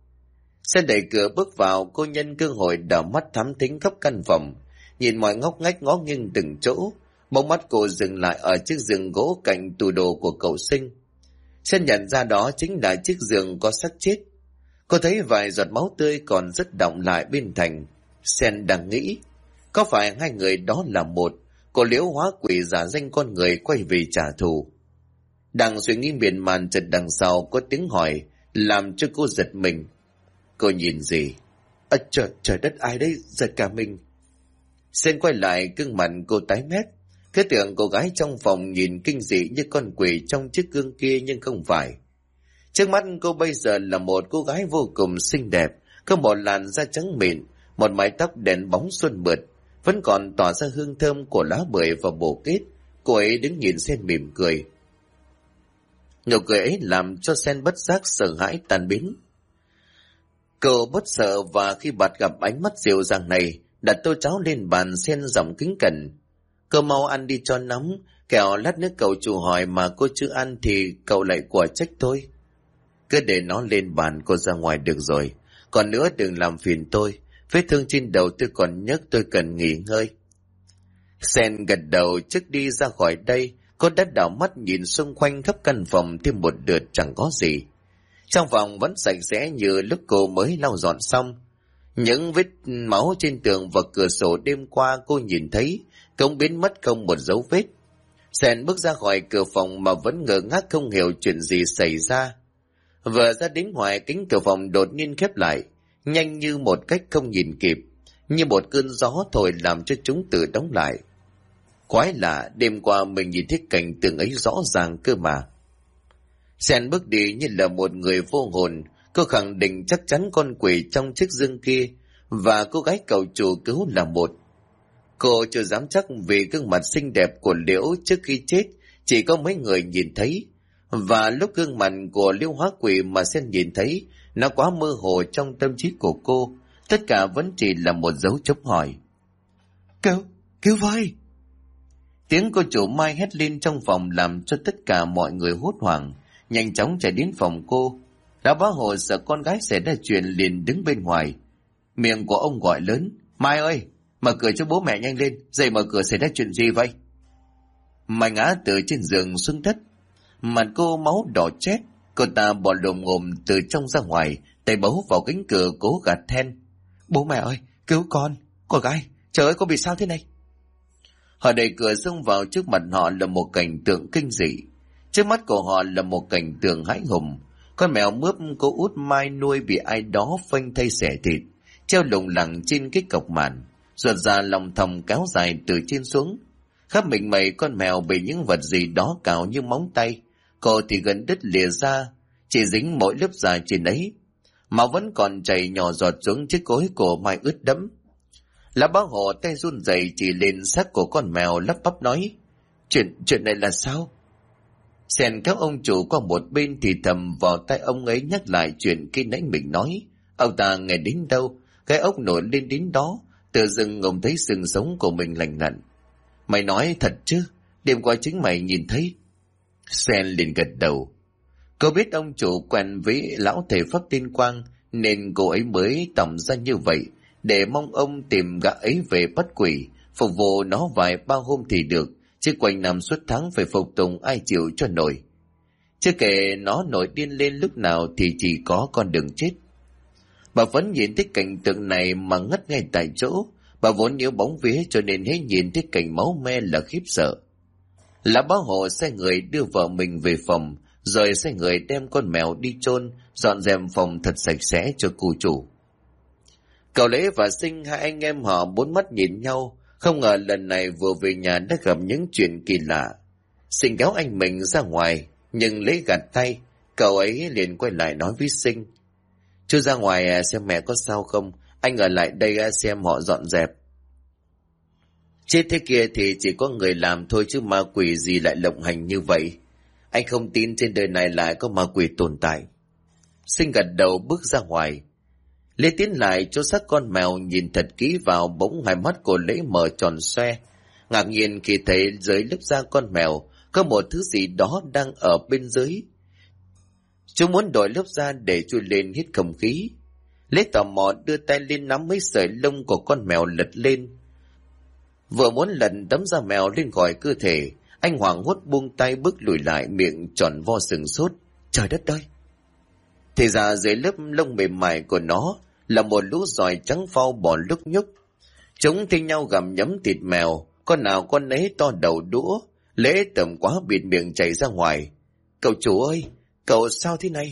Sen đẩy cửa bước vào, cô nhân cơ hội đảo mắt thám thính khắp căn phòng, nhìn mọi ngóc ngách ngó nghiêng từng chỗ. Bỗng mắt cô dừng lại ở chiếc giường gỗ cạnh tủ đồ của cậu Sinh. Sen nhận ra đó chính là chiếc giường có xác chết. Cô thấy vài giọt máu tươi còn rất đọng lại bên thành. Sen đang nghĩ, có phải hai người đó là một? Cô Liễu hóa quỷ giả danh con người quay về trả thù. Đang suy nghĩ miên man, chợt đằng sau có tiếng hỏi làm cho cô giật mình. Cô nhìn gì? Trời đất, ai đấy? Giật cả mình. Sen quay lại, gương mặt cô tái mét. Cứ tưởng cô gái trong phòng nhìn kinh dị như con quỷ trong chiếc gương kia, nhưng không phải. Trước mắt cô bây giờ là một cô gái vô cùng xinh đẹp, có một làn da trắng mịn, một mái tóc đen bóng xuân mượt, vẫn còn tỏa ra hương thơm của lá bưởi và bồ kết. Cô ấy đứng nhìn Sen mỉm cười. Nụ cười ấy làm cho Sen bất giác sợ hãi tan biến. Cô bất sợ, và khi bạt gặp ánh mắt dịu dàng này, đặt tô cháo lên bàn, Sen giọng kính cẩn. Cô mau ăn đi cho nóng, kẻo lát nữa cậu chủ hỏi mà cô chưa ăn thì cậu lại quả trách thôi. Cứ để nó lên bàn, cô ra ngoài được rồi. Còn nữa đừng làm phiền tôi, vết thương trên đầu tôi còn nhức, tôi cần nghỉ ngơi. Sen gật đầu. Trước đi ra khỏi đây, cô đã đảo mắt nhìn xung quanh khắp căn phòng thêm một lượt, chẳng có gì. Trong phòng vẫn sạch sẽ như lúc cô mới lau dọn xong. Những vết máu trên tường và cửa sổ đêm qua cô nhìn thấy cũng biến mất không một dấu vết. Sen bước ra khỏi cửa phòng mà vẫn ngơ ngác không hiểu chuyện gì xảy ra. Vừa ra đến ngoài, cánh cửa phòng đột nhiên khép lại, nhanh như một cách không nhìn kịp, như một cơn gió thổi làm cho chúng tự đóng lại. Quái lạ, đêm qua mình nhìn thấy cảnh tượng ấy rõ ràng cơ mà. Sen bước đi như là một người vô hồn. Cô khẳng định chắc chắn con quỷ trong chiếc giường kia và cô gái cậu chủ cứu là một. Cô chưa dám chắc vì gương mặt xinh đẹp của Liễu trước khi chết chỉ có mấy người nhìn thấy, và lúc gương mặt của Liễu hóa quỷ mà Sen nhìn thấy nó quá mơ hồ trong tâm trí của cô, tất cả vẫn chỉ là một dấu chấm hỏi. Cứu vai! Tiếng cô chủ Mai hét lên trong phòng làm cho tất cả mọi người hốt hoảng, nhanh chóng chạy đến phòng cô. Lão bá hộ sợ con gái xảy ra chuyện liền đứng bên ngoài. Miệng của ông gọi lớn, Mai ơi, mở cửa cho bố mẹ nhanh lên, dậy mở cửa, xảy ra chuyện gì vậy? Mai ngã từ trên giường xuống đất, mặt cô máu đỏ chét. Cô ta bò lồm ngồm từ trong ra ngoài, tay bấu vào cánh cửa cố gạt than. Bố mẹ ơi, cứu con gái, trời ơi, con bị sao thế này? Họ đẩy cửa xông vào, trước mặt họ là một cảnh tượng kinh dị. Trước mắt của họ là một cảnh tượng hãi hùng. Con mèo mướp cô út Mai nuôi bị ai đó phanh thây xẻ thịt, treo lủng lẳng trên cái cọc màn, ruột ra lòng thòng kéo dài từ trên xuống. Khắp mình mẩy con mèo bị những vật gì đó cào như móng tay, cô thì gần đứt lìa ra, chỉ dính mỗi lớp da trên ấy. Máu vẫn còn chảy nhỏ giọt xuống chiếc gối của Mai ướt đẫm. Lá bá hộ tay run rẩy chỉ lên xác của con mèo, lắp bắp nói, Chuyện này là sao? Sen kéo ông chủ qua một bên thì thầm vào tai ông ấy nhắc lại chuyện khi nãy mình nói. Ông ta nghe đến đâu, cái ốc nổi lên đến đó, tự dưng ông thấy xương sống của mình lành lặn. Mày nói thật chứ? Đêm qua chính mày nhìn thấy? Sen liền gật đầu. Cô biết ông chủ quen với lão thầy Pháp Tiên Quang, nên cô ấy mới tỏng ra như vậy, để mong ông tìm gã ấy về bắt quỷ, phục vụ nó vài ba hôm thì được, chứ quanh năm suốt tháng phải phục tùng ai chịu cho nổi. Chưa kể nó nổi điên lên lúc nào thì chỉ có con đường chết. Bà vẫn nhìn thấy cảnh tượng này mà ngất ngay tại chỗ. Bà vốn yếu bóng vía cho nên hết nhìn thấy cảnh máu me là khiếp sợ. Lão Bá Hộ sai người đưa vợ mình về phòng, rồi sai người đem con mèo đi chôn, dọn dẹp phòng thật sạch sẽ cho cô chủ. Cậu Lễ và Sinh, hai anh em họ bốn mắt nhìn nhau, không ngờ lần này vừa về nhà đã gặp những chuyện kỳ lạ. Sinh kéo anh mình ra ngoài, nhưng Lễ gạt tay, cậu ấy liền quay lại nói với Sinh. Chú ra ngoài xem mẹ có sao không, anh ở lại đây xem họ dọn dẹp. Chết thế kia thì chỉ có người làm thôi chứ ma quỷ gì lại lộng hành như vậy. Anh không tin trên đời này lại có ma quỷ tồn tại. Sinh gật đầu bước ra ngoài. Lê tiến lại chỗ xác con mèo, nhìn thật kỹ vào, bỗng hai mắt của Lễ mở tròn xoe. Ngạc nhiên khi thấy dưới lớp da con mèo có một thứ gì đó đang ở bên dưới. Chú muốn đổi lớp da để chui lên hít không khí. Lễ tò mò đưa tay lên nắm mấy sợi lông của con mèo lật lên. Vừa muốn lần tấm da mèo lên khỏi cơ thể, anh hoảng hốt buông tay bước lùi lại, miệng tròn vo sừng sốt. Trời đất ơi! Thì ra dưới lớp lông mềm mại của nó là một lũ giòi trắng phau bò lúc nhúc. Chúng thi nhau gặm nhấm thịt mèo, con nào con ấy to đầu đũa. Lễ tầm quá bịt miệng chảy ra ngoài. Cậu chủ ơi! Cậu sao thế này?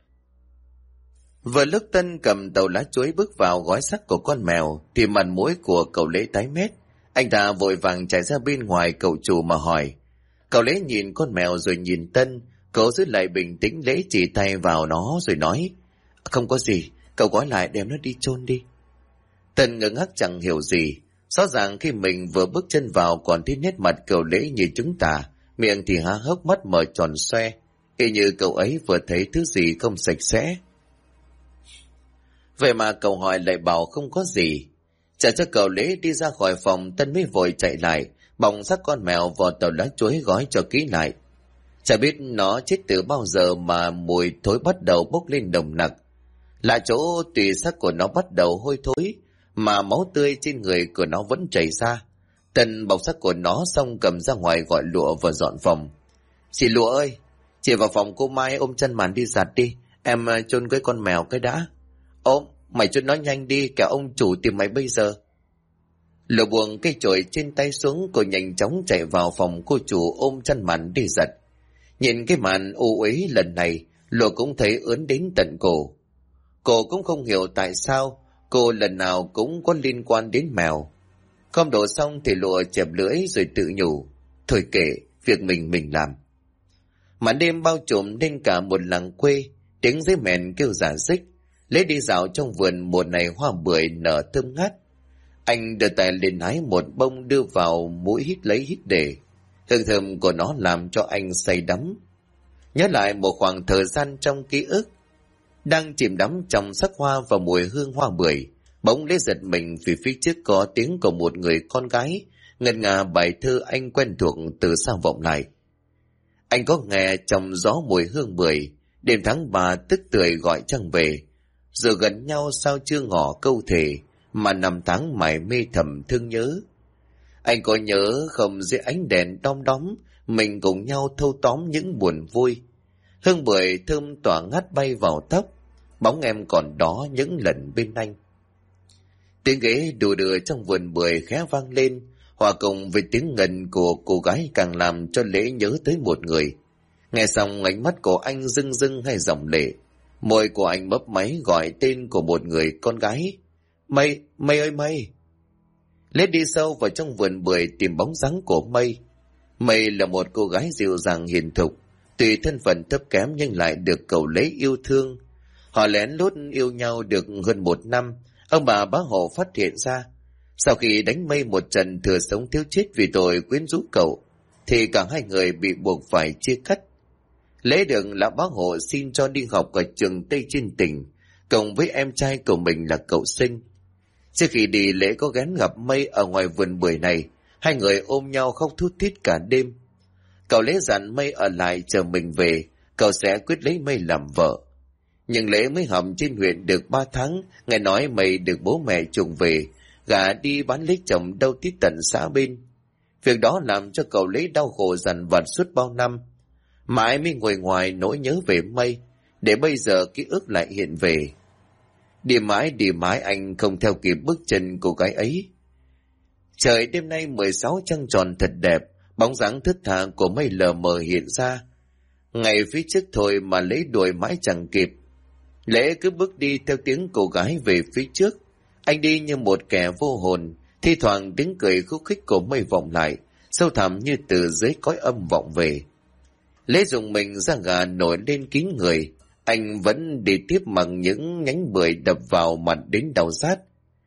Vừa lúc Tân cầm tàu lá chuối bước vào gói xác của con mèo thì mặt mũi của cậu Lễ tái mét. Anh ta vội vàng chạy ra bên ngoài cậu chủ mà hỏi. Cậu Lễ nhìn con mèo rồi nhìn Tân. Cậu giữ lại bình tĩnh, Lễ chỉ tay vào nó rồi nói. Không có gì, cậu gói lại đem nó đi chôn đi. Tân ngơ ngác chẳng hiểu gì. Rõ ràng khi mình vừa bước chân vào còn thấy nét mặt cậu Lễ như trứng tả, miệng thì há hốc, mắt mở tròn xoe, y như cậu ấy vừa thấy thứ gì không sạch sẽ. Vậy mà cậu hỏi lại bảo không có gì. Trả cho cậu Lễ đi ra khỏi phòng, Tân mới vội chạy lại, bồng xác con mèo vào tàu lá chuối gói cho kỹ lại. Chả biết nó chết từ bao giờ mà mùi thối bắt đầu bốc lên nồng nặc. Lạ chỗ tùy xác của nó bắt đầu hôi thối, mà máu tươi trên người của nó vẫn chảy ra. Tân bọc xác của nó xong cầm ra ngoài gọi Lụa và dọn phòng. Chị Lụa ơi, chị vào phòng cô Mai ôm chân màn đi giặt đi, em chôn cái con mèo cái đã. Ôm, mày chôn nó nhanh đi, kẻo ông chủ tìm mày bây giờ. Lụa buông cây chổi trên tay xuống, cô nhanh chóng chạy vào phòng cô chủ ôm chăn màn đi giặt. Nhìn cái màn u uế lần này, Lụa cũng thấy ớn đến tận cổ. Cô cũng không hiểu tại sao cô lần nào cũng có liên quan đến mèo. Không đổ xong thì Lụa chẹp lưỡi rồi tự nhủ. Thôi kệ, việc mình làm. Màn đêm bao trùm lên cả một làng quê, tiếng dế mèn kêu rả rích. Lễ đi dạo trong vườn mùa này hoa bưởi nở thơm ngát. Anh đưa tay lên hái một bông đưa vào mũi hít lấy hít để. Hương thơm của nó làm cho anh say đắm. Nhớ lại một khoảng thời gian trong ký ức, đang chìm đắm trong sắc hoa và mùi hương hoa bưởi, bỗng Lễ giật mình vì phía trước có tiếng của một người con gái ngân nga bài thơ anh quen thuộc từ xa vọng lại. Anh có nghe trong gió mùi hương bưởi, đêm tháng 3 tức tưởi gọi trăng về, giờ gần nhau sao chưa ngỏ câu thề, mà năm tháng mải mê thầm thương nhớ. Anh có nhớ không, dưới ánh đèn đom đóm, mình cùng nhau thâu tóm những buồn vui. Hương bưởi thơm tỏa ngát bay vào tóc, bóng em còn đó những lần bên anh. Tiếng ghế đùa đưa trong vườn bưởi khẽ vang lên, hòa cùng với tiếng ngân của cô gái càng làm cho Lễ nhớ tới một người. Nghe xong ánh mắt của anh rưng rưng hay dòng lệ, môi của anh mấp máy gọi tên của một người con gái. Mây, Mây ơi Mây! Lễ đi sâu vào trong vườn bưởi tìm bóng dáng của Mây. Mây là một cô gái dịu dàng hiền thục, tuy thân phận thấp kém nhưng lại được cậu Lễ yêu thương. Họ lén lút yêu nhau được hơn 1 năm, ông bà Bá Hộ phát hiện ra. Sau khi đánh Mây một trận thừa sống thiếu chết vì tội quyến rũ cậu, thì cả hai người bị buộc phải chia cắt. Lễ được lão bác hộ xin cho đi học ở trường Tây trên tỉnh, cộng với em trai của mình là cậu Sinh. Trước khi đi, Lễ có ghé gặp Mây ở ngoài vườn bưởi này, hai người ôm nhau khóc thút thít cả đêm. Cậu Lễ dặn Mây ở lại chờ mình về, cậu sẽ quyết lấy Mây làm vợ. Nhưng Lễ mới học trên huyện được 3 tháng, nghe nói Mây được bố mẹ chuộng về, gả đi bán lấy chồng đâu tít tận xã bên. Việc đó làm cho cậu Lễ đau khổ dằn vặt suốt bao năm. Mãi mới ngồi ngoài nỗi nhớ về Mây, để bây giờ ký ức lại hiện về. Đi mãi anh không theo kịp bước chân cô gái ấy. Trời đêm nay 16 trăng tròn thật đẹp, bóng dáng thướt tha của Mây lờ mờ hiện ra. Ngày phía trước thôi mà Lễ đuổi mãi chẳng kịp. Lễ cứ bước đi theo tiếng cô gái về phía trước. Anh đi như một kẻ vô hồn, thi thoảng tiếng cười khúc khích của Mây vọng lại, sâu thẳm như từ dưới cõi âm vọng về. Lễ dùng mình da gà nổi lên kín người, anh vẫn đi tiếp mặc những nhánh bưởi đập vào mặt đến đau rát.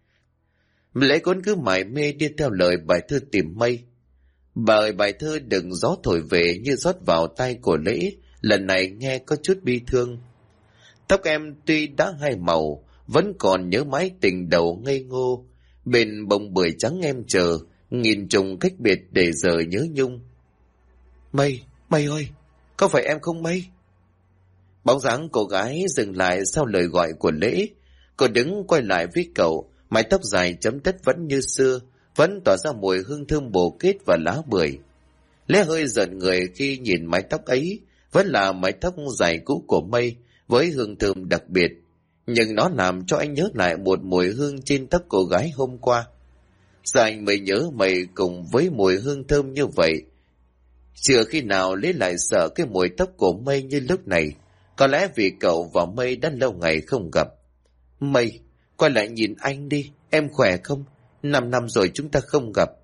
Lễ cũng cứ mải mê đi theo lời bài thơ tìm Mây. Bài thơ đừng gió thổi về như rót vào tai của Lễ, lần này nghe có chút bi thương. Tóc em tuy đã hai màu, vẫn còn nhớ mãi tình đầu ngây ngô. Bên bông bưởi trắng em chờ, nghìn trùng cách biệt để giờ nhớ nhung. Mây ơi, có phải em không Mây? Bóng dáng cô gái dừng lại sau lời gọi của Lễ. Cô đứng quay lại với cậu, mái tóc dài chấm đất vẫn như xưa, vẫn tỏa ra mùi hương thơm bồ kết và lá bưởi. Lễ hơi giận người khi nhìn mái tóc ấy, vẫn là mái tóc dài cũ của Mây, với hương thơm đặc biệt, nhưng nó làm cho anh nhớ lại một mùi hương trên tóc cô gái hôm qua. Giờ anh mới nhớ Mây cùng với mùi hương thơm như vậy. Chưa khi nào Lễ lại sợ cái mùi tóc của Mây như lúc này, có lẽ vì cậu và Mây đã lâu ngày không gặp. Mây, quay lại nhìn anh đi, em khỏe không? 5 năm rồi chúng ta không gặp.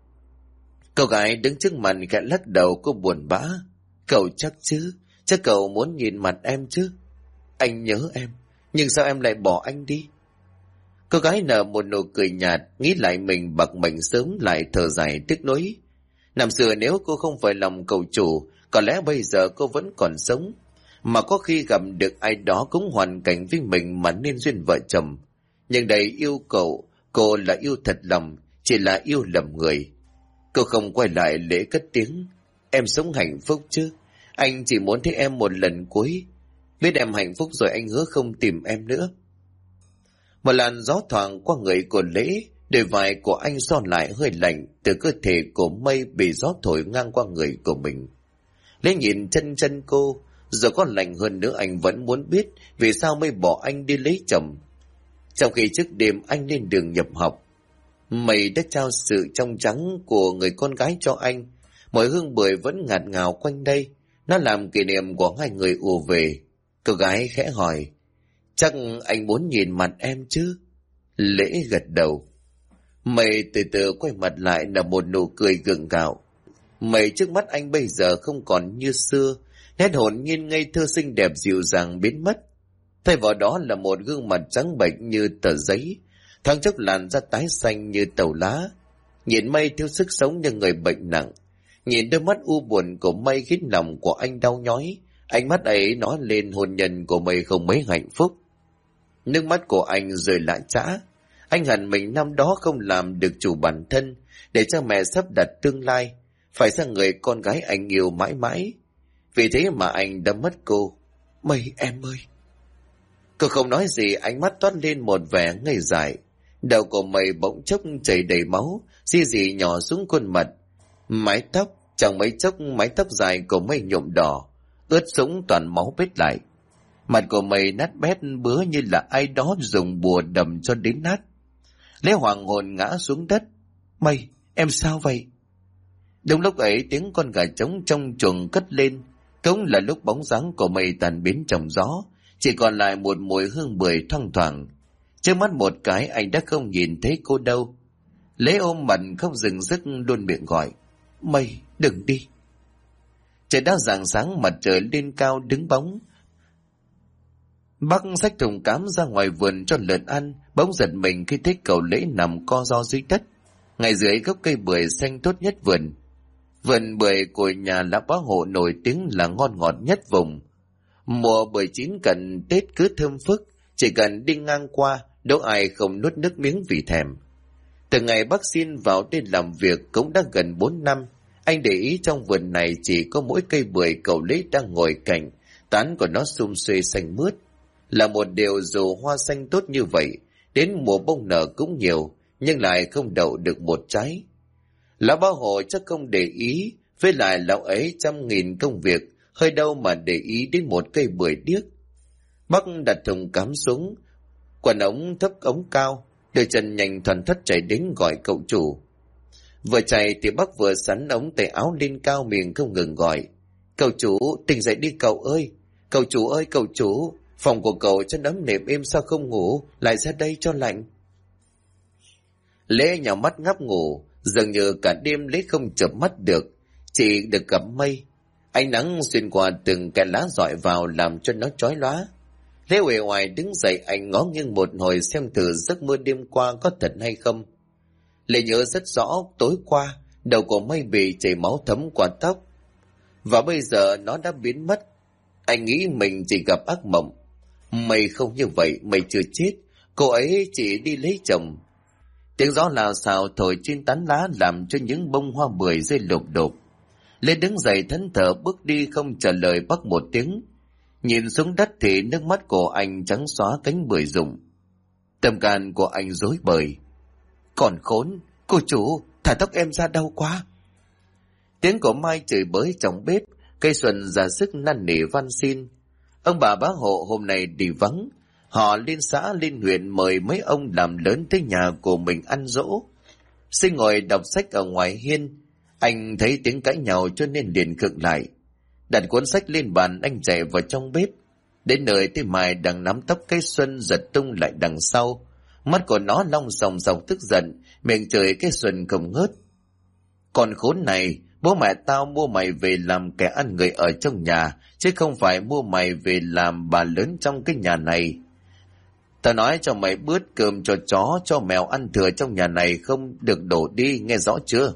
Cô gái đứng trước mặt khẽ lắc đầu, cô buồn bã. Cậu chắc chứ, chắc cậu muốn nhìn mặt em chứ. Anh nhớ em, nhưng sao em lại bỏ anh đi? Cô gái nở một nụ cười nhạt, nghĩ lại mình bạc mệnh sớm, lại thở dài tiếc nuối. Năm xưa nếu cô không phải lòng cậu chủ, có lẽ bây giờ cô vẫn còn sống. Mà có khi gặp được ai đó cũng hoàn cảnh với mình mà nên duyên vợ chồng. Nhưng đây yêu cậu, cô là yêu thật lòng, chỉ là yêu lầm người. Cô không quay lại. Lễ cất tiếng. Em sống hạnh phúc chứ? Anh chỉ muốn thấy em một lần cuối. Biết em hạnh phúc rồi anh hứa không tìm em nữa. Một làn gió thoảng qua người của Lễ, đôi vai của anh son lại hơi lạnh, từ cơ thể của Mây bị gió thổi ngang qua người của mình. Lễ nhìn chân cô, rồi có lạnh hơn nữa anh vẫn muốn biết vì sao Mây bỏ anh đi lấy chồng. Trong khi trước đêm anh lên đường nhập học, Mây đã trao sự trong trắng của người con gái cho anh. Mùi hương bưởi vẫn ngạt ngào quanh đây, nó làm kỷ niệm của hai người ùa về. Cô gái khẽ hỏi, chắc anh muốn nhìn mặt em chứ? Lễ gật đầu. Mây từ từ quay mặt lại là một nụ cười gượng gạo. Mây trước mắt anh bây giờ không còn như xưa, nét hồn nhiên ngây thơ xinh đẹp dịu dàng biến mất. Thay vào đó là một gương mặt trắng bệch như tờ giấy, thoáng chốc làn da tái xanh như tàu lá. Nhìn Mây thiếu sức sống như người bệnh nặng, nhìn đôi mắt u buồn của Mây khiến lòng của anh đau nhói. Ánh mắt ấy nói lên hôn nhân của Mây không mấy hạnh phúc. Nước mắt của anh rơi lã chã. Anh hận mình năm đó không làm được chủ bản thân, để cho mẹ sắp đặt tương lai, phải sang người con gái anh yêu mãi mãi. Vì thế mà anh đã mất cô. Mây em ơi. Cô không nói gì, ánh mắt toát lên một vẻ ngây dại. Đầu của Mây bỗng chốc chảy đầy máu, rỉ nhỏ xuống khuôn mặt. Mái tóc, chẳng mấy chốc mái tóc dài của Mây nhuộm đỏ, ướt sũng toàn máu bết lại. Mặt của Mây nát bét bứa như là ai đó dùng bùa đầm cho đến nát. Lễ hoàng hồn ngã xuống đất. Mây, em sao vậy? Đúng lúc ấy tiếng con gà trống trong chuồng cất lên, cũng là lúc bóng dáng của Mây tan biến trong gió, chỉ còn lại một mùi hương bưởi thoang thoảng. Trước mắt một cái anh đã không nhìn thấy cô đâu. Lễ ôm mặt không dừng dứt luôn miệng gọi, Mây đừng đi. Trời đã rạng sáng, mặt trời lên cao đứng bóng. Bác xách thùng cám ra ngoài vườn cho lợn ăn, bỗng giật mình khi thấy cậu Lễ nằm co ro dưới đất, ngay dưới gốc cây bưởi xanh tốt nhất vườn. Vườn bưởi của nhà lão bá hộ nổi tiếng là ngon ngọt nhất vùng. Mùa bưởi chín cận Tết cứ thơm phức, chỉ cần đi ngang qua, đâu ai không nuốt nước miếng vì thèm. Từ ngày bác xin vào đây làm việc cũng đã gần 4 năm, anh để ý trong vườn này chỉ có mỗi cây bưởi cậu Lý đang ngồi cạnh, tán của nó sum xuê xanh mướt. Là một điều dù hoa xanh tốt như vậy, đến mùa bông nở cũng nhiều, nhưng lại không đậu được một trái. Lão bá hộ chắc không để ý, với lại lão ấy trăm nghìn công việc, hơi đâu mà để ý đến một cây bưởi điếc. Bác đặt thùng cắm xuống, quần ống thấp ống cao, đôi chân nhanh thoăn thoắt chạy đến gọi cậu chủ. Vừa chạy thì bác vừa sắn ống tay áo lên cao miệng không ngừng gọi. Cậu chủ, tỉnh dậy đi cậu ơi! Cậu chủ ơi, cậu chủ! Phòng của cậu chân ấm nệm êm sao không ngủ, lại ra đây cho lạnh. Lễ nhào mắt ngáp ngủ, dường như cả đêm Lễ không chợp mắt được, chỉ được gặp mây. Ánh nắng xuyên qua từng cái lá rọi vào làm cho nó chói lóa. Lễ uể oải đứng dậy, anh ngó nghiêng một hồi xem thử giấc mơ đêm qua có thật hay không. Lễ nhớ rất rõ tối qua đầu của mây bị chảy máu thấm qua tóc, và bây giờ nó đã biến mất. Anh nghĩ mình chỉ gặp ác mộng. Mây không như vậy, mây chưa chết, cô ấy chỉ đi lấy chồng. Tiếng gió lào xào thổi trên tán lá làm cho những bông hoa bưởi rơi lộp đột. Lê đứng dậy thẫn thờ bước đi không trả lời bác một tiếng. Nhìn xuống đất thì nước mắt của anh trắng xóa cánh bưởi rụng. Tâm can của anh rối bời. Còn khốn, cô chủ, thả tóc em ra đau quá. Tiếng của Mai chửi bới trong bếp, cây Xuân ra sức năn nỉ van xin. Ông bà bá hộ hôm nay đi vắng, họ lên xã lên huyện mời mấy ông làm lớn tới nhà của mình ăn dỗ. Sinh ngồi đọc sách ở ngoài hiên, anh thấy tiếng cãi nhau cho nên liền khựng lại. Đặt cuốn sách lên bàn, anh chạy vào trong bếp. Đến nơi thì Mai đang nắm tóc cây Xuân giật tung lại đằng sau. Mắt của nó long sòng sọc tức giận, miệng chửi cây Xuân không ngớt. Còn khốn này, bố mẹ tao mua mày về làm kẻ ăn người ở trong nhà, chứ không phải mua mày về làm bà lớn trong cái nhà này. Tao nói cho mày bớt cơm cho chó, cho mèo ăn thừa trong nhà này không được đổ đi, nghe rõ chưa?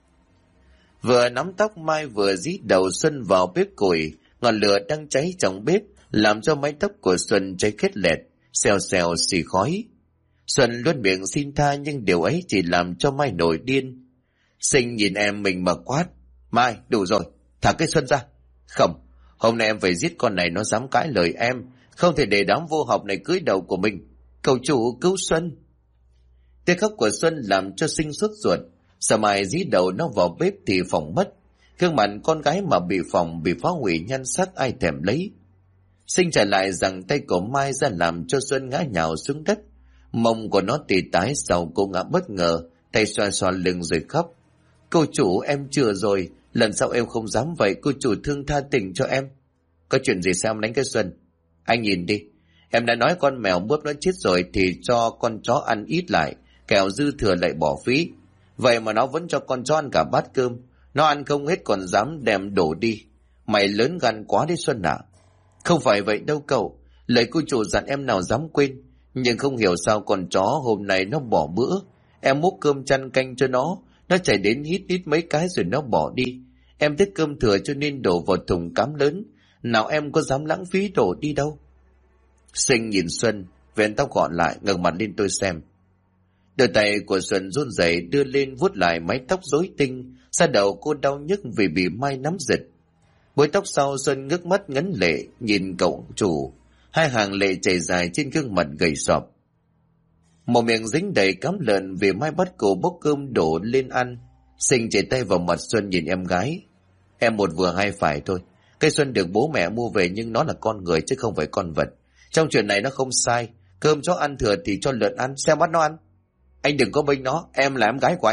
Vừa nắm tóc Mai vừa dí đầu Xuân vào bếp củi, ngọn lửa đang cháy trong bếp, làm cho mái tóc của Xuân cháy khét lẹt, xèo xèo xì khói. Xuân luôn miệng xin tha nhưng điều ấy chỉ làm cho Mai nổi điên. Sinh nhìn em mình mà quát. Mai, đủ rồi, thả cái Xuân ra. Không, hôm nay em phải giết con này, nó dám cãi lời em, không thể để đám vô học này cưới đầu của mình. Cầu chủ cứu Xuân. Tiếng khóc của Xuân làm cho Sinh sốt ruột. Sợ Mai dí đầu nó vào bếp thì phỏng mất. Gương mặt con gái mà bị phỏng, bị phá hủy nhan sắc ai thèm lấy. Sinh trả lại rằng tay của Mai ra làm cho Xuân ngã nhào xuống đất. Mông của nó tì tái sau cô ngã bất ngờ, tay xoa xoa lưng rồi khóc. Cô chủ, em chừa rồi, lần sau em không dám vậy, cô chủ thương tha tình cho em. Có chuyện gì sao em đánh cái Xuân? Anh nhìn đi, em đã nói con mèo mướp nó chết rồi thì cho con chó ăn ít lại, kẻo dư thừa lại bỏ phí. Vậy mà nó vẫn cho con chó ăn cả bát cơm, nó ăn không hết còn dám đem đổ đi. Mày lớn gan quá đấy Xuân à. Không phải vậy đâu cậu, lời cô chủ dặn em nào dám quên. Nhưng không hiểu sao con chó hôm nay nó bỏ bữa. Em múc cơm chăn canh cho nó chạy đến hít hít mấy cái rồi nó bỏ đi. Em thích cơm thừa cho nên đổ vào thùng cám lớn, nào em có dám lãng phí đổ đi đâu. Sinh nhìn Xuân, vén tóc gọn lại, ngẩng mặt lên tôi xem. Đôi tay của Xuân run rẩy đưa lên vuốt lại mái tóc rối tinh, da đầu cô đau nhức vì bị Mai nắm giật. Búi tóc sau Xuân ngước mắt ngấn lệ nhìn cậu chủ, hai hàng lệ chảy dài trên gương mặt gầy sọp. Một miệng dính đầy cám lợn vì Mai bắt cô bốc cơm đổ lên ăn. Sinh chảy tay vào mặt Xuân nhìn em gái. Em một vừa hai phải thôi. Cây Xuân được bố mẹ mua về nhưng nó là con người chứ không phải con vật. Trong chuyện này nó không sai. Cơm chó ăn thừa thì cho lợn ăn, xem bắt nó ăn. Anh đừng có bênh nó, em là em gái của anh.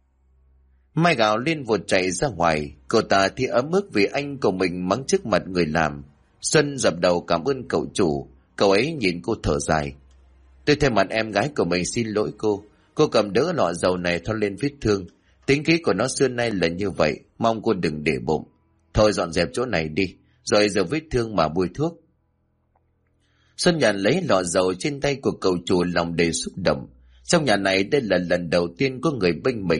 Mai gào lên vụt chạy ra ngoài. Cô ta thì ấm ức vì anh của mình mắng trước mặt người làm. Xuân dập đầu cảm ơn cậu chủ. Cậu ấy nhìn cô thở dài. Tôi thay mặt em gái của mình xin lỗi cô. Cô cầm đỡ lọ dầu này thoa lên vết thương. Tính khí của nó xưa nay là như vậy, mong cô đừng để bụng. Thôi dọn dẹp chỗ này đi, rồi rửa vết thương mà bôi thuốc. Xuân nhận lấy lọ dầu trên tay của cậu chủ lòng đầy xúc động. Trong nhà này đây là lần đầu tiên có người bênh mình.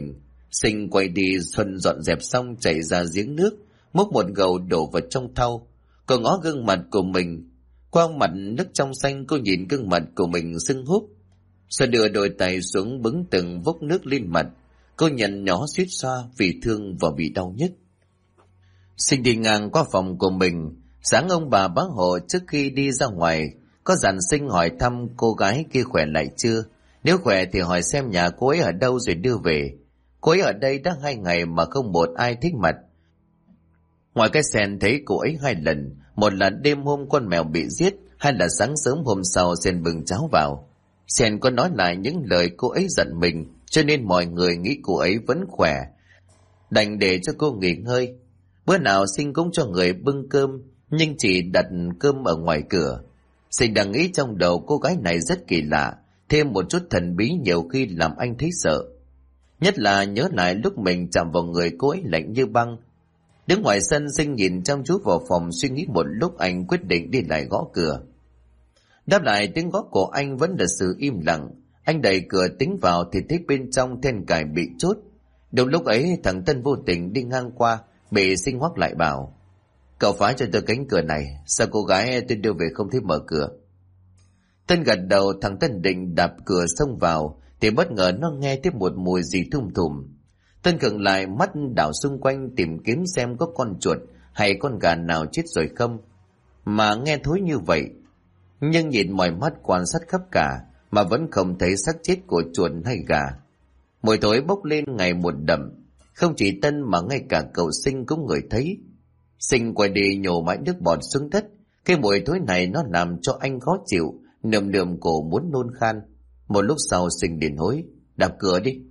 Sinh quay đi, Xuân dọn dẹp xong chạy ra giếng nước, múc một gầu đổ vào trong thau. Cô ngó gương mặt của mình, qua mặt nước trong xanh cô nhìn gương mặt của mình sưng húp. Xuân đưa đôi tay xuống bứng từng vốc nước lên mặt. Cô nhận nhỏ suýt xoa vì thương và vì đau nhất. Sinh đi ngang qua phòng của mình, sáng ông bà bác hộ trước khi đi ra ngoài có dặn Sinh hỏi thăm cô gái kia khỏe lại chưa, nếu khỏe thì hỏi xem nhà cô ấy ở đâu rồi đưa về. Cô ấy ở đây đã 2 ngày mà không một ai thích mặt. Ngoài cái Sen thấy cô ấy 2 lần, một là đêm hôm con mèo bị giết, hay là sáng sớm hôm sau Sen bưng cháo vào. Sen có nói lại những lời cô ấy giận mình, cho nên mọi người nghĩ cô ấy vẫn khỏe, đành để cho cô nghỉ ngơi. Bữa nào Sinh cũng cho người bưng cơm, nhưng chỉ đặt cơm ở ngoài cửa. Sinh đang nghĩ trong đầu cô gái này rất kỳ lạ, thêm một chút thần bí nhiều khi làm anh thấy sợ. Nhất là nhớ lại lúc mình chạm vào người cô ấy lạnh như băng. Đứng ngoài sân, Sinh nhìn chăm chú vào phòng suy nghĩ một lúc, anh quyết định đi lại gõ cửa. Đáp lại tiếng gõ của anh vẫn là sự im lặng. Anh đẩy cửa tính vào thì thấy bên trong then cài bị chốt. Đúng lúc ấy thằng Tân vô tình đi ngang qua, bị Sinh ngoắc lại bảo: "Cậu phá cho tôi cánh cửa này, sao cô gái tôi đưa về không thấy mở cửa?" Tân gật đầu. Thằng Tân định đạp cửa xông vào thì bất ngờ nó nghe thấy một mùi gì thum thùm. Tân khựng lại, mắt đảo xung quanh tìm kiếm xem có con chuột hay con gà nào chết rồi không, mà nghe thối như vậy. Nhưng nhìn mọi mắt quan sát khắp cả mà vẫn không thấy xác chết của chuột hay gà. Mùi thối bốc lên ngày một đậm, không chỉ Tân mà ngay cả cậu Sinh cũng ngửi thấy. Sinh quay đi nhổ mãi nước bọt xuống đất. Cái mùi thối này nó làm cho anh khó chịu, nườm nườm cổ muốn nôn khan. Một lúc sau Sinh liền hối: "Đạp cửa đi."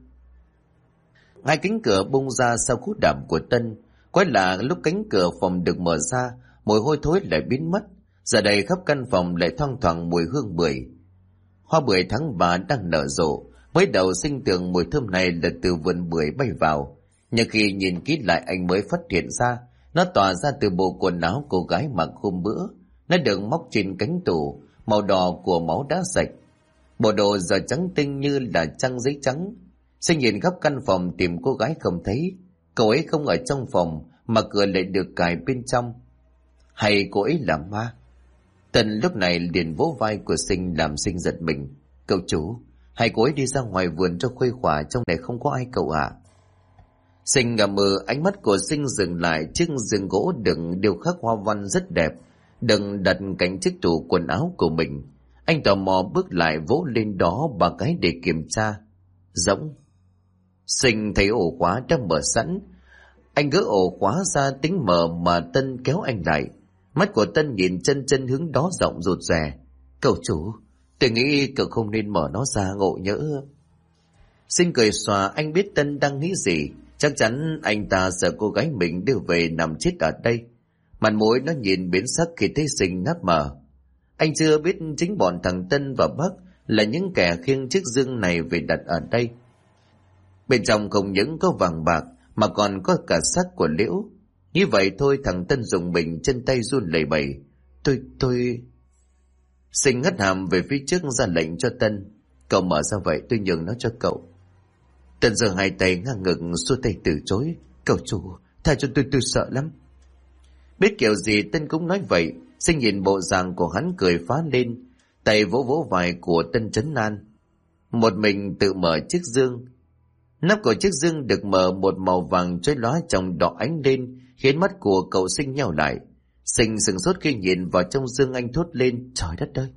2 cánh cửa bung ra sau cú đạp của Tân. Quái lạ, lúc cánh cửa phòng được mở ra, mùi hôi thối lại biến mất. Giờ đây khắp căn phòng lại thoang thoảng mùi hương bưởi. Hoa bưởi tháng 3 đang nở rộ. Mới đầu Sinh tưởng mùi thơm này là từ vườn bưởi bay vào, nhưng khi nhìn kỹ lại anh mới phát hiện ra nó tỏa ra từ bộ quần áo cô gái mặc hôm bữa. Nó được móc trên cánh tủ, màu đỏ của máu đã sạch. Bộ đồ giờ trắng tinh như là trang giấy trắng. Sinh nhìn khắp căn phòng tìm cô gái không thấy. Cậu ấy không ở trong phòng mà cửa lại được cài bên trong. Hay cô ấy là ma? Tần lúc này liền vỗ vai của Sinh làm Sinh giật mình. "Cậu chủ, hay cô ấy đi ra ngoài vườn cho khuây khỏa, trong này không có ai cậu ạ?" Sinh ngầm mơ. Ánh mắt của Sinh dừng lại trước giường gỗ đựng điêu khắc hoa văn rất đẹp, đừng đặt cạnh chiếc tủ quần áo của mình. Anh tò mò bước lại vỗ lên đó 3 cái để kiểm tra. Rỗng. Sinh thấy ổ khóa đã mở sẵn. Anh gỡ ổ khóa ra tính mở mà Tân kéo anh lại. Mắt của Tân nhìn chân hướng đó rộng rụt rè. "Cậu chủ, tôi nghĩ cậu không nên mở nó ra, ngộ nhỡ." Sinh cười xòa. Anh biết Tân đang nghĩ gì. Chắc chắn anh ta sợ cô gái mình đưa về nằm chết ở đây. Mặt mũi nó nhìn biến sắc khi thấy Sinh nát mờ. Anh chưa biết chính bọn thằng Tân và Bắc là những kẻ khiêng chiếc dương này về đặt ở đây. Bên trong không những có vàng bạc mà còn có cả xác của Liễu. Như vậy thôi thằng Tân dùng mình, chân tay run lẩy bẩy. Tôi... Sinh ngất hàm về phía trước ra lệnh cho Tân: "Cậu mở ra vậy, tôi nhường nó cho cậu." Tân giơ 2 tay ngang ngực xua tay từ chối. "Cậu chủ, tha cho tôi sợ lắm." Biết kiểu gì Tân cũng nói vậy. Sinh nhìn bộ dạng của hắn cười phá lên, tay vỗ vỗ vai của Tân trấn an. Một mình tự mở chiếc dương. Nắp của chiếc dương được mở, một màu vàng chói lóa trong đỏ ánh lên, khiến mắt của cậu Sinh nheo lại. Sinh sửng sốt khi nhìn vào trong dương, anh thốt lên: "Trời đất ơi!"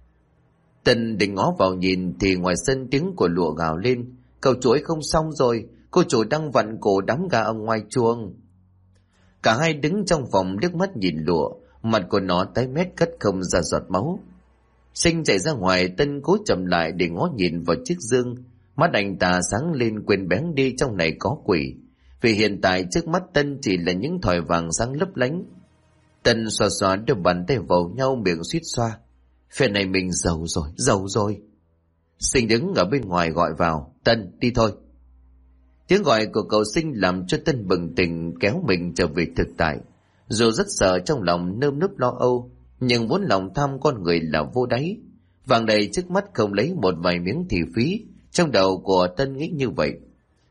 Tân định ngó vào nhìn thì ngoài sân tiếng của lụa gào lên: "Cậu chủ ấy không xong rồi, cô chủ đang vặn cổ đám gà ở ngoài chuồng." Cả hai đứng trong phòng liếc mắt nhìn lụa, mặt của nó tái mét cất không ra giọt máu. Sinh chạy ra ngoài. Tân cố chậm lại để ngó nhìn vào chiếc dương. Mắt anh ta sáng lên, quên bén đi trong này có quỷ, vì hiện tại trước mắt Tân chỉ là những thỏi vàng sáng lấp lánh. Tân xoa xoa đôi bàn tay vào nhau, miệng suýt xoa: "Phe này mình giàu rồi." Sinh đứng ở bên ngoài gọi vào: "Tân, đi thôi." Tiếng gọi của cậu Sinh làm cho Tân bừng tỉnh, kéo mình trở về thực tại. Dù rất sợ, trong lòng nơm nớp lo âu, nhưng vốn lòng tham con người là vô đáy. Vàng đầy trước mắt không lấy một vài miếng thì phí. Trong đầu của Tân nghĩ như vậy.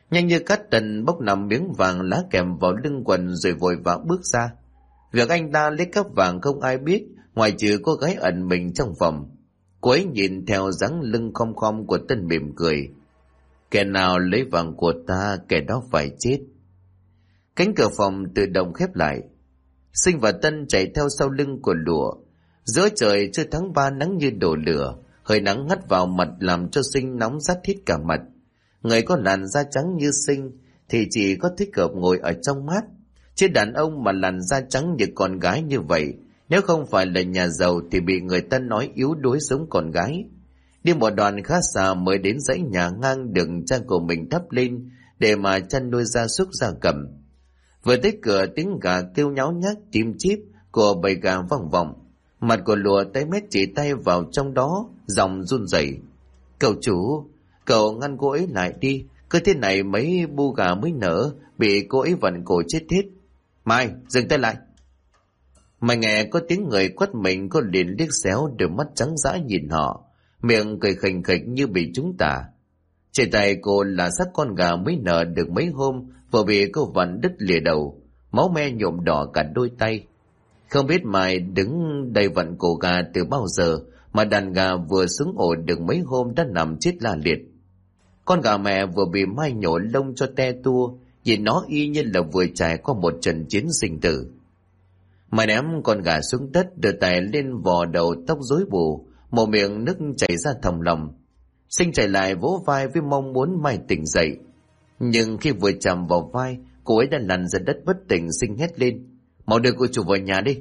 Nhanh như cắt, Tần bốc 5 miếng vàng lá kèm vào lưng quần rồi vội vã bước ra. Việc anh ta lấy cắp vàng không ai biết, ngoài trừ cô gái ẩn mình trong phòng. Cô ấy nhìn theo dáng lưng khom khom của Tân mỉm cười. Kẻ nào lấy vàng của ta, kẻ đó phải chết. Cánh cửa phòng tự động khép lại. Sinh và Tân chạy theo sau lưng của Lụa. Giữa trời trưa tháng 3 nắng như đổ lửa, hơi nắng hắt vào mặt làm cho Sinh nóng rát hết cả mặt. Người có làn da trắng như Sinh thì chỉ có thích hợp ngồi ở trong mát. Chứ đàn ông mà làn da trắng như con gái như vậy, nếu không phải là nhà giàu thì bị người ta nói yếu đuối giống con gái. Đi một đoạn khá xa mới đến dãy nhà ngang đường cha của mình thắp lên để mà chăn nuôi gia súc gia cầm. Vừa tới cửa, tiếng gà kêu nháo nhác chim chíp của bầy gà vang vọng. Mặt của Lụa tái mét chỉ tay vào trong đó, giọng run rẩy. Cậu chủ, cậu ngăn cô ấy lại đi, cứ thế này mấy bu gà mới nở, bị cô ấy vặn cổ chết hết. Mai, dừng tay lại. Mà nghe có tiếng người quát mình, cô liền liếc xéo, đôi mắt trắng dã nhìn họ, miệng cười khình khịch như bị trúng tà. Trên tay cô là xác con gà mới nở được mấy hôm, vừa bị cô vặn đứt lìa đầu, máu me nhuộm đỏ cả đôi tay. Không biết Mai đứng đây vặn cổ gà từ bao giờ mà đàn gà vừa xuống ổ được mấy hôm đã nằm chết la liệt. Con gà mẹ vừa bị Mai nhổ lông cho te tua, nhìn nó y như là vừa trải qua một trận chiến sinh tử. Mai ném con gà xuống đất, đưa tay lên vò đầu tóc rối bù, một miệng nước chảy ra thòng lòng. Sinh chạy lại vỗ vai với mong muốn Mai tỉnh dậy, nhưng khi vừa chạm vào vai, cô ấy đã lăn ra đất bất tỉnh. Sinh hét lên: Mau đưa cô chủ vào nhà đi.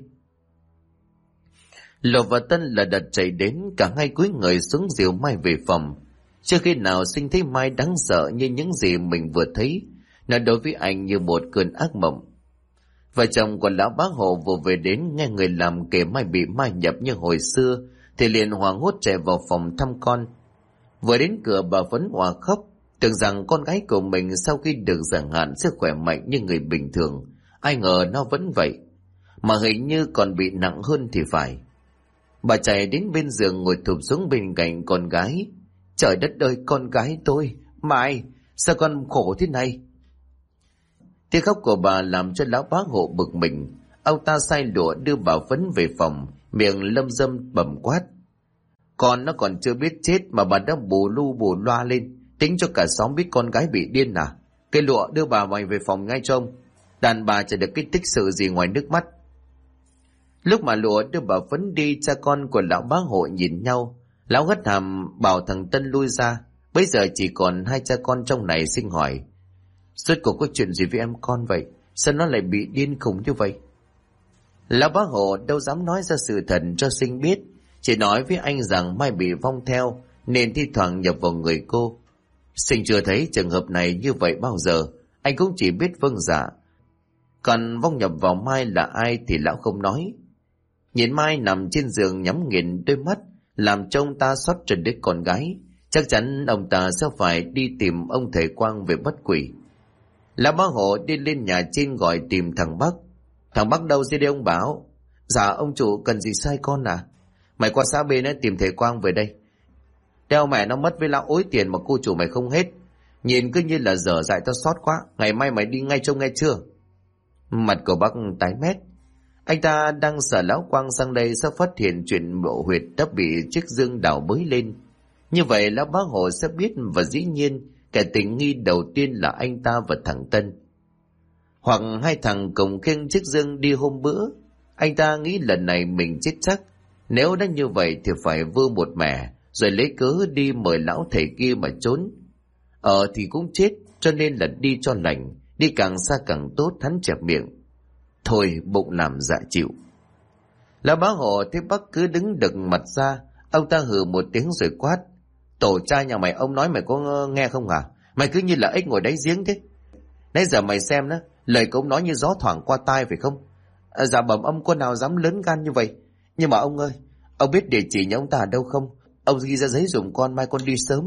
Lộ và Tân là đợt chạy đến, cả hai cúi người xuống dìu Mai về phòng. Chưa khi nào Sinh thấy Mai đáng sợ như những gì mình vừa thấy, nó đối với anh như một cơn ác mộng. Vợ chồng của lão bác Hồ vừa về đến, nghe người làm kể Mai bị mai nhập như hồi xưa thì liền hoảng hốt chạy vào phòng thăm con. Vừa đến cửa, bà Phấn òa khóc, tưởng rằng con gái của mình sau khi được giảm hạn sẽ khỏe mạnh như người bình thường. Ai ngờ nó vẫn vậy, mà hình như còn bị nặng hơn thì phải. Bà chạy đến bên giường ngồi thụp xuống bên cạnh con gái. Trời đất ơi, con gái tôi, Mai, sao con khổ thế này? Tiếng khóc của bà làm cho lão bá hộ bực mình. Ông ta sai Lụa đưa bà Phấn về phòng, miệng lâm dâm bẩm quát: Con nó còn chưa biết chết mà bà đã bù lu bù loa lên, tính cho cả xóm biết con gái bị điên à? Cái Lụa, đưa bà mày về phòng ngay cho ông. Đàn bà chả được cái tích sự gì ngoài nước mắt. Lúc mà Lụa đưa bà Phấn đi, cha con của lão bá hộ nhìn nhau. Lão hất hàm bảo thằng Tân lui ra. Bây giờ chỉ còn hai cha con trong này. Sinh hỏi: Rốt cuộc có chuyện gì với em con vậy? Sao nó lại bị điên khùng như vậy? Lão bá hộ đâu dám nói ra sự thật cho Sinh biết, chỉ nói với anh rằng Mai bị vong theo nên thi thoảng nhập vào người cô. Sinh chưa thấy trường hợp này như vậy bao giờ, anh cũng chỉ biết vâng dạ. Còn vong nhập vào Mai là ai thì lão không nói. Nhìn Mai nằm trên giường nhắm nghiền đôi mắt, làm cho ông ta xót cho đứa con gái. Chắc chắn ông ta sẽ phải đi tìm ông thầy Quang về bắt quỷ. Lão bá hộ đi lên nhà trên gọi tìm thằng Bắc. Thằng Bắc đâu rồi đây ông Bảo? Dạ ông chủ, cần gì sai con à? Mày qua xã bên ấy tìm thầy Quang về đây. Đeo mẹ nó mất với lão ối tiền mà cô chủ mày không hết. Nhìn cứ như là dở dại, tao xót quá. Ngày mai mày đi ngay trông nghe chưa? Mặt của Bắc tái mét. Anh ta đang sợ lão Quang sang đây sẽ phát hiện chuyện mộ huyệt đã bị chiếc dương đào bới lên. Như vậy lão bá hộ sẽ biết, và dĩ nhiên kẻ tình nghi đầu tiên là anh ta và thằng Tân. Hoặc hai thằng cùng khiêng chiếc dương đi hôm bữa. Anh ta nghĩ lần này mình chết chắc. Nếu đã như vậy thì phải vơ một mẻ, rồi lấy cớ đi mời lão thầy kia mà trốn. Thì cũng chết, cho nên là đi cho lành, đi càng xa càng tốt. Hắn chẹp miệng: Thôi bụng làm dạ chịu. Lão bá hộ thấy Bắc cứ đứng đực mặt ra, ông ta hừ một tiếng rồi quát: Tổ cha nhà mày, ông nói mày có nghe không hả? Mày cứ như là ếch ngồi đáy giếng thế. Nãy giờ mày xem đó, lời của ông nói như gió thoảng qua tai phải không? Dạ bẩm ông, có nào dám lớn gan như vậy. Nhưng mà ông ơi, ông biết địa chỉ nhà ông ta ở đâu không? Ông ghi ra giấy dùm con, mai con đi sớm.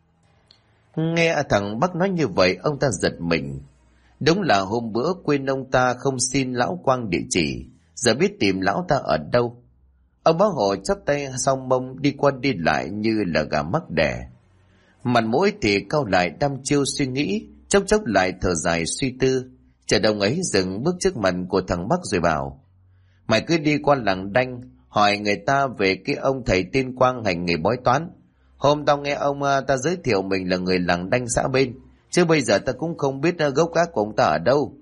Nghe thằng Bắc nói như vậy, ông ta giật mình. Đúng là hôm bữa quên ông ta không xin lão Quang địa chỉ, giờ biết tìm lão ta ở đâu. Ông bá hộ chắp tay sau mông, đi qua đi lại như là gà mắc đẻ. Mặt mũi thì cau lại, đăm chiêu suy nghĩ, chốc chốc lại thở dài suy tư. Chợt ông ấy dừng bước trước mặt của thằng Bắc rồi bảo: Mày cứ đi qua làng Đanh hỏi người ta về cái ông thầy tên Quang hành nghề bói toán. Hôm tao nghe ông ta giới thiệu mình là người làng Đanh xã bên, chứ bây giờ ta cũng không biết gốc gác của ông ta ở đâu.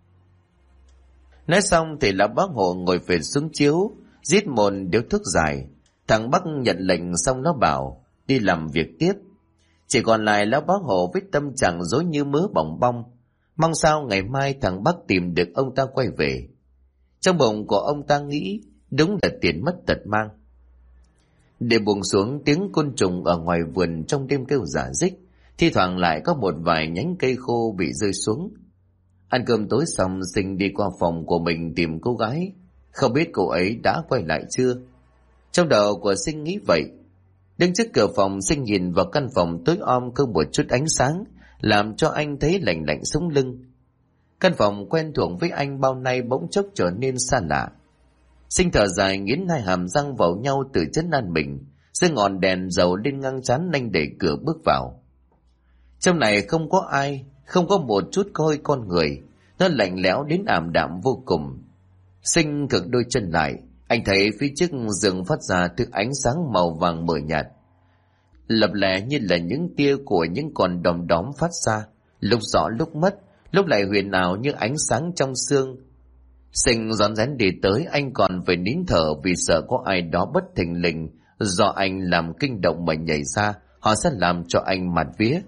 Nói xong thì lão bác Hộ ngồi phệt xuống chiếu, rít một điếu thuốc dài. Thằng Bắc nhận lệnh xong nó bảo đi làm việc tiếp. Chỉ còn lại lão bác Hộ với tâm trạng rối như mớ bỏng bong, mong sao ngày mai thằng Bắc tìm được ông ta quay về. Trong bụng của ông ta nghĩ đúng là tiền mất tật mang. Để buông xuống, tiếng côn trùng ở ngoài vườn trong đêm kêu rả rích, thi thoảng lại có một vài nhánh cây khô bị rơi xuống. Ăn cơm tối xong, Sinh đi qua phòng của mình tìm cô gái. Không biết cô ấy đã quay lại chưa? Trong đầu của Sinh nghĩ vậy. Đứng trước cửa phòng, Sinh nhìn vào căn phòng tối om không một chút ánh sáng, làm cho anh thấy lạnh lạnh sống lưng. Căn phòng quen thuộc với anh bao nay bỗng chốc trở nên xa lạ. Sinh thở dài, nghiến hai hàm răng vào nhau tự trấn an mình, giơ ngọn đèn dầu lên ngang trán nhanh đẩy cửa bước vào. Trong này không có ai, không có một chút hơi con người, nó lạnh lẽo đến ảm đạm vô cùng. Sinh cực đôi chân lại, anh thấy phía trước giường phát ra thứ ánh sáng màu vàng mờ nhạt, lập lẻ như là những tia của những con đom đóm phát ra, lúc rõ lúc mất, lúc lại huyền ảo như ánh sáng trong sương. Sinh rón rén đi tới, anh còn phải nín thở vì sợ có ai đó bất thình lình do anh làm kinh động mà nhảy ra, họ sẽ làm cho anh mặt vía.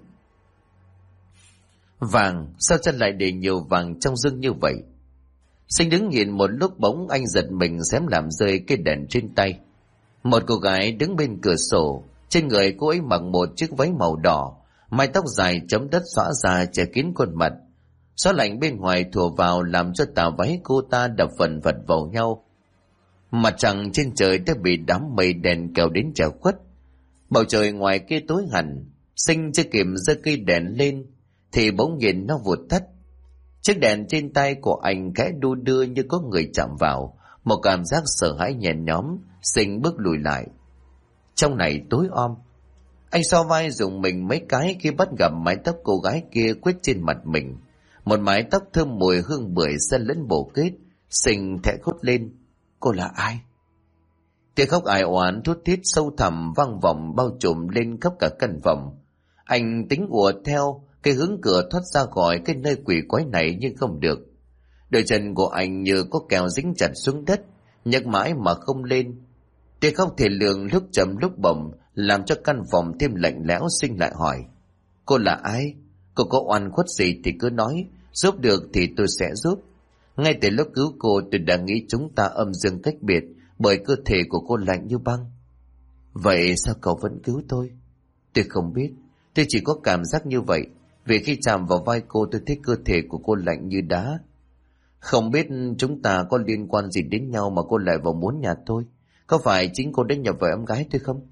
Vàng, sao chân lại để nhiều vàng trong rừng như vậy? Sinh đứng nhìn một lúc, bỗng anh giật mình xém làm rơi cái đèn trên tay. Một cô gái đứng bên cửa sổ, trên người cô ấy mặc một chiếc váy màu đỏ, mái tóc dài chấm đất xõa ra che kín khuôn mặt. Gió lạnh bên ngoài thùa vào làm cho tà váy cô ta đập phần vật vào nhau. Mặt trăng trên trời đã bị đám mây đèn kéo đến che khuất. Bầu trời ngoài kia tối hẳn. Sinh chưa kịp giơ cây đèn lên thì bỗng nhiên nó vụt tắt. Chiếc đèn trên tay của anh khẽ đu đưa như có người chạm vào. Một cảm giác sợ hãi nhẹ nhõm. Sinh bước lùi lại. Trong này tối om. Anh so vai dùng mình mấy cái khi bắt gặp mái tóc cô gái kia quét trên mặt mình. Một mái tóc thơm mùi hương bưởi xen lẫn bổ kết. Sinh thẽ thốt lên: Cô là ai? Tiếng khóc ai oán thút thít sâu thẳm vang vọng bao trùm lên khắp cả căn phòng. Anh tính ùa theo cái hướng cửa thoát ra khỏi cái nơi quỷ quái này nhưng không được. Đôi chân của anh như có kẹo dính chặt xuống đất, nhấc mãi mà không lên. Tiếng khóc thề lường lúc chậm lúc bổng làm cho căn phòng thêm lạnh lẽo. Sinh lại hỏi: Cô là ai? Cô có oan khuất gì thì cứ nói, giúp được thì tôi sẽ giúp. Ngay từ lúc cứu cô tôi đã nghĩ chúng ta âm dương cách biệt, bởi cơ thể của cô lạnh như băng. Vậy sao cậu vẫn cứu tôi? Tôi không biết, tôi chỉ có cảm giác như vậy. Vì khi chạm vào vai cô tôi thấy cơ thể của cô lạnh như đá. Không biết chúng ta có liên quan gì đến nhau mà cô lại vào muốn nhà tôi. Có phải chính cô đã nhập vào em gái tôi không?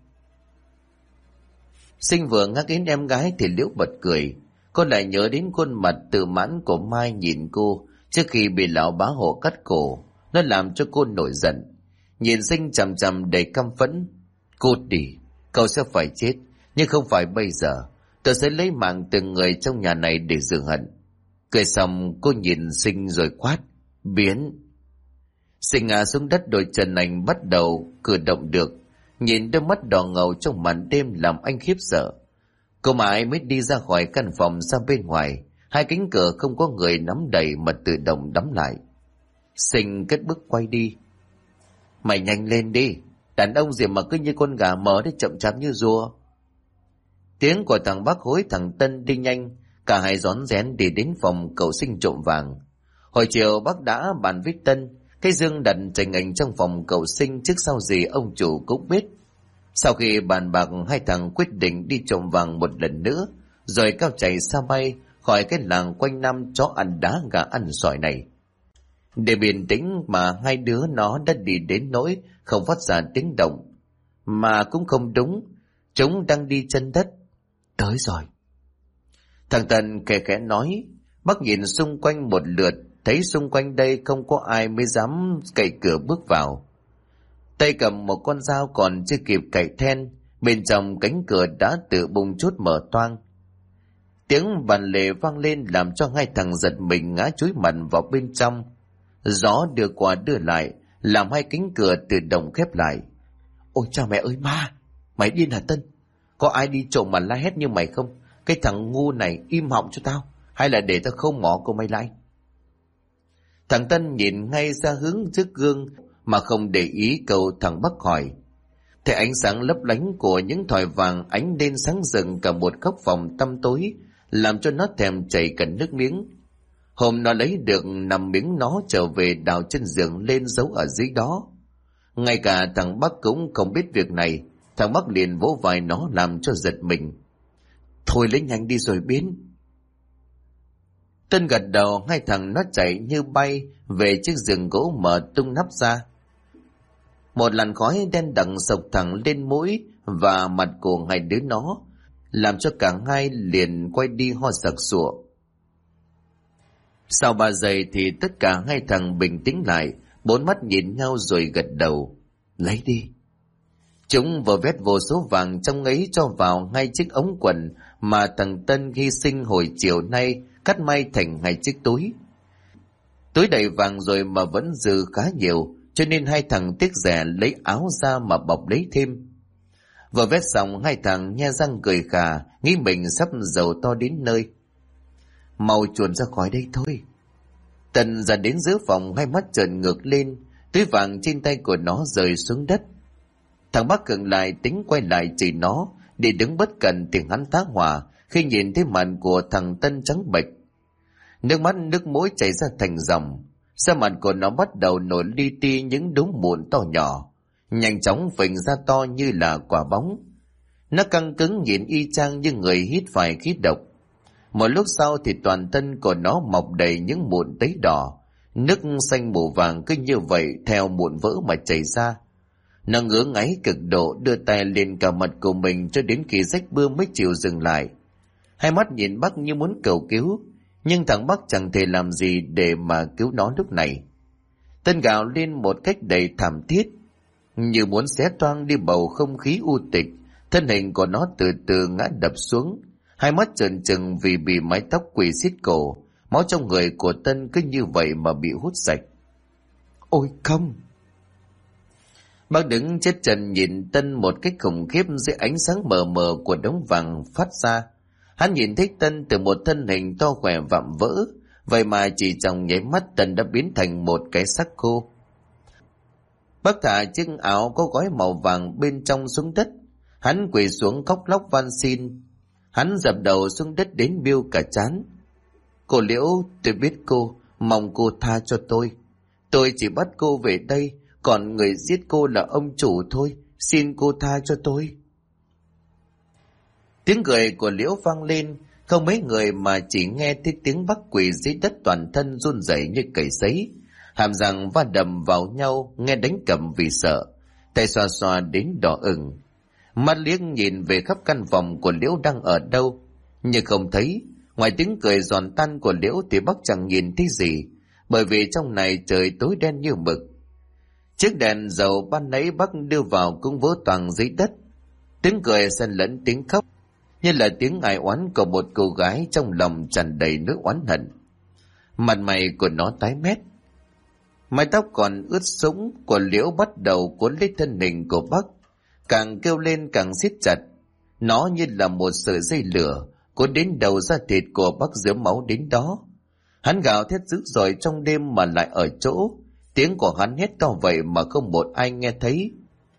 Sinh vừa nhắc đến em gái thì Liễu bật cười. Cô lại nhớ đến khuôn mặt tự mãn của Mai nhìn cô trước khi bị lão bá Hộ cắt cổ. Nó làm cho cô nổi giận. Nhìn Sinh chằm chằm đầy căm phẫn. Cút đi, cậu sẽ phải chết, nhưng không phải bây giờ. Tôi sẽ lấy mạng từng người trong nhà này để rửa hận. Cười xong cô nhìn Sinh rồi quát: Biến! Sinh ngã xuống đất, đôi chân anh bắt đầu cử động được. Nhìn đôi mắt đỏ ngầu trong màn đêm làm anh khiếp sợ. Cô mãi mới đi ra khỏi căn phòng ra bên ngoài. Hai cánh cửa không có người nắm đầy mà tự động đóng lại. Sinh cất bước quay đi. Mày nhanh lên đi, đàn ông gì mà cứ như con gà mờ đấy, chậm chạp như rùa. Tiếng của thằng Bắc hối thằng Tân đi nhanh. Cả hai rón rén đi đến phòng cậu Sinh trộm vàng. Hồi chiều bác đã bàn với Tân. Cái dương đặt chành ảnh trong phòng cậu Sinh trước sau gì ông chủ cũng biết. Sau khi bàn bạc, hai thằng quyết định đi trộm vàng một lần nữa, rồi cao chạy xa bay khỏi cái làng quanh năm chó ăn đá gà ăn sỏi này. Để bình tĩnh mà hai đứa nó đã đi đến nỗi không phát ra tiếng động. Mà cũng không đúng, chúng đang đi chân đất. Tới rồi. Thằng Tân khe khẽ nói. Bác nhìn xung quanh một lượt, thấy xung quanh đây không có ai mới dám cậy cửa bước vào. Tay cầm một con dao còn chưa kịp cậy then, bên trong cánh cửa đã tự bung chốt mở toang. Tiếng bàn lề vang lên làm cho hai thằng giật mình ngã chúi mặt vào bên trong. Gió đưa qua đưa lại, làm hai cánh cửa tự động khép lại. Ôi cha mẹ ơi, ma! Mày điên hả Tân? Có ai đi trộm mà la hét như mày không? Cái thằng ngu này, im họng cho tao, hay là để tao không mỏ cô mày lại? Thằng Tân nhìn ngay ra hướng trước gương mà không để ý câu thằng Bắc hỏi. Thấy ánh sáng lấp lánh của những thỏi vàng ánh lên sáng rừng cả một góc phòng tăm tối, làm cho nó thèm chảy cả nước miếng. Hôm nó lấy được 5 miếng nó trở về đào chân giường lên giấu ở dưới đó. Ngay cả thằng Bắc cũng không biết việc này, thằng Bắc liền vỗ vai nó làm cho giật mình. Thôi lấy nhanh đi rồi biến. Tân gật đầu, hai thằng nó chạy như bay về chiếc giường gỗ mở tung nắp ra. Một làn khói đen đằng sộc thẳng lên mũi và mặt của hai đứa nó, làm cho cả hai liền quay đi ho sặc sụa. Sau 3 giây thì tất cả hai thằng bình tĩnh lại, bốn mắt nhìn nhau rồi gật đầu. Lấy đi. Chúng vừa vét vô số vàng trong ấy cho vào ngay chiếc ống quần mà thằng Tân hy sinh hồi chiều nay, cắt may thành hai chiếc túi. Túi đầy vàng rồi mà vẫn dư khá nhiều, cho nên hai thằng tiếc rẻ lấy áo ra mà bọc lấy thêm. Vừa vét xong, hai thằng nhe răng cười khà, nghĩ mình sắp giàu to đến nơi. Mau chuồn ra khỏi đây thôi. Tần ra đến giữa phòng, hai mắt trợn ngược lên, túi vàng trên tay của nó rơi xuống đất. Thằng Bắc khựng lại, tính quay lại chỉ nó để đứng bất cẩn thì hắn tá hỏa khi nhìn thấy mặt của thằng Tân trắng bệch. Nước mắt nước mũi chảy ra thành dòng, da mặt của nó bắt đầu nổi li ti những đốm mụn to nhỏ, nhanh chóng phình ra to như là quả bóng. Nó căng cứng nhìn y chang như người hít phải khí độc. Một lúc sau thì toàn thân của nó mọc đầy những mụn tấy đỏ, nước xanh màu vàng cứ như vậy theo mụn vỡ mà chảy ra. Nó ngứa ngáy cực độ, đưa tay lên cả mặt của mình cho đến khi rách bươm mới chịu dừng lại. Hai mắt nhìn Bắc như muốn cầu cứu, nhưng thằng Bắc chẳng thể làm gì để mà cứu nó lúc này. Tân gào lên một cách đầy thảm thiết, như muốn xé toang đi bầu không khí u tịch. Thân hình của nó từ từ ngã đập xuống, hai mắt trợn trừng vì bị mái tóc quỳ xiết cổ. Máu trong người của Tân cứ như vậy mà bị hút sạch. Ôi không! Bác đứng chết trần nhìn Tân một cách khủng khiếp dưới ánh sáng mờ mờ của đống vàng phát ra. Hắn nhìn thấy Tân từ một thân hình to khỏe vạm vỡ, vậy mà chỉ trong nháy mắt Tân đã biến thành một cái xác khô. Bác thả chiếc áo có gói màu vàng bên trong xuống đất. Hắn quỳ xuống khóc lóc van xin. Hắn dập đầu xuống đất đến biêu cả trán. Cô Liễu, tôi biết cô, mong cô tha cho tôi. Tôi chỉ bắt cô về đây, còn người giết cô là ông chủ thôi, xin cô tha cho tôi. Tiếng cười của Liễu vang lên, không mấy người mà chỉ nghe thấy tiếng Bắc quỳ dưới đất toàn thân run rẩy như cầy sấy, hàm răng va đầm vào nhau, nghe đánh cầm vì sợ, tay xoa xoa đến đỏ ửng. Mắt liếc nhìn về khắp căn phòng của Liễu đang ở đâu, nhưng không thấy. Ngoài tiếng cười giòn tan của Liễu thì Bắc chẳng nhìn thấy gì, bởi vì trong này trời tối đen như mực. Chiếc đèn dầu ban nãy Bắc đưa vào cũng vỡ toang dưới đất. Tiếng cười xen lẫn tiếng khóc, như là tiếng ai oán của một cô gái trong lòng tràn đầy nỗi oán hận. Mặt mày của nó tái mét, mái tóc còn ướt sũng của Liễu bắt đầu cuốn lấy thân hình của Bắc, càng kêu lên càng siết chặt. Nó như là một sợi dây lửa cuốn đến đầu da thịt của Bắc rớm máu đến đó. Hắn gào thét dữ dội trong đêm mà lại ở chỗ. Tiếng của hắn hét to vậy mà không một ai nghe thấy.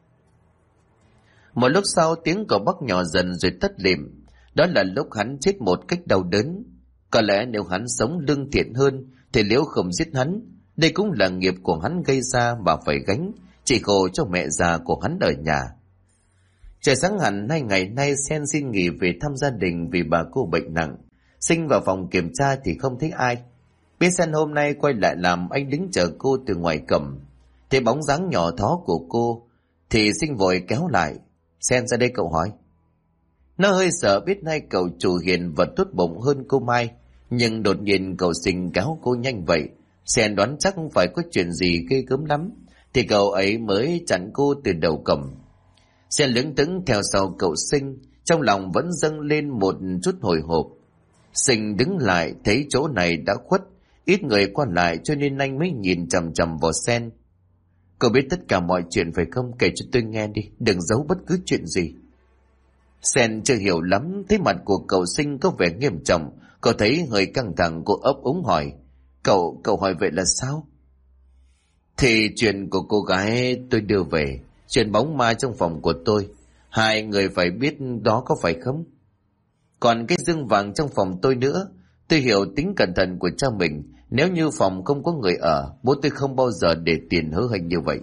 Một lúc sau tiếng của Bắc nhỏ dần rồi tắt lịm. Đó là lúc hắn chết một cách đau đớn. Có lẽ nếu hắn sống lương thiện hơn thì Liễu không giết hắn. Đây cũng là nghiệp của hắn gây ra mà phải gánh, chỉ khổ cho mẹ già của hắn ở nhà. Trời sáng hẳn 2 ngày nay Sen xin nghỉ về thăm gia đình vì bà cô bệnh nặng. Sinh vào phòng kiểm tra thì không thấy ai. Biết Sen hôm nay quay lại làm, anh đứng chờ cô từ ngoài cổng. Thấy bóng dáng nhỏ thó của cô thì Sinh vội kéo lại. Sen ra đây cậu hỏi. Nó hơi sợ biết nay cậu chủ hiền và tốt bụng hơn cô Mai, nhưng đột nhiên cậu Sinh kéo cô nhanh vậy. Sen đoán chắc phải có chuyện gì ghê gớm lắm, thì cậu ấy mới chặn cô từ đầu cổng. Sen lững thững theo sau cậu Sinh, trong lòng vẫn dâng lên một chút hồi hộp. Sinh đứng lại thấy chỗ này đã khuất, ít người qua lại cho nên anh mới nhìn chằm chằm vào Sen. Cậu biết tất cả mọi chuyện phải không? Kể cho tôi nghe đi, đừng giấu bất cứ chuyện gì. Sen chưa hiểu lắm, thấy mặt của cậu Sinh có vẻ nghiêm trọng, cậu thấy hơi căng thẳng, cô ấp úng hỏi. Cậu hỏi vậy là sao? Thì chuyện của cô gái tôi đưa về, chuyện bóng ma trong phòng của tôi, hai người phải biết đó có phải không? Còn cái dương vàng trong phòng tôi nữa, tôi hiểu tính cẩn thận của cha mình, nếu như phòng không có người ở, bố tôi không bao giờ để tiền hứa hênh như vậy.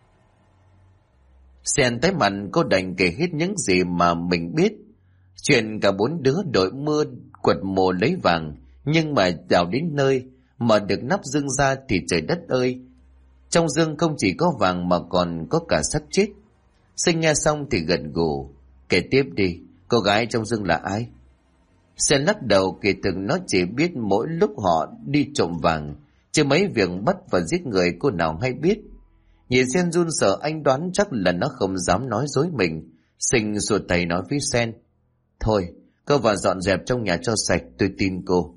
Sen tái mặt, cô đành kể hết những gì mà mình biết. Chuyện cả bốn đứa đội mưa quật mồ lấy vàng, nhưng mà đào đến nơi, mở được nắp dương ra thì trời đất ơi! Trong dương không chỉ có vàng mà còn có cả xác chết. Sinh nghe xong thì gật gù. Kể tiếp đi, cô gái trong dương là ai? Sen lắc đầu, kể từng nó chỉ biết mỗi lúc họ đi trộm vàng, chứ mấy việc bắt và giết người cô nào hay biết. Nhìn Sen run sợ, anh đoán chắc là nó không dám nói dối mình. Sinh xua tay nói với Sen. Thôi, cô vào dọn dẹp trong nhà cho sạch, tôi tin cô.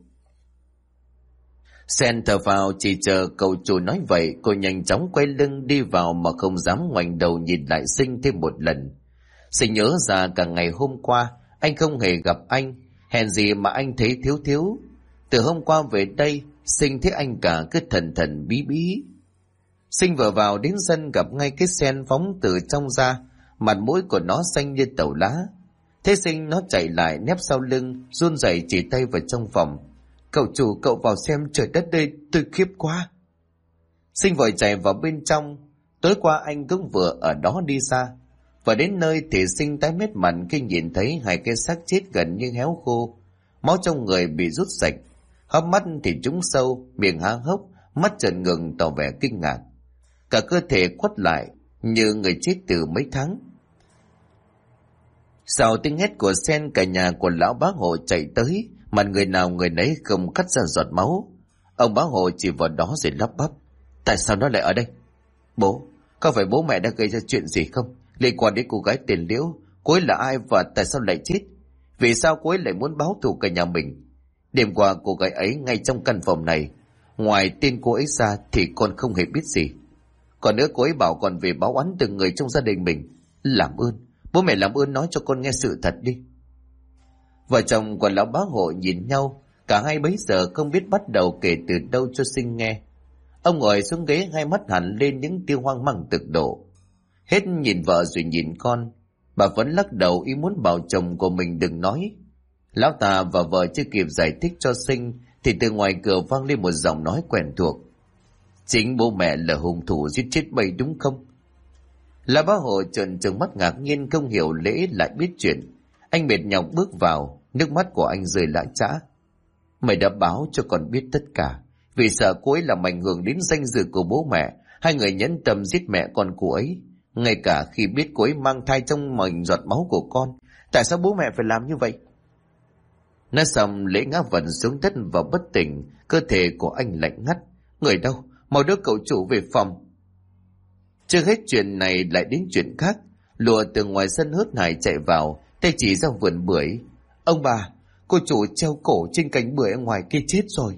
Sen thở vào, chỉ chờ cậu chủ nói vậy, cô nhanh chóng quay lưng đi vào mà không dám ngoảnh đầu nhìn lại Sinh thêm một lần. Sinh nhớ ra cả ngày hôm qua, anh không hề gặp anh, hèn gì mà anh thấy thiếu thiếu. Từ hôm qua về đây, Sinh thấy anh cả cứ thần thần bí bí. Sinh vừa vào đến sân gặp ngay cái Sen phóng từ trong ra, mặt mũi của nó xanh như tàu lá. Thế Sinh nó chạy lại nép sau lưng, run rẩy chỉ tay vào trong phòng. Cậu chủ, cậu vào xem, trời đất đây, tôi khiếp quá. Sinh vội chạy vào bên trong. Tối qua anh cũng vừa ở đó đi xa. Và đến nơi thì Sinh tái mét mặt khi nhìn thấy hai cái xác chết gần như héo khô. Máu trong người bị rút sạch. Hốc mắt thì trúng sâu, miệng há hốc, mắt trợn ngừng tỏ vẻ kinh ngạc. Cả cơ thể quắt lại như người chết từ mấy tháng. Sau tiếng hét của Sen, cả nhà của lão bá hộ chạy tới, mặt người nào người nấy không cắt ra giọt máu. Ông bá hộ chỉ vào đó rồi lắp bắp. Tại sao nó lại ở đây? Bố, có phải bố mẹ đã gây ra chuyện gì không? Liên quan đến cô gái tên Liễu, cô ấy là ai và tại sao lại chết? Vì sao cô ấy lại muốn báo thù cả nhà mình? Đêm qua cô gái ấy ngay trong căn phòng này, ngoài tên cô ấy ra thì con không hề biết gì. Còn nữa cô ấy bảo còn về báo oán từng người trong gia đình mình. Làm ơn, bố mẹ làm ơn nói cho con nghe sự thật đi. Vợ chồng của lão bá hộ nhìn nhau, cả hai bấy giờ không biết bắt đầu kể từ đâu cho Sinh nghe. Ông ngồi xuống ghế, hai mắt hẳn lên những tia hoang mang cực độ. Hết nhìn vợ rồi nhìn con, bà vẫn lắc đầu ý muốn bảo chồng của mình đừng nói. Lão ta và vợ chưa kịp giải thích cho Sinh thì từ ngoài cửa vang lên một giọng nói quen thuộc. Chính bố mẹ là hung thủ giết chết Bay đúng không? Lão bá hộ trợn trừng mắt ngạc nhiên, không hiểu lễ lại biết chuyện. Anh mệt nhọc bước vào, nước mắt của anh rơi lã chã. Mày đã báo cho con biết tất cả, vì sợ cô ấy làm ảnh hưởng đến danh dự của bố mẹ. Hai người nhẫn tâm giết mẹ con cô ấy. Ngay cả khi biết cô ấy mang thai trong mình giọt máu của con, tại sao bố mẹ phải làm như vậy? Nói xong lễ ngã vật xuống đất và bất tỉnh, cơ thể của anh lạnh ngắt. Người đâu? Mau đưa cậu chủ về phòng. Chưa hết chuyện này lại đến chuyện khác. Lùa từ ngoài sân hớt hải chạy vào, tay chỉ ra vườn bưởi. Ông bà, cô chủ treo cổ trên cành bưởi ở ngoài kia chết rồi.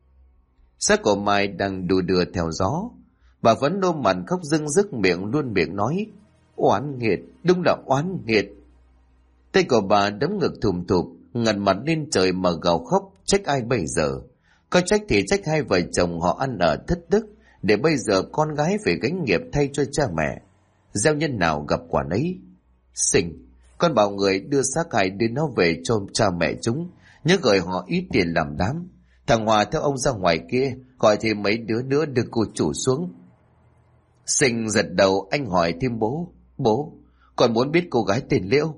Xác của Mai đang đù đưa theo gió. Bà vẫn ôm mặt khóc rưng rức, miệng luôn miệng nói. Oán nghiệt, đúng là oán nghiệt. Tay của bà đấm ngực thùm thụp, ngẩng mặt lên trời mà gào khóc. Trách ai bây giờ? Có trách thì trách hai vợ chồng họ ăn ở thất đức, để bây giờ con gái phải gánh nghiệp thay cho cha mẹ. Gieo nhân nào gặp quả nấy. Sinh, con bảo người đưa xác hai đứa nó về cho cha mẹ chúng, nhớ gửi họ ít tiền làm đám. Thằng Hòa theo ông ra ngoài kia, gọi thêm mấy đứa nữa đưa cô chủ xuống. Sinh giật đầu, anh hỏi thêm bố. Bố, con muốn biết cô gái tên Liễu.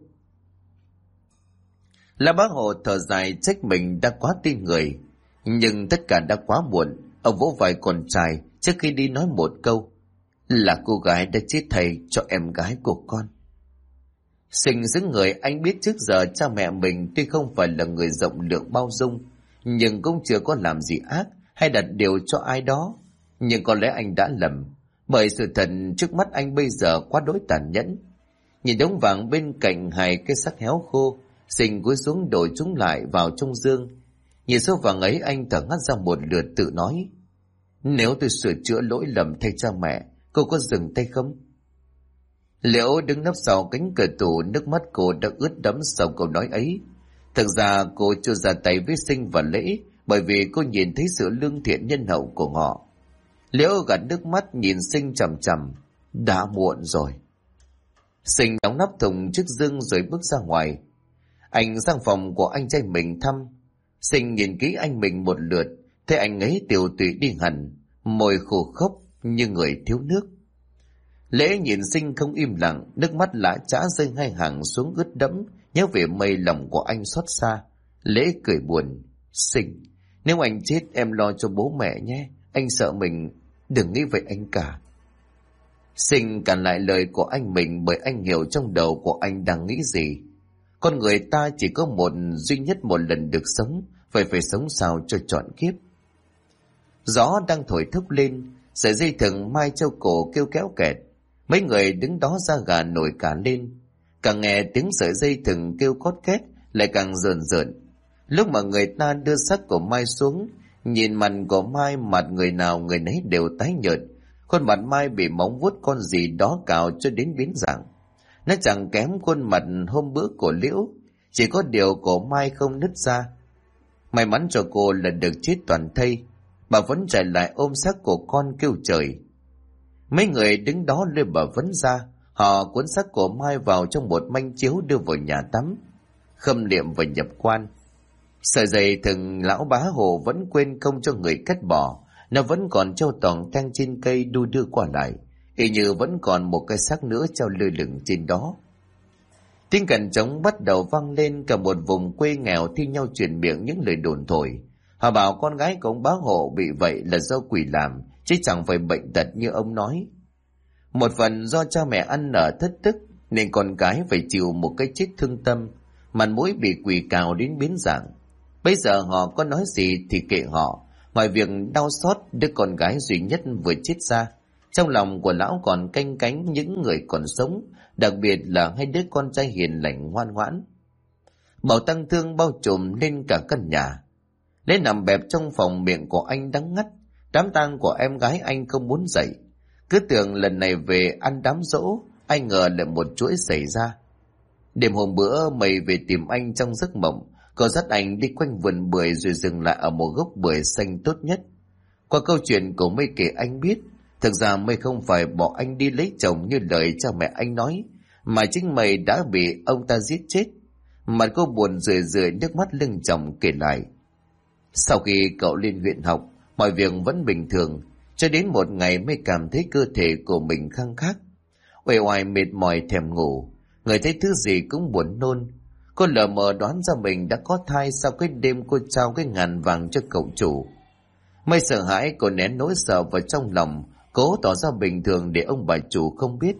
Là bá hộ thở dài trách mình đã quá tin người. Nhưng tất cả đã quá muộn. Ông vỗ vai con trai trước khi đi nói một câu. Là cô gái đã chết thầy cho em gái của con. Sinh giữ người, anh biết trước giờ cha mẹ mình tuy không phải là người rộng lượng bao dung, nhưng cũng chưa có làm gì ác hay đặt điều cho ai đó. Nhưng có lẽ anh đã lầm, bởi sự thật trước mắt anh bây giờ quá đối tàn nhẫn. Nhìn đống vàng bên cạnh hai cái xác héo khô, Sinh cúi xuống đổi chúng lại vào trong dương. Nhìn số vàng ấy, anh thở ngắt ra một lượt tự nói: nếu tôi sửa chữa lỗi lầm thay cha mẹ, cô có dừng tay không? Liễu đứng nấp sau cánh cửa tủ, nước mắt cô đã ướt đẫm sau câu nói ấy. Thực ra cô chưa ra tay với Sinh và Lễ, bởi vì cô nhìn thấy sự lương thiện nhân hậu của họ. Liễu gạt nước mắt nhìn Sinh chằm chằm: đã muộn rồi. Sinh đóng nắp thùng trước giường rồi bước ra ngoài. Anh sang phòng của anh trai mình thăm. Sinh nhìn kỹ anh mình một lượt, thấy anh ấy tiều tụy đi hẳn, môi khô khốc như người thiếu nước. Lễ nhìn Sinh không im lặng, nước mắt lã chã rơi hai hàng xuống ướt đẫm, nhớ về Mây, lòng của anh xót xa. Lễ cười buồn: Sinh, nếu anh chết em lo cho bố mẹ nhé, anh sợ mình. Đừng nghĩ vậy anh cả. Sinh cản lại lời của anh mình, bởi anh hiểu trong đầu của anh đang nghĩ gì. Con người ta chỉ có duy nhất một lần được sống, vậy phải sống sao cho trọn kiếp. Gió đang thổi thốc lên, sợi dây thừng mai treo cổ kêu kéo kẹt. Mấy người đứng đó da gà nổi cả lên. Càng nghe tiếng sợi dây thừng kêu cót két, lại càng rợn rợn. Lúc mà người ta đưa xác của Mai xuống, nhìn mặt của Mai, mặt người nào người nấy đều tái nhợt. Khuôn mặt Mai bị móng vuốt con gì đó cào cho đến biến dạng. Nó chẳng kém khuôn mặt hôm bữa của Liễu, chỉ có điều cổ Mai không nứt ra. May mắn cho cô là được chết toàn thây. Bà vẫn chạy lại ôm xác của con kêu trời. Mấy người đứng đó lôi bà Vấn ra. Họ cuốn xác của Mai vào trong một manh chiếu đưa vào nhà tắm, khâm niệm và nhập quan. Sợi dây thừng lão bá Hồ vẫn quên không cho người cắt bỏ. Nó vẫn còn treo toàn thang trên cây đu đưa qua lại, y như vẫn còn một cái xác nữa treo lơ lửng trên đó. Tiếng cằn trống bắt đầu vang lên, cả một vùng quê nghèo thi nhau truyền miệng những lời đồn thổi. Họ bảo con gái của ông bá Hộ bị vậy là do quỷ làm, chứ chẳng phải bệnh tật như ông nói. Một phần do cha mẹ ăn nở thất đức, nên con gái phải chịu một cái chết thương tâm, mặt mũi bị quỷ cào đến biến dạng. Bây giờ họ có nói gì thì kệ họ, ngoài việc đau xót đứa con gái duy nhất vừa chết ra. Trong lòng của lão còn canh cánh những người còn sống, đặc biệt là hai đứa con trai hiền lành ngoan ngoãn. Bầu tăng thương bao trùm lên cả căn nhà. Lễ nằm bẹp trong phòng, miệng của anh đắng ngắt. Đám tang của em gái anh không muốn dậy, cứ tưởng lần này về ăn đám dỗ, ai ngờ lại một chuỗi xảy ra. Đêm hôm bữa Mây về tìm anh trong giấc mộng. Cô dắt anh đi quanh vườn bưởi rồi dừng lại ở một gốc bưởi xanh tốt nhất. Qua câu chuyện của Mây kể anh biết, thực ra Mây không phải bỏ anh đi lấy chồng như lời cha mẹ anh nói, mà chính Mây đã bị ông ta giết chết. Mặt cô buồn rười rượi nước mắt lưng tròng kể lại. Sau khi cậu lên huyện học, mọi việc vẫn bình thường, cho đến một ngày Mây cảm thấy cơ thể của mình khăng khắc, uể oải mệt mỏi thèm ngủ, người thấy thứ gì cũng buồn nôn. Cô lờ mờ đoán ra mình đã có thai sau cái đêm cô trao cái ngàn vàng cho cậu chủ. Mây sợ hãi, cô nén nỗi sợ vào trong lòng, cố tỏ ra bình thường để ông bà chủ không biết.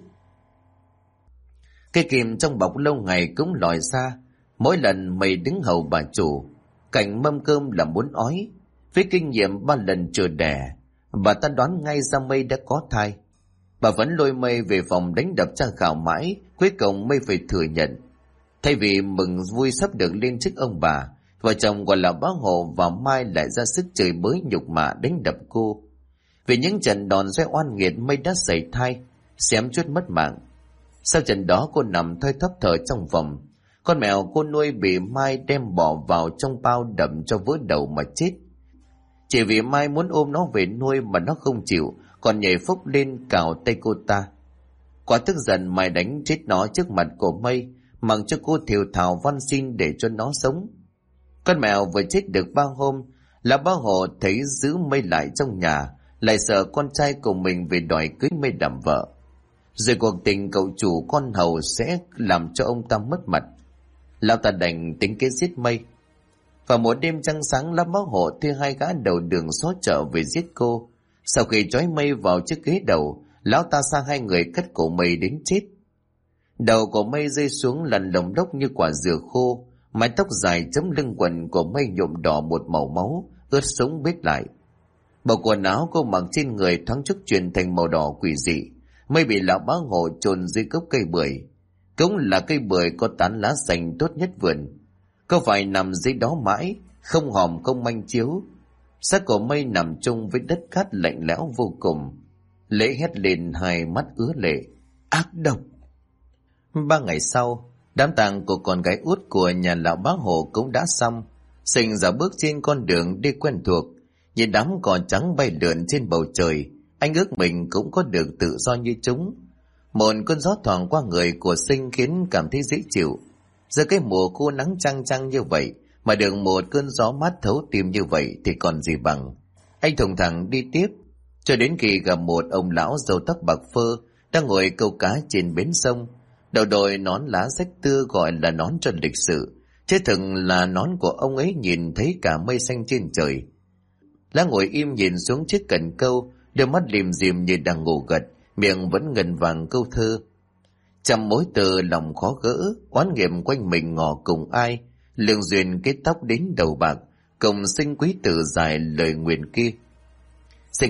Cây kìm trong bọc lâu ngày cũng lòi ra. Mỗi lần Mây đứng hầu bà chủ, cảnh mâm cơm là muốn ói. Với kinh nghiệm 3 lần chờ đẻ, bà ta đoán ngay ra Mây đã có thai. Bà vẫn lôi Mây về phòng đánh đập tra khảo mãi, cuối cùng Mây phải thừa nhận. Thay vì mừng vui sắp được lên chức ông bà, vợ chồng gọi là bá Hộ và Mai lại ra sức chửi bới nhục mạ đánh đập cô. Vì những trận đòn roi oan nghiệt, Mây đã sảy thai, xém chút mất mạng. Sau trận đó cô nằm thoi thóp thở trong phòng. Con mèo cô nuôi bị Mai đem bỏ vào trong bao đậm cho vỡ đầu mà chết. Chỉ vì Mai muốn ôm nó về nuôi mà nó không chịu, còn nhảy phốc lên cào tay cô ta. Quá tức giận, Mai đánh chết nó trước mặt của Mây, mặc cho cô thều thào van xin để cho nó sống. Con mèo vừa chết được 3 hôm, là bá Hộ thấy giữ Mây lại trong nhà, lại sợ con trai của mình về đòi cưới Mây làm vợ. Rồi cuộc tình cậu chủ con hầu sẽ làm cho ông ta mất mặt. Lão ta đành tính kế giết Mây. Vào một đêm trăng sáng, lão bá Hộ thuê 2 gã đầu đường xó chợ về giết cô. Sau khi trói Mây vào chiếc ghế đầu, lão ta sang 2 người cắt cổ Mây đến chết. Đầu của Mây rơi xuống lăn lồng lốc như quả dừa khô, mái tóc dài chấm lưng quần của Mây nhuộm đỏ một màu máu, ướt sũng bết lại. Bộ quần áo cô mặc trên người thoáng chốc chuyển thành màu đỏ quỷ dị. Mây bị lão bá Hộ chôn dưới gốc cây bưởi, cũng là cây bưởi có tán lá xanh tốt nhất vườn. Cô phải nằm dưới đó mãi, không hòm không manh chiếu. Xác của Mây nằm chung với đất cát lạnh lẽo vô cùng. Lễ hét lên, hai mắt ứa lệ. Ác độc! 3 ngày sau, đám tang của con gái út của nhà lão bá Hồ cũng đã xong. Sinh dạo bước trên con đường đi quen thuộc, nhìn đám cò trắng bay lượn trên bầu trời, anh ước mình cũng có được tự do như chúng. Một cơn gió thoảng qua người của Sinh khiến cảm thấy dễ chịu. Giờ cái mùa khô nắng chang chang như vậy mà được một cơn gió mát thấu tim như vậy thì còn gì bằng. Anh thùng thẳng đi tiếp cho đến khi gặp một ông lão râu tóc bạc phơ đang ngồi câu cá trên bến sông, đầu đội nón lá rách tưa gọi là nón cho lịch sự, chứ thực là nón của ông ấy nhìn thấy cả mây xanh trên trời. Lá ngồi im nhìn xuống chiếc cần câu, đôi mắt lim dim như đang ngủ gật, miệng vẫn ngân vàng câu thơ. Trăm mối tơ lòng khó gỡ, oán nghiệp quanh mình ngỏ cùng ai, lương duyên kết tóc đến đầu bạc, cùng Sinh quý tử dài lời nguyền kia. Sinh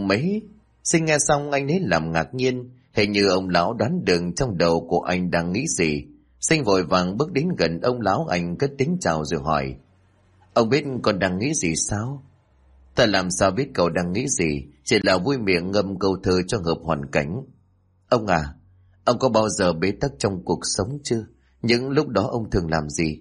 nghe xong anh ấy làm ngạc nhiên, hình như ông lão đoán được trong đầu của anh đang nghĩ gì. Sinh vội vàng bước đến gần ông lão, anh cất tiếng chào rồi hỏi: Ông biết con đang nghĩ gì sao? Ta làm sao biết cậu đang nghĩ gì, chỉ là vui miệng ngâm câu thơ cho hợp hoàn cảnh. Ông à, ông có bao giờ bế tắc trong cuộc sống chưa? Những lúc đó ông thường làm gì?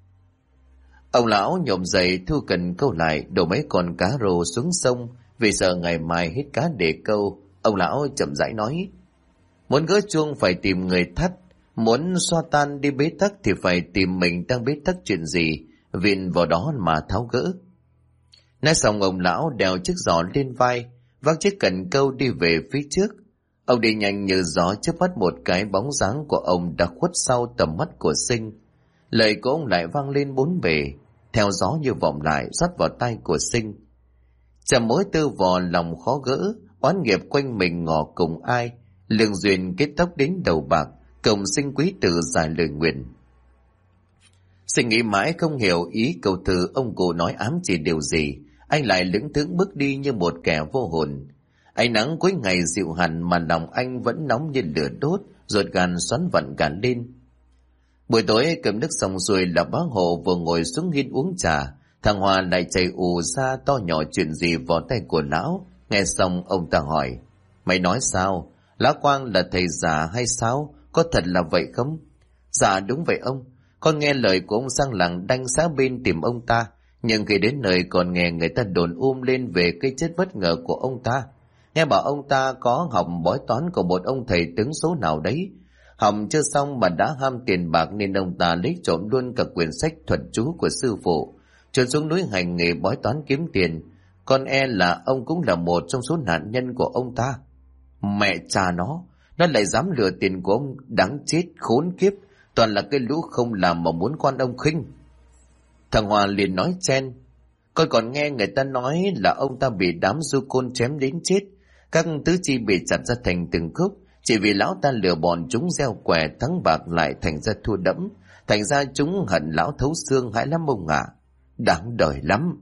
Ông lão nhổm dậy thu cần câu lại, đổ mấy con cá rô xuống sông vì sợ ngày mai hết cá để câu. Ông lão chậm rãi nói: Muốn gỡ chuông phải tìm người thắt, muốn xoa tan đi bế tắc thì phải tìm mình đang bế tắc chuyện gì, vin vào đó mà tháo gỡ. Nói xong ông lão đeo chiếc giỏ lên vai, vác chiếc cần câu đi về phía trước. Ông đi nhanh như gió, chớp mắt một cái bóng dáng của ông đã khuất sau tầm mắt của Sinh. Lời của ông lại vang lên bốn bề, theo gió như vọng lại rót vào tai của Sinh. Trăm mối tư vò lòng khó gỡ, oán nghiệp quanh mình ngỏ cùng ai, lương duyên kết tóc đến đầu bạc, cùng Sinh quý tử dài lời nguyện. Sinh nghĩ mãi không hiểu ý câu từ ông cụ nói ám chỉ điều gì, anh lại lững thững bước đi như một kẻ vô hồn. Ánh nắng cuối ngày dịu hẳn mà lòng anh vẫn nóng như lửa đốt, ruột gan xoắn vặn cả lên. Buổi tối cầm nước xong xuôi là bá Hộ vừa ngồi xuống hiên uống trà, thằng Hòa lại chạy ù ra to nhỏ chuyện gì vào tay của lão. Nghe xong ông ta hỏi: Mày nói sao? Lão Quang là thầy giả hay sao? Có thật là vậy không? Dạ đúng vậy ông. Con nghe lời của ông sang làng Đanh xã bên tìm ông ta, nhưng khi đến nơi còn nghe người ta đồn lên về cái chết bất ngờ của ông ta. Nghe bảo ông ta có học bói toán của một ông thầy tướng số nào đấy. Học chưa xong mà đã ham tiền bạc nên ông ta lấy trộm luôn cả quyển sách thuật chú của sư phụ, trốn xuống núi hành nghề bói toán kiếm tiền. Con e là ông cũng là một trong số nạn nhân của ông ta. Mẹ cha nó lại dám lừa tiền của ông, đáng chết khốn kiếp, toàn là cái lũ không làm mà muốn con ông khinh. Thằng Hòa liền nói chen: Con còn nghe người ta nói là ông ta bị đám du côn chém đến chết, các tứ chi bị chặt ra thành từng khúc, chỉ vì lão ta lừa bọn chúng gieo quẻ thắng bạc lại thành ra thua đẫm, thành ra chúng hận lão thấu xương hãi lắm ông ạ. Đáng đời lắm.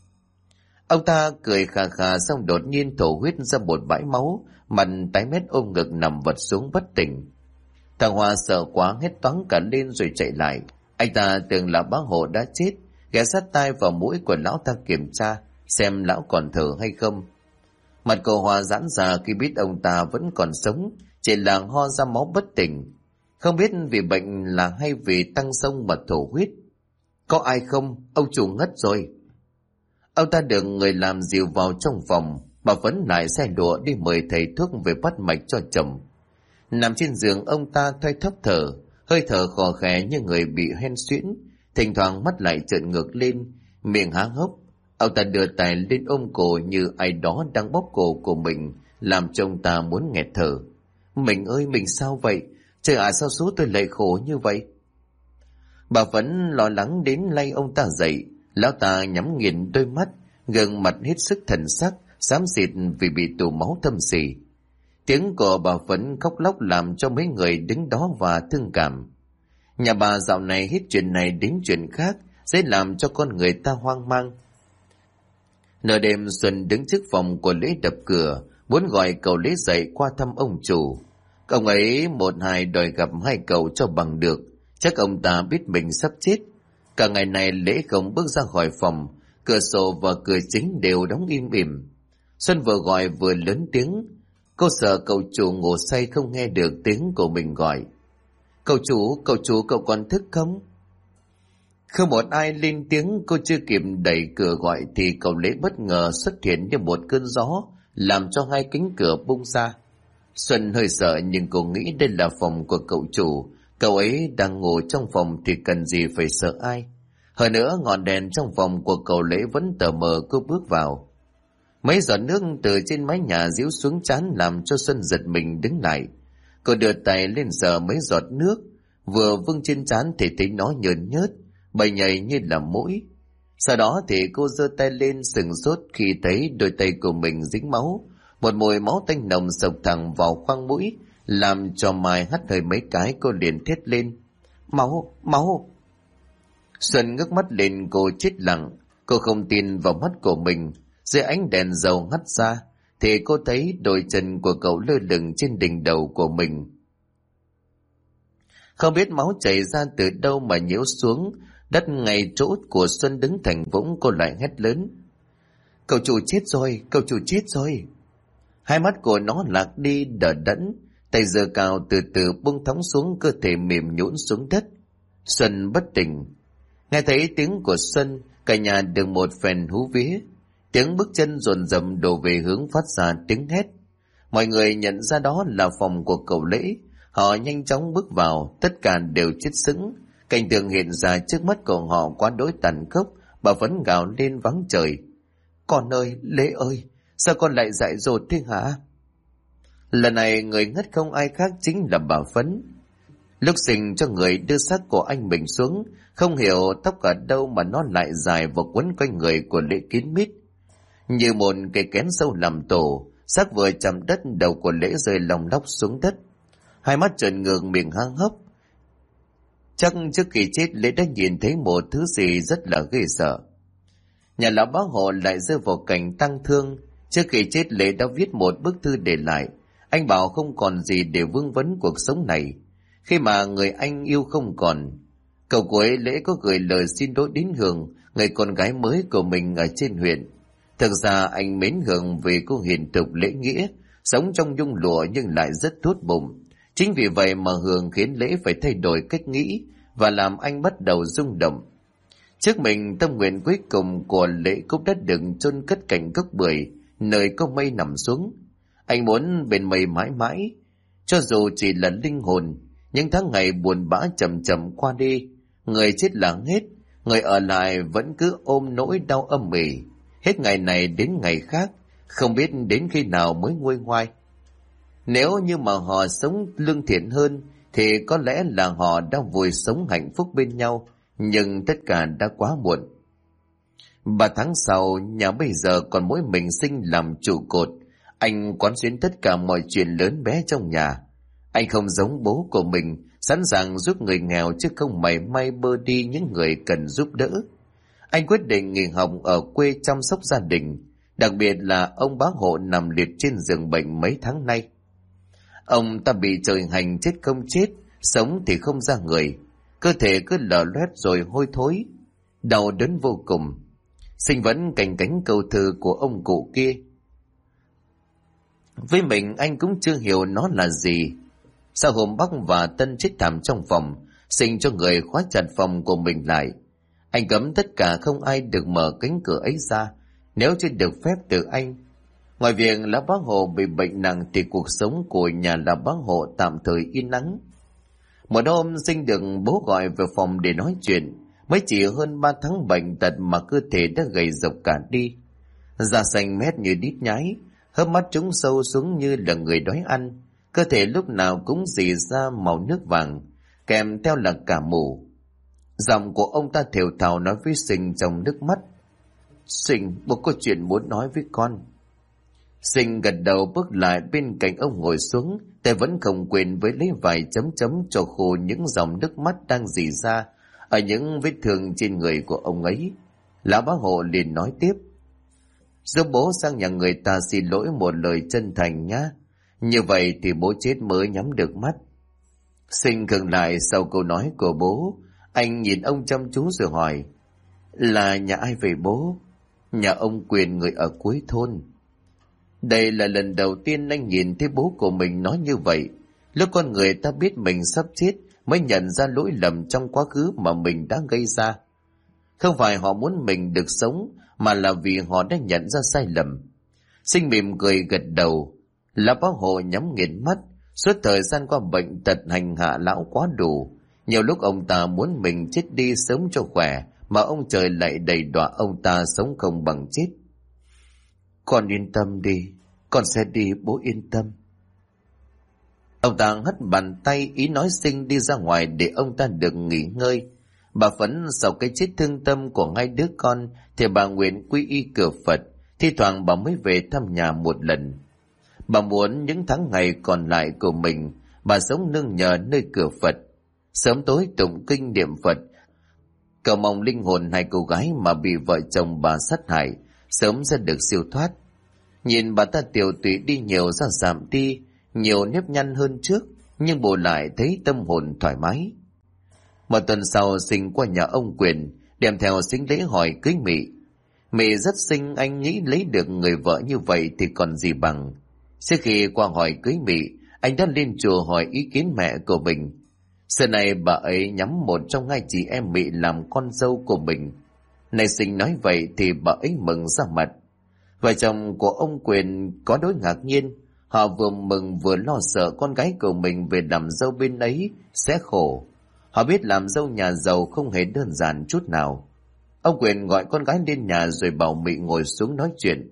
Ông ta cười khà khà xong đột nhiên thổ huyết ra một bãi máu, mặt tái mét ôm ngực nằm vật xuống bất tỉnh. Thằng Hòa sợ quá hét toáng cả lên rồi chạy lại. Anh ta tưởng là bá Hộ đã chết, ghé sát tai vào mũi của lão ta kiểm tra xem lão còn thở hay không. Mặt của Hòa giãn ra khi biết ông ta vẫn còn sống, chỉ là ho ra máu bất tỉnh. Không biết vì bệnh là hay vì tăng sông mà thổ huyết. Có ai không? Ông chủ ngất rồi. Ông ta được người làm dìu vào trong phòng, bà Vấn lại xe đũa đi mời thầy thuốc về bắt mạch cho chồng. Nằm trên giường ông ta thoai thóp thở, hơi thở khò khè như người bị hen suyễn, thỉnh thoảng mắt lại trợn ngược lên, miệng há hốc. Ông ta đưa tay lên ôm cổ như ai đó đang bóp cổ của mình, làm cho ông ta muốn nghẹt thở. Mình ơi, mình sao vậy? Trời ạ, sao số tôi lại khổ như vậy? Bà vẫn lo lắng đến lay ông ta dậy. Lão ta nhắm nghiền đôi mắt, gương mặt hết sức thần sắc, xám xịt vì bị tụ máu thâm xỉ. Tiếng của bà vẫn khóc lóc làm cho mấy người đứng đó và thương cảm. Nhà bà dạo này hết chuyện này đến chuyện khác, dễ làm cho con người ta hoang mang. Nửa đêm Xuân đứng trước phòng của Lễ đập cửa, muốn gọi cậu Lễ dậy qua thăm ông chủ. Ông ấy một hai đòi gặp hai cậu cho bằng được, chắc ông ta biết mình sắp chết. Cả ngày này Lễ không bước ra khỏi phòng, cửa sổ và cửa chính đều đóng im ỉm. Xuân vừa gọi vừa lớn tiếng. Cô sợ cậu chủ ngủ say không nghe được tiếng của mình gọi. Cậu chủ, cậu còn thức không? Không một ai lên tiếng, cô chưa kịp đẩy cửa gọi thì cậu Lễ bất ngờ xuất hiện như một cơn gió, làm cho hai cánh cửa bung ra. Xuân hơi sợ nhưng cô nghĩ đây là phòng của cậu chủ, cậu ấy đang ngủ trong phòng thì cần gì phải sợ ai. Hơn nữa ngọn đèn trong phòng của cậu Lễ vẫn tờ mờ. Cô bước vào. Mấy giọt nước từ trên mái nhà giếu xuống trán làm cho Xuân giật mình đứng lại. Cô đưa tay lên sờ mấy giọt nước, vừa vưng trên trán thì thấy nó nhợn nhớt, bay nhảy như là mũi. Sau đó thì cô giơ tay lên sừng sốt khi thấy đôi tay của mình dính máu. Một mùi máu tanh nồng sộc thẳng vào khoang mũi, làm cho Mai hắt hơi mấy cái. Cô liền thét lên: Máu, máu! Xuân ngước mắt lên, cô chết lặng. Cô không tin vào mắt của mình. Dưới ánh đèn dầu hắt ra thì cô thấy đôi chân của cậu lơ lửng trên đỉnh đầu của mình. Không biết máu chảy ra từ đâu mà nhiễu xuống đất ngay chỗ của Xuân đứng thành vũng. Cô lại hét lớn: Cậu chủ chết rồi, cậu chủ chết rồi! Hai mắt của nó lạc đi đờ đẫn, tay giơ cao từ từ buông thõng xuống, cơ thể mềm nhũn xuống đất. Xuân bất tỉnh. Nghe thấy tiếng của Xuân, cả nhà được một phen hú vía. Tiếng bước chân dồn dập đổ về hướng phát ra tiếng hét. Mọi người nhận ra đó là phòng của cậu Lễ. Họ nhanh chóng bước vào, tất cả đều chết sững. Cảnh tượng hiện ra trước mắt của họ quá đối tàn khốc. Bà vẫn gào lên vắng trời: Con ơi, Lễ ơi, sao con lại dại dột thế hả? Lần này người ngất không ai khác chính là bà Phấn. Lúc sinh cho người đưa xác của anh mình xuống, không hiểu tóc ở đâu mà nó lại dài và quấn quanh người của Lễ kín mít. Như một cây kén sâu làm tổ, xác vừa chạm đất, đầu của Lễ rơi lòng lóc xuống đất. Hai mắt trợn ngược, miệng há hốc. Chắc trước khi chết Lễ đã nhìn thấy một thứ gì rất là ghê sợ. Nhà lão bá hộ lại rơi vào cảnh tang thương. Trước khi chết Lễ đã viết một bức thư để lại. Anh bảo không còn gì để vương vấn cuộc sống này. Khi mà người anh yêu không còn, cậu cuối Lễ có gửi lời xin lỗi đến Hường, người con gái mới của mình ở trên huyện. Thực ra anh mến Hường vì cô hiền thục lễ nghĩa, sống trong nhung lụa nhưng lại rất tốt bụng. Chính vì vậy mà Hường khiến Lễ phải thay đổi cách nghĩ và làm anh bắt đầu rung động. Trước mình, tâm nguyện cuối cùng của Lễ cũng đã được chôn cất cạnh gốc bưởi, nơi có mây nằm xuống. Anh muốn bên mây mãi mãi, cho dù chỉ là linh hồn. Những tháng ngày buồn bã chậm chậm qua đi, người chết là hết, người ở lại vẫn cứ ôm nỗi đau âm ỉ. Hết ngày này đến ngày khác, không biết đến khi nào mới nguôi ngoai. Nếu như mà họ sống lương thiện hơn, thì có lẽ là họ đã vui sống hạnh phúc bên nhau, nhưng tất cả đã quá muộn. 3 tháng sau, nhà bây giờ còn mỗi mình Sinh làm trụ cột. Anh quán xuyến tất cả mọi chuyện lớn bé trong nhà. Anh không giống bố của mình, sẵn sàng giúp người nghèo chứ không mảy may bơ đi những người cần giúp đỡ. Anh quyết định nghỉ học ở quê chăm sóc gia đình, đặc biệt là ông bá hộ nằm liệt trên giường bệnh mấy tháng nay. Ông ta bị trời hành chết không chết, sống thì không ra người, cơ thể cứ lở loét rồi hôi thối, đau đớn vô cùng. Sinh vẫn cành cánh câu thơ của ông cụ kia. Với mình anh cũng chưa hiểu nó là gì. Sau hôm Bắc và Tân chết thảm trong phòng, Sinh cho người khóa chặt phòng của mình lại. Anh cấm tất cả không ai được mở cánh cửa ấy ra, nếu chưa được phép từ anh. Ngoài việc là bác Hộ bị bệnh nặng thì cuộc sống của nhà là bác Hộ tạm thời yên ắng. Một hôm Sinh được bố gọi về phòng để nói chuyện. Mới chỉ hơn 3 tháng bệnh tật mà cơ thể đã gầy rộc cả đi. Da xanh mét như đít nhái, hớp mắt trũng sâu xuống như là người đói ăn. Cơ thể lúc nào cũng rỉ ra màu nước vàng, kèm theo là cả mù. Giọng của ông ta thều thào nói với Sinh trong nước mắt: Sinh, bố có chuyện muốn nói với con. Sinh gật đầu bước lại bên cạnh ông ngồi xuống, tay vẫn không quên với lấy vài chấm chấm cho khô những dòng nước mắt đang rỉ ra ở những vết thương trên người của ông ấy. Lão bá Hộ liền nói tiếp: Giúp bố sang nhà người ta xin lỗi một lời chân thành nhá. Như vậy thì bố chết mới nhắm được mắt. Sinh khựng lại sau câu nói của bố. Anh nhìn ông chăm chú rồi hỏi, là nhà ai về bố? Nhà ông Quyền, người ở cuối thôn. Đây là lần đầu tiên anh nhìn thấy bố của mình nói như vậy. Lúc con người ta biết mình sắp chết mới nhận ra lỗi lầm trong quá khứ mà mình đã gây ra. Không phải họ muốn mình được sống, mà là vì họ đã nhận ra sai lầm. Sinh mỉm cười gật đầu. Lão Bá Hộ nhắm nghiền mắt. Suốt thời gian qua bệnh tật hành hạ lão quá đủ. Nhiều lúc ông ta muốn mình chết đi sớm cho khỏe, mà ông trời lại đầy đọa ông ta sống không bằng chết. Con yên tâm đi, con sẽ đi, bố yên tâm. Ông ta hất bàn tay ý nói Sinh đi ra ngoài để ông ta được nghỉ ngơi. Bà Phấn sau cái chết thương tâm của hai đứa con thì bà nguyện quy y cửa Phật, thi thoảng bà mới về thăm nhà một lần. Bà muốn những tháng ngày còn lại của mình bà sống nương nhờ nơi cửa Phật, sớm tối tụng kinh niệm Phật, cầu mong linh hồn hai cô gái mà bị vợ chồng bà sát hại sớm sẽ được siêu thoát. Nhìn bà ta tiều tụy đi nhiều, ra giảm đi nhiều nếp nhăn hơn trước, nhưng bù lại thấy tâm hồn thoải mái. Một tuần sau Sinh qua nhà ông Quyền, đem theo sính lễ hỏi cưới Mị. Mị rất xinh, anh nghĩ lấy được người vợ như vậy thì còn gì bằng. Sau khi qua hỏi cưới Mị, anh đã lên chùa hỏi ý kiến mẹ của mình. Xưa này bà ấy nhắm một trong hai chị em Mị làm con dâu của mình. Này Sinh nói vậy thì bà ấy mừng ra mặt. Vợ chồng của ông Quyền có đối ngạc nhiên. Họ vừa mừng vừa lo sợ con gái của mình về làm dâu bên ấy sẽ khổ. Họ biết làm dâu nhà giàu không hề đơn giản chút nào. Ông Quyền gọi con gái lên nhà rồi bảo Mị ngồi xuống nói chuyện.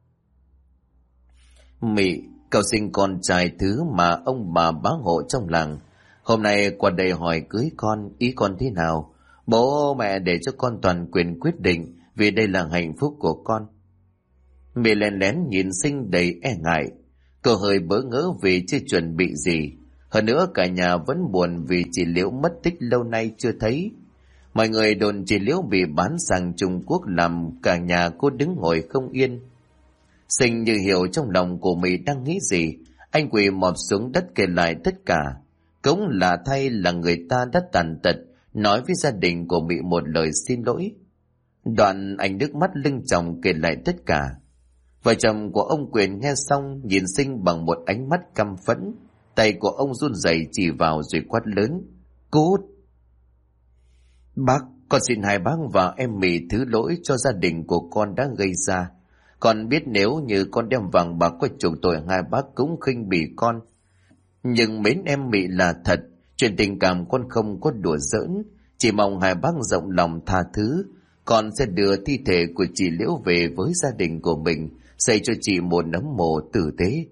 Mị, cậu sinh con trai thứ mà ông bà bá hộ trong làng. Hôm nay qua đây hỏi cưới con, ý con thế nào? Bố mẹ để cho con toàn quyền quyết định, vì đây là hạnh phúc của con. Mị lén lén nhìn Sinh đầy e ngại. Cô hơi bỡ ngỡ vì chưa chuẩn bị gì. Hơn nữa cả nhà vẫn buồn vì chị Liễu mất tích lâu nay chưa thấy. Mọi người đồn chị Liễu bị bán sang Trung Quốc làm cả nhà cô đứng ngồi không yên. Sinh như hiểu trong lòng của Mị đang nghĩ gì. Anh quỳ mọp xuống đất kể lại tất cả. Cũng là thay là người ta đã tàn tật, nói với gia đình của Mị một lời xin lỗi. Đoạn anh nước mắt lưng tròng kể lại tất cả. Vợ chồng của ông Quyền nghe xong nhìn Sinh bằng một ánh mắt căm phẫn. Tay của ông run rẩy chỉ vào rồi quát lớn. Cút! Bác, con xin hai bác và em Mị thứ lỗi cho gia đình của con đã gây ra. Con biết nếu như con đem vàng bạc qua chuộc tội hai bác cũng khinh bỉ con. Nhưng mến em Mị là thật, chuyện tình cảm con không có đùa giỡn. Chỉ mong hai bác rộng lòng tha thứ. Con sẽ đưa thi thể của chị Liễu về với gia đình của mình, xây cho chị một nấm mồ tử tế.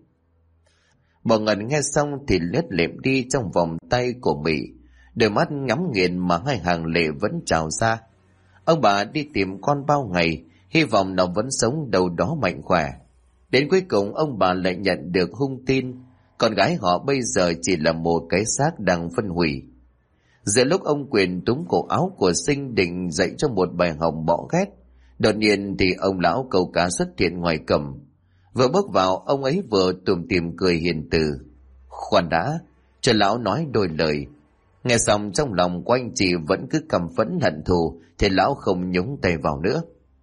Bà Ngân nghe xong thì lết lệm đi trong vòng tay của Mị, đôi mắt ngắm nghiền mà hai hàng lệ vẫn trào ra. Ông bà đi tìm con bao ngày, hy vọng nó vẫn sống đâu đó mạnh khỏe. Đến cuối cùng ông bà lại nhận được hung tin, con gái họ bây giờ chỉ là một cái xác đang phân hủy. Giữa lúc ông Quyền túm cổ áo của Sinh định dạy cho một bài học bỏ ghét, đột nhiên thì ông lão câu cá xuất hiện ngoài cổng. Vừa bước vào, ông ấy vừa tủm tỉm cười hiền từ. Khoan đã, cho lão nói đôi lời. Nghe xong trong lòng của anh chị vẫn cứ căm phẫn hận thù, thì lão không nhúng tay vào nữa.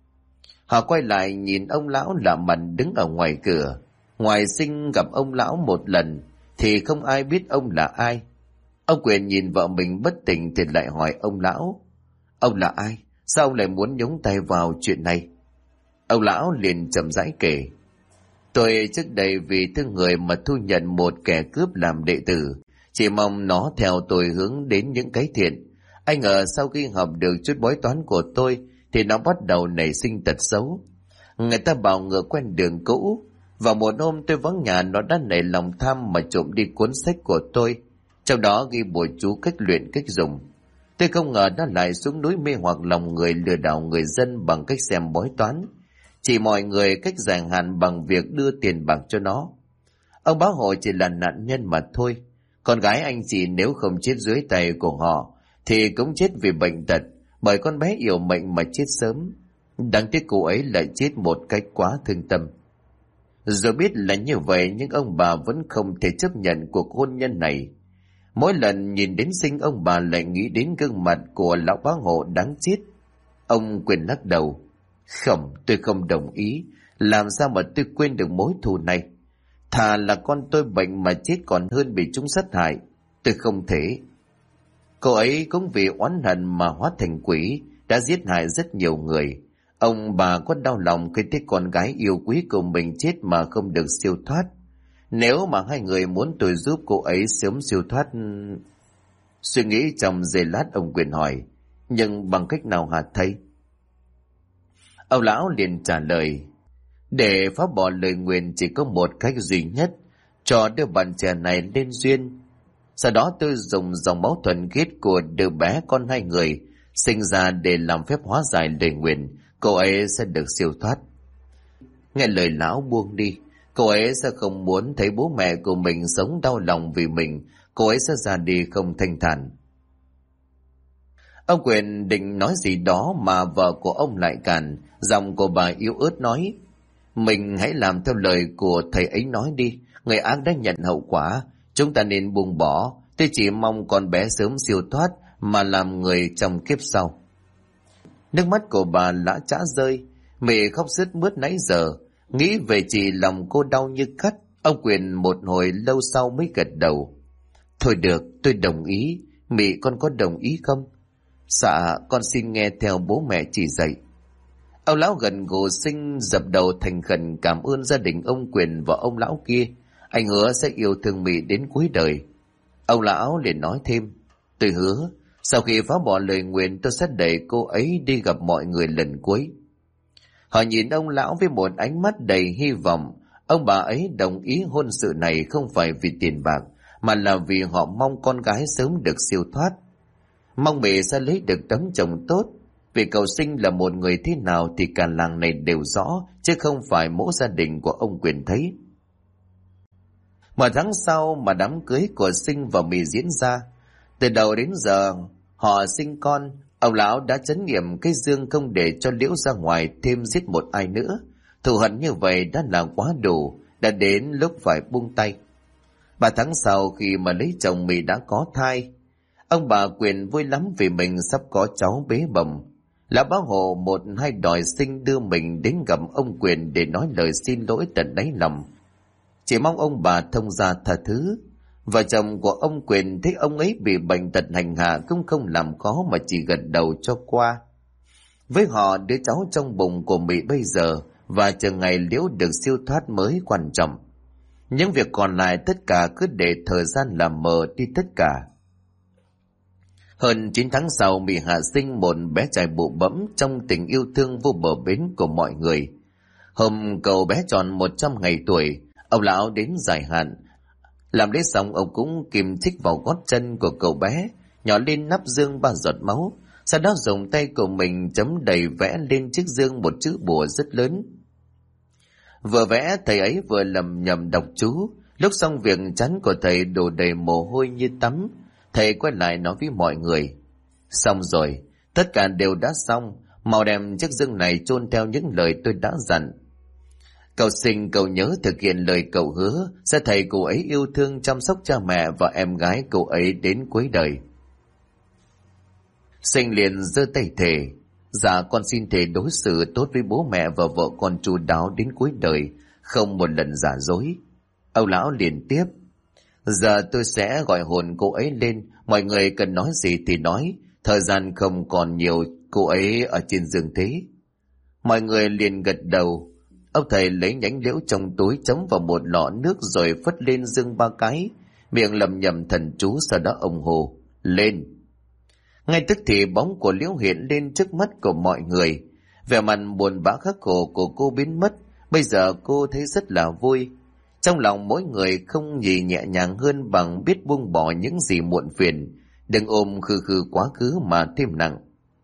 Họ quay lại nhìn ông lão lạ mặt đứng ở ngoài cửa. Ngoài Sinh gặp ông lão một lần thì không ai biết ông là ai. Ông Quyền nhìn vợ mình bất tỉnh thì lại hỏi ông lão. Ông là ai? Sao ông lại muốn nhúng tay vào chuyện này? Ông lão liền chậm rãi kể. Tôi trước đây vì thương người mà thu nhận một kẻ cướp làm đệ tử, chỉ mong nó theo tôi hướng đến những cái thiện. Ai ngờ sau khi học được chút bói toán của tôi thì nó bắt đầu nảy sinh tật xấu. Người ta bảo ngựa quen đường cũ. Vào một hôm tôi vắng nhà, nó đã nảy lòng tham mà trộm đi cuốn sách của tôi, trong đó ghi bùa chú cách luyện cách dùng. Tôi không ngờ nó lại xuống núi mê hoặc lòng người, lừa đảo người dân bằng cách xem bói toán, chỉ mọi người cách dài hạn bằng việc đưa tiền bạc cho nó. Ông Bá Hộ chỉ là nạn nhân mà thôi. Con gái anh chị nếu không chết dưới tay của họ thì cũng chết vì bệnh tật, bởi con bé yêu mệnh mà chết sớm. Đáng tiếc cô ấy lại chết một cách quá thương tâm. Dù biết là như vậy nhưng ông bà vẫn không thể chấp nhận cuộc hôn nhân này. Mỗi lần nhìn đến Sinh, ông bà lại nghĩ đến gương mặt của lão bá hộ đáng chết. Ông Quyền lắc đầu. Không, tôi không đồng ý. Làm sao mà tôi quên được mối thù này? Thà là con tôi bệnh mà chết còn hơn bị chúng sát hại. Tôi không thể. Cô ấy cũng vì oán hận mà hóa thành quỷ, đã giết hại rất nhiều người. Ông bà có đau lòng khi thấy con gái yêu quý của mình chết mà không được siêu thoát. Nếu mà hai người muốn tôi giúp cô ấy sớm siêu thoát... Suy nghĩ trong giây lát, ông Quyền hỏi, nhưng bằng cách nào hả thầy? Ông lão liền trả lời, để phá bỏ lời nguyền chỉ có một cách duy nhất, cho đứa bạn trẻ này lên duyên. Sau đó tôi dùng dòng máu thuần khiết của đứa bé con hai người sinh ra để làm phép hóa giải lời nguyền, cô ấy sẽ được siêu thoát. Nghe lời lão buông đi, cô ấy sẽ không muốn thấy bố mẹ của mình sống đau lòng vì mình, cô ấy sẽ ra đi không thanh thản. Ông Quyền định nói gì đó mà vợ của ông lại cản, giọng của bà yếu ớt nói, mình hãy làm theo lời của thầy ấy nói đi, người ác đã nhận hậu quả, chúng ta nên buông bỏ, tôi chỉ mong con bé sớm siêu thoát mà làm người trong kiếp sau. Nước mắt của bà lã chã rơi, mẹ khóc sướt mướt nãy giờ, nghĩ về chị lòng cô đau như cắt. Ông Quyền một hồi lâu sau mới gật đầu. Thôi được, tôi đồng ý, mẹ con có đồng ý không? Dạ, con xin nghe theo bố mẹ chỉ dạy. Ông lão gần gù Sinh dập đầu thành khẩn cảm ơn gia đình ông Quyền và ông lão kia. Anh hứa sẽ yêu thương mẹ đến cuối đời. Ông lão liền nói thêm, tôi hứa, sau khi phá bỏ lời nguyền tôi sẽ đẩy cô ấy đi gặp mọi người lần cuối. Họ nhìn ông lão với một ánh mắt đầy hy vọng. Ông bà ấy đồng ý hôn sự này không phải vì tiền bạc, mà là vì họ mong con gái sớm được siêu thoát. Mong mẹ sẽ lấy được tấm chồng tốt. Vì cậu Sinh là một người thế nào thì cả làng này đều rõ, chứ không phải mỗi gia đình của ông Quyền thấy. Một tháng sau mà đám cưới của Sinh và Mì diễn ra. Từ đầu đến giờ họ sinh con, ông lão đã trấn nghiệm cái dương không để cho Liễu ra ngoài thêm giết một ai nữa. Thù hận như vậy đã là quá đủ, đã đến lúc phải buông tay. 3 tháng sau khi mà lấy chồng Mì đã có thai. Ông bà Quyền vui lắm vì mình sắp có cháu bế bồng. Lão bá hộ một hai đòi Sinh đưa mình đến gặp ông Quyền để nói lời xin lỗi tận đáy lòng. Chỉ mong ông bà thông gia tha thứ. Vợ chồng của ông Quyền thấy ông ấy bị bệnh tật hành hạ cũng không làm khó mà chỉ gật đầu cho qua. Với họ, đứa cháu trong bụng của Mỹ bây giờ và chờ ngày Liễu được siêu thoát mới quan trọng. Những việc còn lại tất cả cứ để thời gian làm mờ đi tất cả. Hơn 9 tháng sau, Mỹ hạ sinh một bé trai bụ bẫm trong tình yêu thương vô bờ bến của mọi người. Hôm cậu bé tròn 100 ngày tuổi, ông lão đến giải hạn. Làm lễ xong, ông cũng kìm chích vào gót chân của cậu bé, nhỏ lên nắp dương 3 giọt máu. Sau đó dùng tay của mình chấm đầy vẽ lên chiếc dương một chữ bùa rất lớn. Vừa vẽ, thầy ấy vừa lầm nhầm đọc chú. Lúc xong việc, trán của thầy đổ đầy mồ hôi như tắm. Thầy quay lại nói với mọi người, xong rồi, tất cả đều đã xong, mau đem chiếc dương này chôn theo những lời tôi đã dặn. Cậu Sinh, cậu nhớ thực hiện lời cậu hứa, sẽ thầy cô ấy yêu thương chăm sóc cha mẹ và em gái cậu ấy đến cuối đời. Sinh liền giơ tay thề, dạ con xin thề đối xử tốt với bố mẹ và vợ con chu đáo đến cuối đời, không một lần giả dối. Ông lão liền tiếp, giờ tôi sẽ gọi hồn cô ấy lên, mọi người cần nói gì thì nói, thời gian không còn nhiều, cô ấy ở trên giường thế. Mọi người liền gật đầu. Ông thầy lấy nhánh liễu trong túi chấm vào một lọ nước rồi phất lên dương 3 cái, miệng lẩm nhẩm thần chú, sau đó ông hồ lên. Ngay tức thì bóng của Liễu hiện lên trước mắt của mọi người. Vẻ mặt buồn bã khắc khổ của cô biến mất, bây giờ cô thấy rất là vui. Trong lòng mỗi người không gì nhẹ nhàng hơn bằng biết buông bỏ những gì muộn phiền, đừng ôm khư khư quá khứ mà thêm nặng.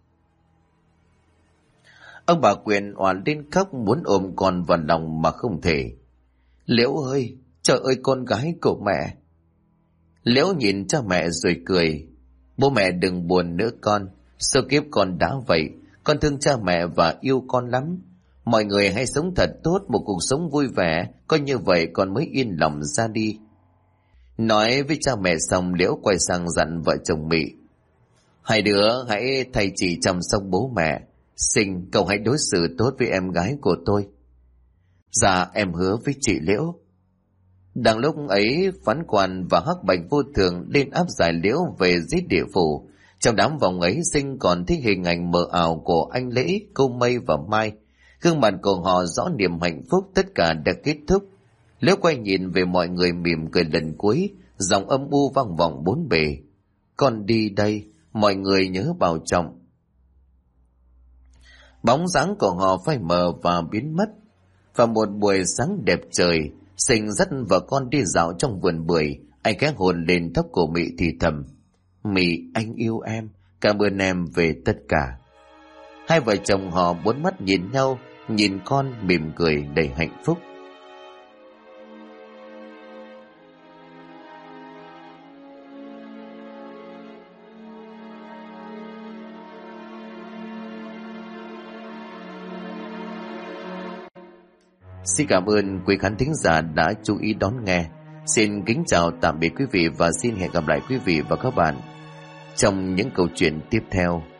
Ông bà Quyền òa lên khóc muốn ôm con vào lòng mà không thể. Liễu ơi, trời ơi con gái của mẹ. Liễu nhìn cha mẹ rồi cười. Bố mẹ đừng buồn nữa con, số kiếp con đã vậy, con thương cha mẹ và yêu con lắm. Mọi người hãy sống thật tốt, một cuộc sống vui vẻ, coi như vậy con mới yên lòng ra đi. Nói với cha mẹ xong, Liễu quay sang dặn vợ chồng Mị: hai đứa hãy thay chị chăm sóc bố mẹ. Sinh, cậu hãy đối xử tốt với em gái của tôi. Dạ, em hứa với chị Liễu. Đang lúc ấy, Phán Quan và Hắc Bạch Vô Thường lên áp giải Liễu về giết địa phủ. Trong đám vòng ấy, Sinh còn thấy hình ảnh mờ ảo của anh Lễ, cô Mây và Mai. Gương mặt của họ rõ niềm hạnh phúc, tất cả đã kết thúc. Liễu quay nhìn về mọi người mỉm cười lần cuối, giọng âm u vang vọng bốn bề: con đi đây, mọi người nhớ bảo trọng. Bóng dáng của họ phai mờ và biến mất. Và một buổi sáng đẹp trời, Sinh dắt vợ con đi dạo trong vườn bưởi. Anh ghé hồn lên tóc của Mị thì thầm: Mị, anh yêu em, cảm ơn em về tất cả. Hai vợ chồng họ bốn mắt nhìn nhau, nhìn con mỉm cười đầy hạnh phúc. Xin cảm ơn quý khán thính giả đã chú ý đón nghe. Xin kính chào tạm biệt quý vị và xin hẹn gặp lại quý vị và các bạn trong những câu chuyện tiếp theo.